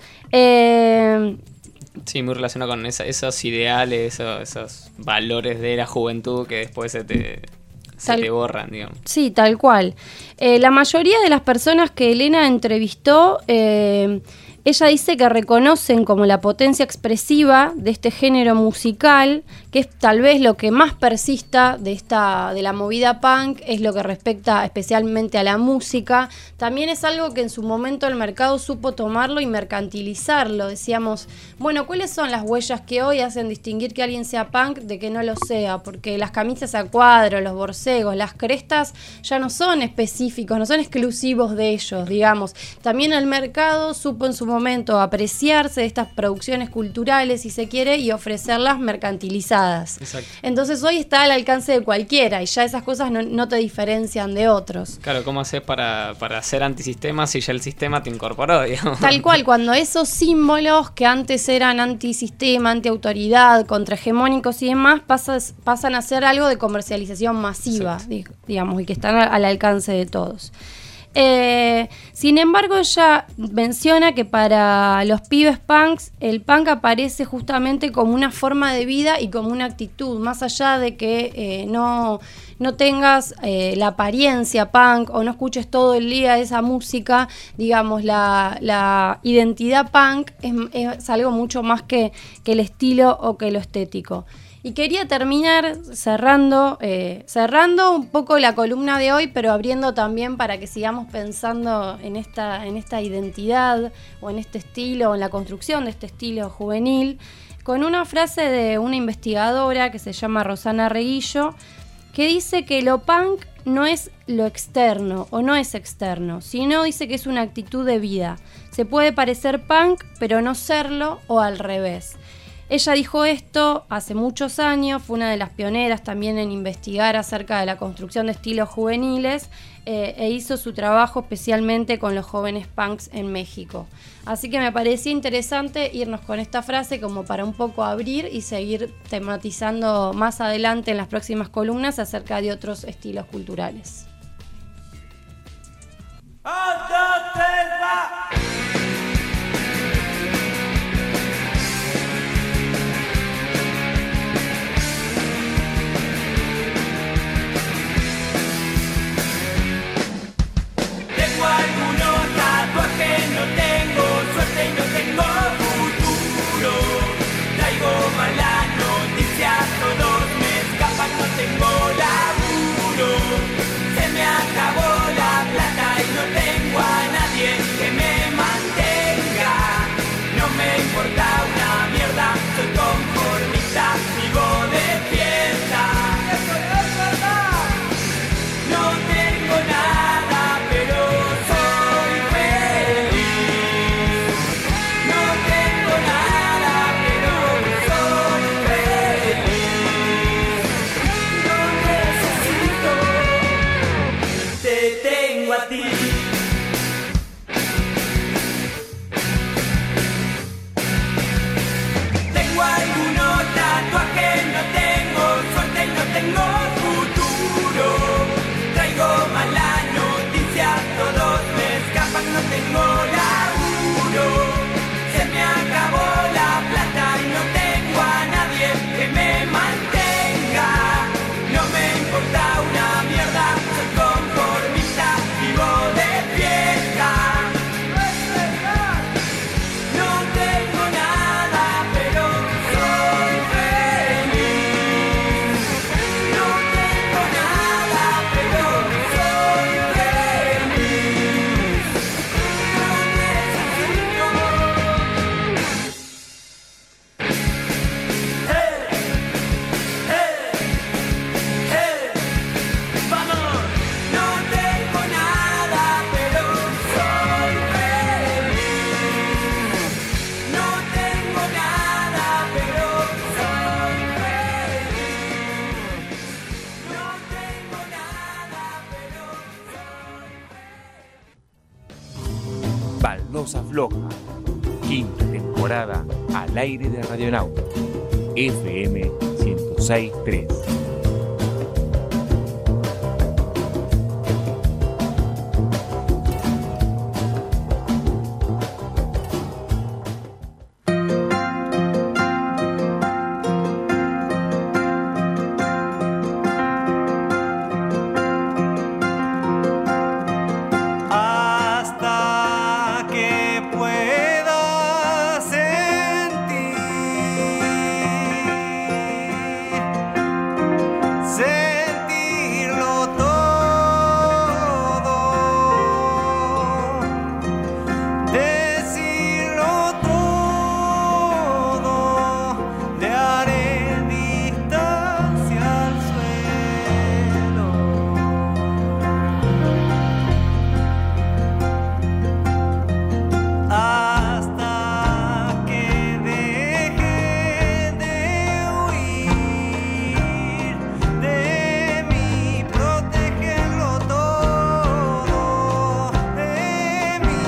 Eh, Sí, muy relacionado con esa, esos ideales, esos, esos valores de la juventud que después se te, se Tal- te borran, digamos. Sí, tal cual. Eh, la mayoría de las personas que Elena entrevistó, eh, ella dice que reconocen como la potencia expresiva de este género musical, que es tal vez lo que más persista de esta de la movida punk, es lo que respecta especialmente a la música. También es algo que en su momento el mercado supo tomarlo y mercantilizarlo. Decíamos, bueno, ¿cuáles son las huellas que hoy hacen distinguir que alguien sea punk de que no lo sea? Porque las camisas a cuadro, los borcegos, las crestas ya no son específicos, no son exclusivos de ellos, digamos. También el mercado supo en su momento apreciarse de estas producciones culturales, si se quiere, y ofrecerlas mercantilizadas. Exacto. Entonces hoy está al alcance de cualquiera y ya esas cosas no, no te diferencian de otros. Claro, ¿cómo haces para, para ser antisistema si ya el sistema te incorporó, digamos? Tal cual, cuando esos símbolos que antes eran antisistema, antiautoridad, contrahegemónicos y demás, pasas, pasan a ser algo de comercialización masiva, di- digamos, y que están al, al alcance de todos. Eh, sin embargo, ella menciona que para los pibes punks, el punk aparece justamente como una forma de vida y como una actitud, más allá de que eh, no, no tengas eh, la apariencia punk o no escuches todo el día esa música, digamos, la, la identidad punk es, es algo mucho más que, que el estilo o que lo estético. Y quería terminar cerrando, eh, cerrando un poco la columna de hoy, pero abriendo también para que sigamos pensando en esta, en esta identidad o en este estilo, o en la construcción de este estilo juvenil, con una frase de una investigadora que se llama Rosana Reguillo, que dice que lo punk no es lo externo o no es externo, sino dice que es una actitud de vida. Se puede parecer punk, pero no serlo, o al revés. Ella dijo esto hace muchos años, fue una de las pioneras también en investigar acerca de la construcción de estilos juveniles eh, e hizo su trabajo especialmente con los jóvenes punks en México. Así que me parecía interesante irnos con esta frase como para un poco abrir y seguir tematizando más adelante en las próximas columnas acerca de otros estilos culturales. Tengo algunos tatuajes, no tengo suerte y no tengo futuro. a ti. Tengo algunos tatuajes, no tengo suerte y no tengo futuro. Traigo malas noticias, todos me escapan, no tengo laburo. Se me acabó la plata y no tengo a nadie que me mantenga. No me importa una mierda, soy conformista, vivo de fiesta. No tengo nada, pero soy feliz. No tengo nada, pero soy feliz. No necesito. ¡Hey! ¡Hey! ¡Hey! ¡Vamos! No tengo nada, pero soy feliz. No tengo nada, pero soy feliz. No tengo nada, pero Baldosa Floja, quinta temporada al aire de Radionauta, F M ciento seis punto tres. Hasta que pueda sentir, sentirlo todo, decirlo todo, le haré distancia al suelo. Hasta que deje de huir de mí, protegerlo todo de mí.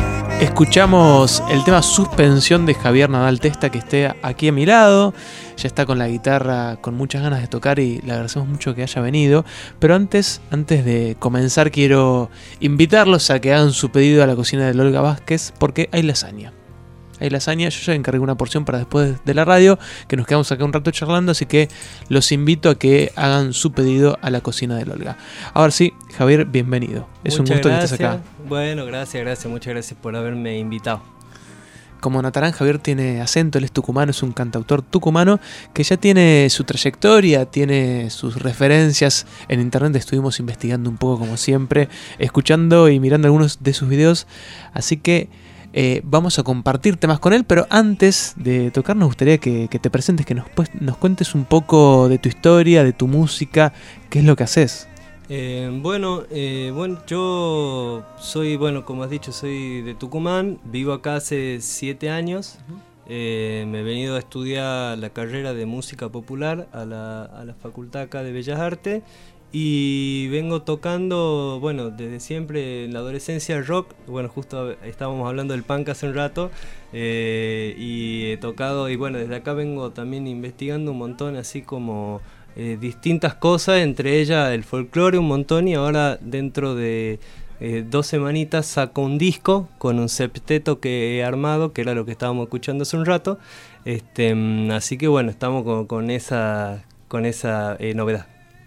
Escuchamos el tema Suspensión de Javier Nadal Testa, que esté aquí a mi lado. Ya está con la guitarra, con muchas ganas de tocar y le agradecemos mucho que haya venido. Pero antes, antes de comenzar, quiero invitarlos a que hagan su pedido a la cocina de Olga Vázquez, porque hay lasaña. Hay lasaña, yo ya encargué una porción para después de la radio, que nos quedamos acá un rato charlando, así que los invito a que hagan su pedido a la cocina de Olga. Ahora sí, Javier, bienvenido. Es Muchas un gusto gracias. que estés acá. Bueno, gracias, gracias, muchas gracias por haberme invitado. Como notarán, Javier tiene acento, él es tucumano, es un cantautor tucumano que ya tiene su trayectoria, tiene sus referencias. En internet estuvimos investigando un poco como siempre, escuchando y mirando algunos de sus videos. Así que eh, vamos a compartir temas con él, pero antes de tocar nos gustaría que, que te presentes, que nos, pues, nos cuentes un poco de tu historia, de tu música, qué es lo que haces. Eh, bueno, eh, bueno, yo soy, bueno, como has dicho, soy de Tucumán, vivo acá hace siete años. Eh, me he venido a estudiar la carrera de música popular a la, a la Facultad acá de Bellas Artes y vengo tocando, bueno, desde siempre en la adolescencia rock. Bueno, justo estábamos hablando del punk hace un rato eh, y he tocado, y bueno, desde acá vengo también investigando un montón, así como Eh, distintas cosas, entre ellas el folclore un montón, y ahora dentro de eh, dos semanitas saco un disco con un septeto que he armado, que era lo que estábamos escuchando hace un rato. Este, así que bueno, estamos con, con esa, con esa eh, novedad.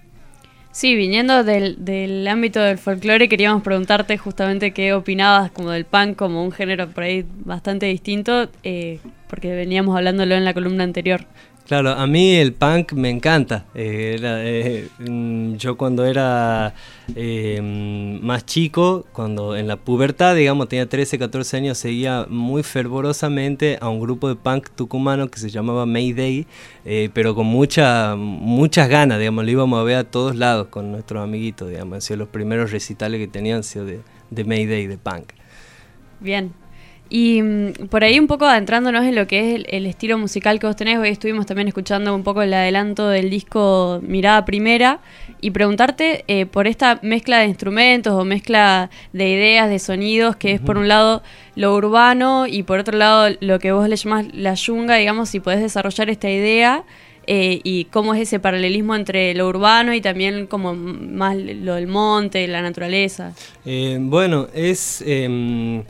Sí, viniendo del, del ámbito del folclore, queríamos preguntarte justamente qué opinabas como del punk como un género por ahí bastante distinto, eh, porque veníamos hablándolo en la columna anterior. Claro, a mí el punk me encanta. Eh, era, eh, yo cuando era eh, más chico, cuando en la pubertad, digamos, tenía trece, catorce años, seguía muy fervorosamente a un grupo de punk tucumano que se llamaba Mayday, eh, pero con mucha, muchas ganas, digamos, lo íbamos a ver a todos lados con nuestros amiguitos, digamos, han sido los primeros recitales que tenían sido de, de Mayday, de punk. Bien. Y mm, por ahí un poco adentrándonos en lo que es el, el estilo musical que vos tenés, hoy estuvimos también escuchando un poco el adelanto del disco Mirada Primera, y preguntarte eh, por esta mezcla de instrumentos o mezcla de ideas, de sonidos, que es por un lado lo urbano y por otro lado lo que vos le llamás la yunga, digamos, si podés desarrollar esta idea eh, y cómo es ese paralelismo entre lo urbano y también como más lo del monte, la naturaleza. Eh, bueno, es... Eh,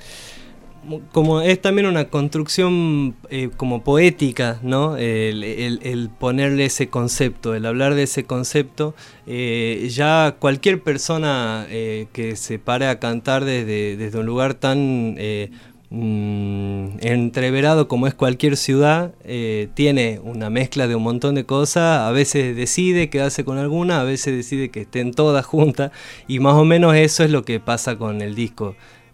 como es también una construcción eh, como poética, ¿no? El, el, el ponerle ese concepto, el hablar de ese concepto, eh, ya cualquier persona eh, que se pare a cantar desde, desde un lugar tan eh, mm, entreverado como es cualquier ciudad, eh, tiene una mezcla de un montón de cosas, a veces decide quedarse con alguna, a veces decide que estén todas juntas, y más o menos eso es lo que pasa con el disco.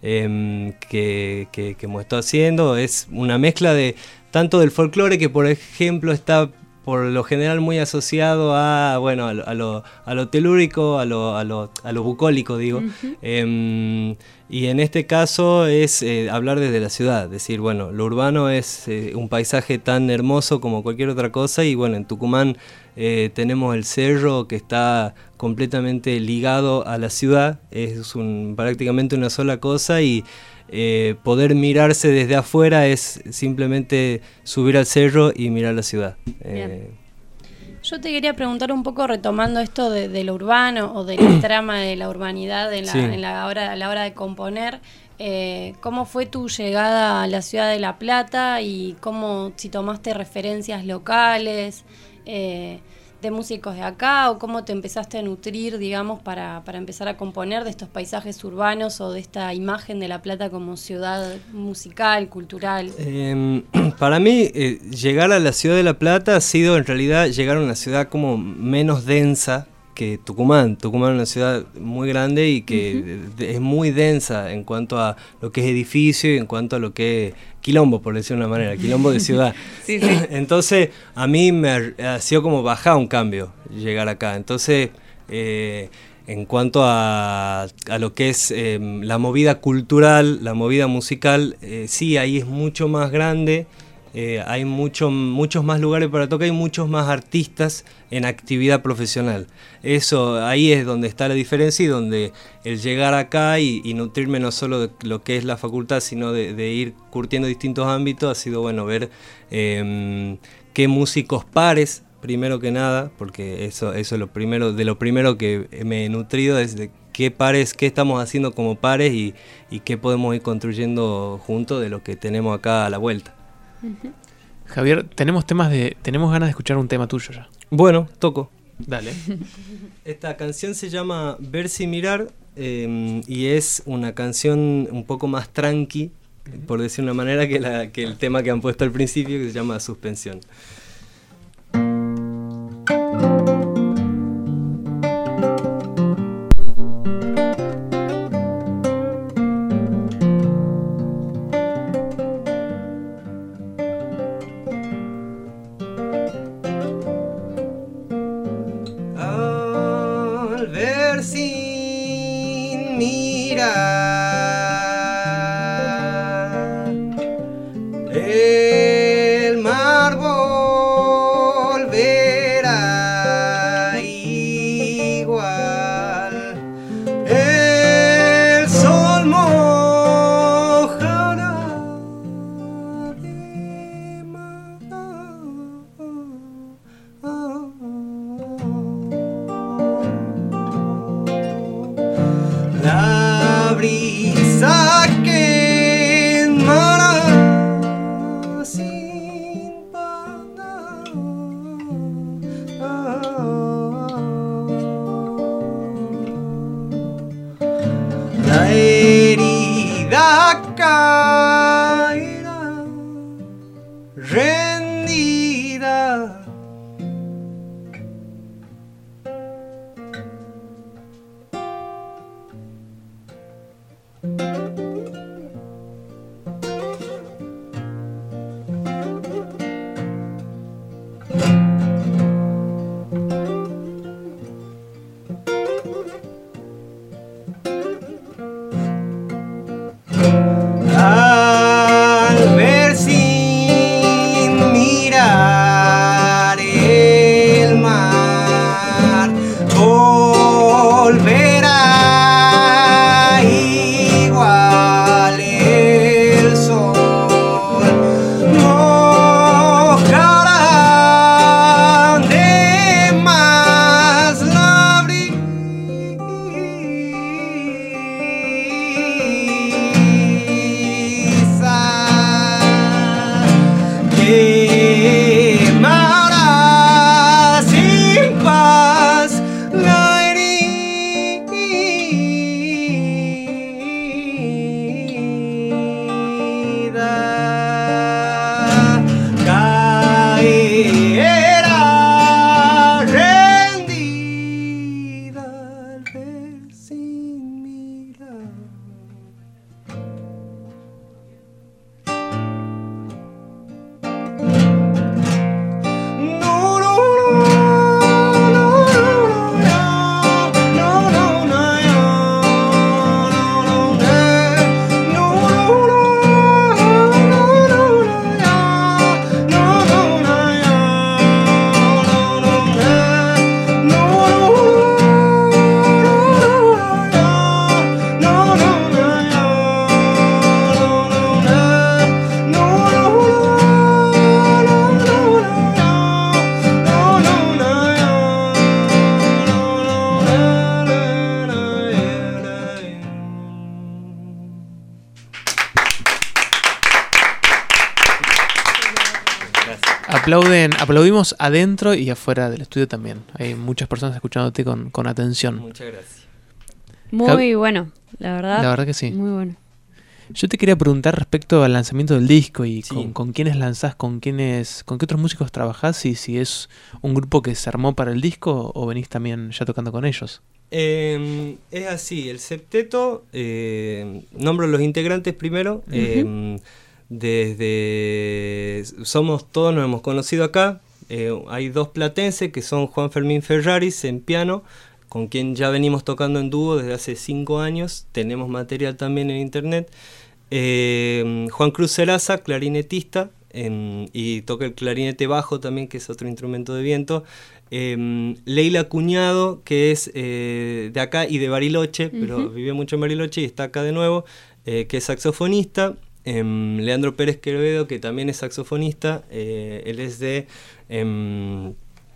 Eh, que, que, que hemos estado haciendo, es una mezcla de tanto del folclore, que por ejemplo está por lo general muy asociado a, bueno, a lo, a lo, a lo telúrico, a lo, a lo, a lo bucólico, digo. Uh-huh. eh, y en este caso es eh, hablar desde la ciudad, decir, bueno, lo urbano es eh, un paisaje tan hermoso como cualquier otra cosa, y bueno, en Tucumán eh, tenemos el cerro que está completamente ligado a la ciudad, es un, prácticamente una sola cosa, y eh, poder mirarse desde afuera es simplemente subir al cerro y mirar la ciudad. Eh, Yo te quería preguntar un poco, retomando esto de, de lo urbano o de la trama de la urbanidad en la, sí. en la hora, a la hora de componer, eh, ¿cómo fue tu llegada a la ciudad de La Plata y cómo, si tomaste referencias locales eh, de músicos de acá, o cómo te empezaste a nutrir, digamos, para, para empezar a componer de estos paisajes urbanos o de esta imagen de La Plata como ciudad musical, cultural? Eh, para mí, eh, llegar a la ciudad de La Plata ha sido en realidad llegar a una ciudad como menos densa que Tucumán. Tucumán es una ciudad muy grande y que uh-huh. es muy densa en cuanto a lo que es edificio y en cuanto a lo que es quilombo, por decir de una manera, quilombo de ciudad. Sí, sí. Entonces, a mí me ha, ha sido como bajar un cambio llegar acá. Entonces, eh, en cuanto a, a lo que es eh, la movida cultural, la movida musical, eh, sí, ahí es mucho más grande. Eh, hay mucho, muchos más lugares para tocar y muchos más artistas en actividad profesional. Eso, ahí es donde está la diferencia, y donde el llegar acá y, y nutrirme no solo de lo que es la facultad, sino de, de ir curtiendo distintos ámbitos, ha sido bueno ver eh, qué músicos pares, primero que nada, porque eso, eso es lo primero, de lo primero que me he nutrido, es de qué pares, qué estamos haciendo como pares y, y qué podemos ir construyendo juntos de lo que tenemos acá a la vuelta. Uh-huh. Javier, tenemos temas de, tenemos ganas de escuchar un tema tuyo ya. Bueno, toco. Dale. Esta canción se llama Verse y Mirar eh, y es una canción un poco más tranqui, por decir una manera, que, la, que el tema que han puesto al principio, que se llama Suspensión. Ah Aplauden, aplaudimos adentro y afuera del estudio también. Hay muchas personas escuchándote con, con atención. Muchas gracias. Muy bueno, la verdad. La verdad que sí. Muy bueno. Yo te quería preguntar respecto al lanzamiento del disco y Sí. con, con quiénes lanzás, con quiénes, con qué otros músicos trabajás y si es un grupo que se armó para el disco o venís también ya tocando con ellos. Eh, es así, el septeto, eh, nombro los integrantes primero. Ujú. eh, desde somos todos, nos hemos conocido acá. Eh, hay dos platenses que son Juan Fermín Ferraris en piano, con quien ya venimos tocando en dúo desde hace cinco años. Tenemos material también en internet. Eh, Juan Cruz Seraza, clarinetista, eh, y toca el clarinete bajo también, que es otro instrumento de viento. Eh, Leila Cuñado, que es eh, de acá y de Bariloche, pero Ujú. vivió mucho en Bariloche y está acá de nuevo, eh, que es saxofonista. Eh, Leandro Pérez Quevedo, que también es saxofonista, eh, él es de... em,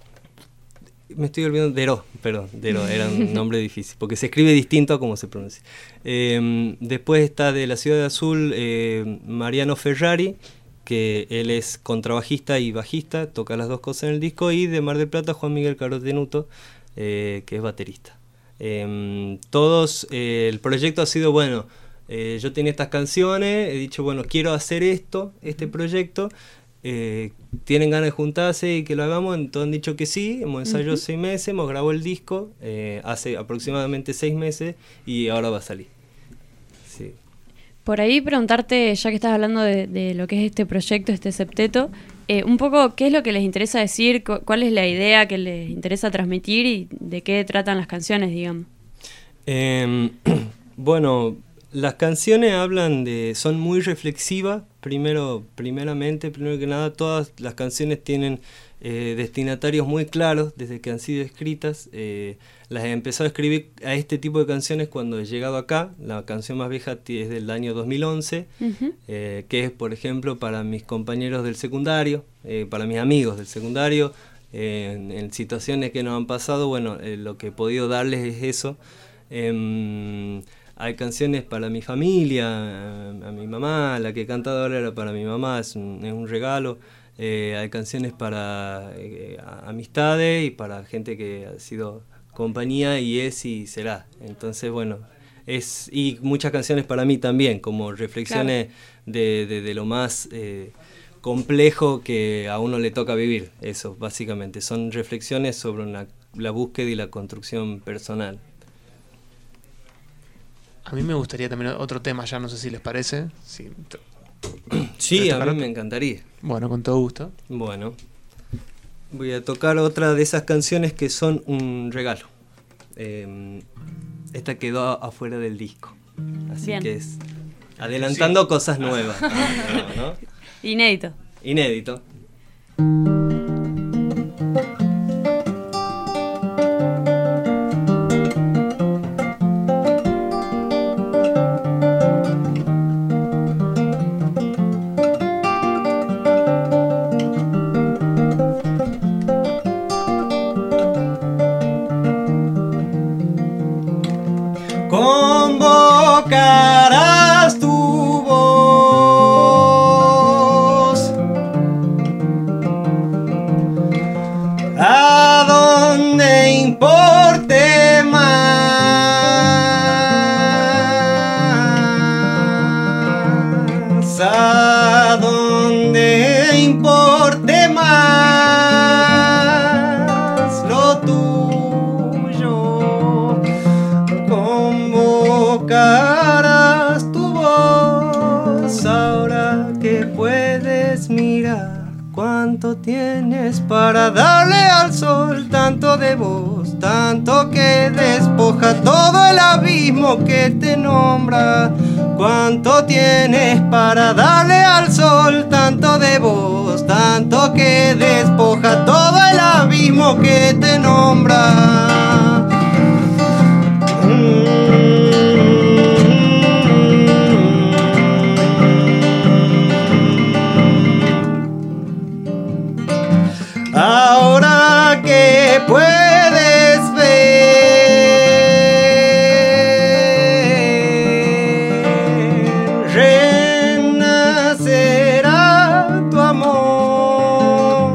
me estoy olvidando, Deró, perdón, Deró, era un nombre difícil, porque se escribe distinto a cómo se pronuncia. Eh, después está de la Ciudad de Azul eh, Mariano Ferrari, que él es contrabajista y bajista, toca las dos cosas en el disco, y de Mar del Plata Juan Miguel Carotenuto, eh, que es baterista. Eh, todos, eh, el proyecto ha sido, bueno, eh, yo tenía estas canciones, he dicho, bueno, quiero hacer esto, este proyecto, eh, tienen ganas de juntarse y que lo hagamos, entonces han dicho que sí, hemos ensayado Ujú. seis meses, hemos grabado el disco eh, hace aproximadamente seis meses y ahora va a salir. Sí. Por ahí preguntarte, ya que estás hablando de, de lo que es este proyecto, este septeto, eh, un poco qué es lo que les interesa decir, cu- cuál es la idea que les interesa transmitir y de qué tratan las canciones, digamos. Eh, bueno, las canciones hablan de, son muy reflexivas. Primero, primeramente, primero que nada, todas las canciones tienen eh, destinatarios muy claros desde que han sido escritas. Eh, las he empezado a escribir a este tipo de canciones cuando he llegado acá. La canción más vieja ti- es del año dos mil once, Ujú. eh, que es, por ejemplo, para mis compañeros del secundario, eh, para mis amigos del secundario, eh, en, en situaciones que nos han pasado. Bueno, eh, lo que he podido darles es eso. Em, hay canciones para mi familia, a, a mi mamá, la que he cantado ahora era para mi mamá, es un, es un regalo. Eh, hay canciones para eh, a- amistades y para gente que ha sido compañía y es y será. Entonces, bueno, es y muchas canciones para mí también, como reflexiones de, de, de lo más eh, complejo que a uno le toca vivir. Eso, básicamente, son reflexiones sobre una, la búsqueda y la construcción personal. A mí me gustaría también otro tema, ya no sé si les parece. Si te- Sí, ¿querés a tocar mí me otro? encantaría. Bueno, con todo gusto. Bueno, voy a tocar otra de esas canciones que son un regalo. Eh, esta quedó afuera del disco, así Bien. que es adelantando Sí. cosas nuevas. Ah, ¿no? Inédito. Inédito. Convocarás tu voz a donde importe más, a donde importe más lo tuyo. Convocarás tu voz ahora que puedes mirar cuánto tienes para darle al sol, tanto de vos, tanto que despoja todo el abismo que te nombra. Cuánto tienes para darle al sol, tanto de vos, tanto que despoja todo el abismo que te nombra. Ahora que puedes ver, renacerá tu amor.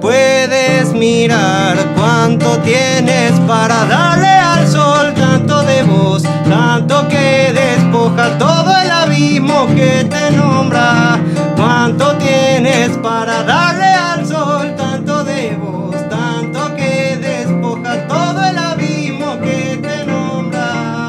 puedes mirar, cuánto tienes para darle al sol, tanto de vos, tanto que despoja todo el abismo que te nombra. Cuánto tienes para darle al sol, tanto de vos, tanto que despoja todo el abismo que te nombra.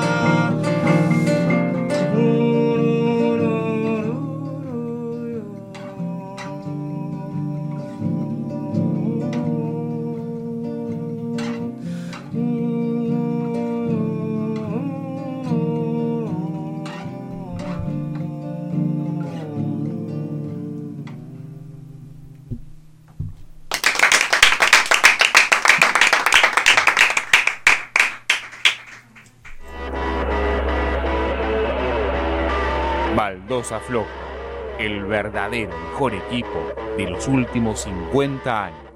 Baldosa Floja, el verdadero mejor equipo de los últimos cincuenta años.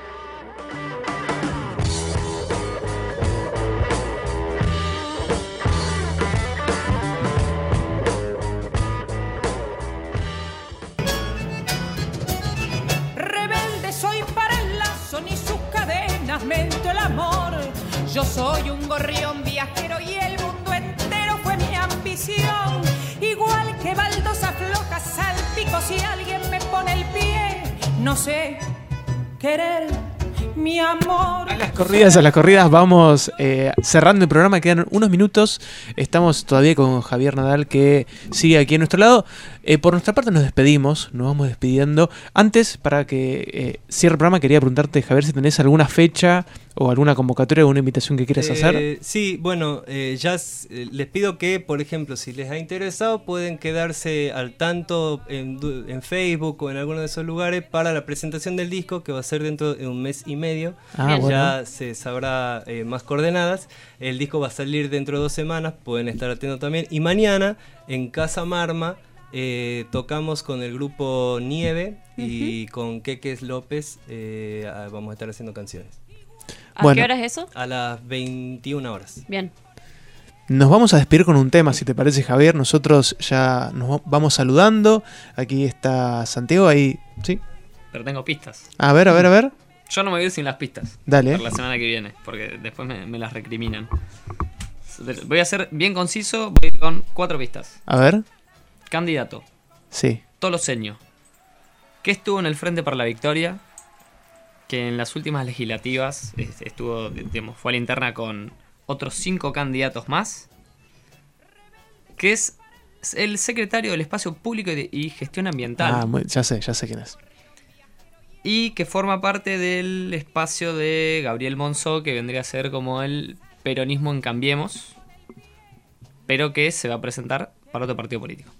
Rebelde soy para el lazo ni sus cadenas mento el amor. Yo soy un gorrión viajero y el mundo entero fue mi ambición. Igual que baldosa floja salpico si alguien me pone el pie. No sé querer mi amor. A las corridas, a las corridas vamos eh, cerrando el programa, quedan unos minutos. Estamos todavía con Javier Nadal que sigue aquí a nuestro lado. Eh, por nuestra parte nos despedimos, nos vamos despidiendo. Antes, para que eh, cierre el programa, quería preguntarte, Javier, si tenés alguna fecha o alguna convocatoria o una invitación que quieras Eh, hacer. Sí, bueno, eh, ya s- eh, les pido que, por ejemplo, si les ha interesado, pueden quedarse al tanto en, du- en Facebook o en alguno de esos lugares para la presentación del disco, que va a ser dentro de un mes y medio. Ah, ya bueno. se sabrá eh, más coordenadas. El disco va a salir dentro de dos semanas, pueden estar atentos también. Y mañana, en Casa Marma, eh, tocamos con el grupo Nieve y con Queques López. eh, ah, vamos a estar haciendo canciones. ¿A Bueno. qué hora es eso? A las veintiuna horas. Bien. Nos vamos a despedir con un tema, si te parece, Javier. Nosotros ya nos vamos saludando. Aquí está Santiago, ahí, ¿sí? Pero tengo pistas. A ver, a ver, a ver. Yo no me voy a ir sin las pistas. Dale. Para la semana que viene, porque después me, me las recriminan. Voy a ser bien conciso, voy a ir con cuatro pistas. A ver. Candidato. Sí. Toloseño. Que estuvo en el Frente para la Victoria, que en las últimas legislativas este, estuvo, digamos, fue a la interna con otros cinco candidatos más, que es el secretario del Espacio Público y, de- y Gestión Ambiental, Ah, muy- ya sé, ya sé quién es. y que forma parte del espacio de Gabriel Monzó, que vendría a ser como el peronismo en Cambiemos, pero que se va a presentar para otro partido político.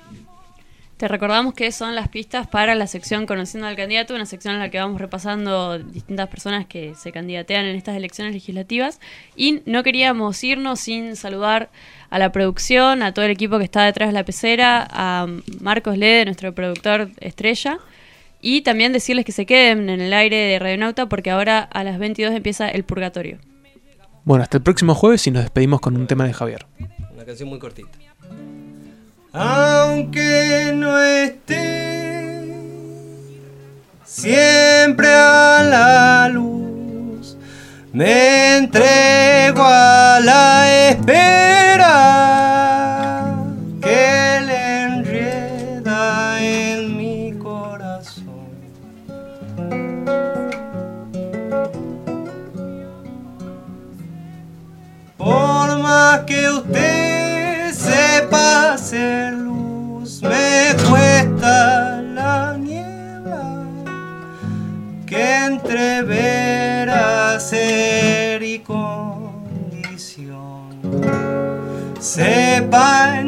Te recordamos que son las pistas para la sección Conociendo al Candidato, una sección en la que vamos repasando distintas personas que se candidatean en estas elecciones legislativas. Y no queríamos irnos sin saludar a la producción, a todo el equipo que está detrás de la pecera, a Marcos Lede, nuestro productor estrella, y también decirles que se queden en el aire de Radionauta porque ahora a las veintidós empieza El Purgatorio. Bueno, hasta el próximo jueves y nos despedimos con un tema de Javier. Una canción muy cortita. Aunque no esté siempre a la luz, me entrego a la espera que le enreda en mi corazón. Por más que usted sepa hacer luz, me cuesta la niebla que entrevera ser y condición. Sepa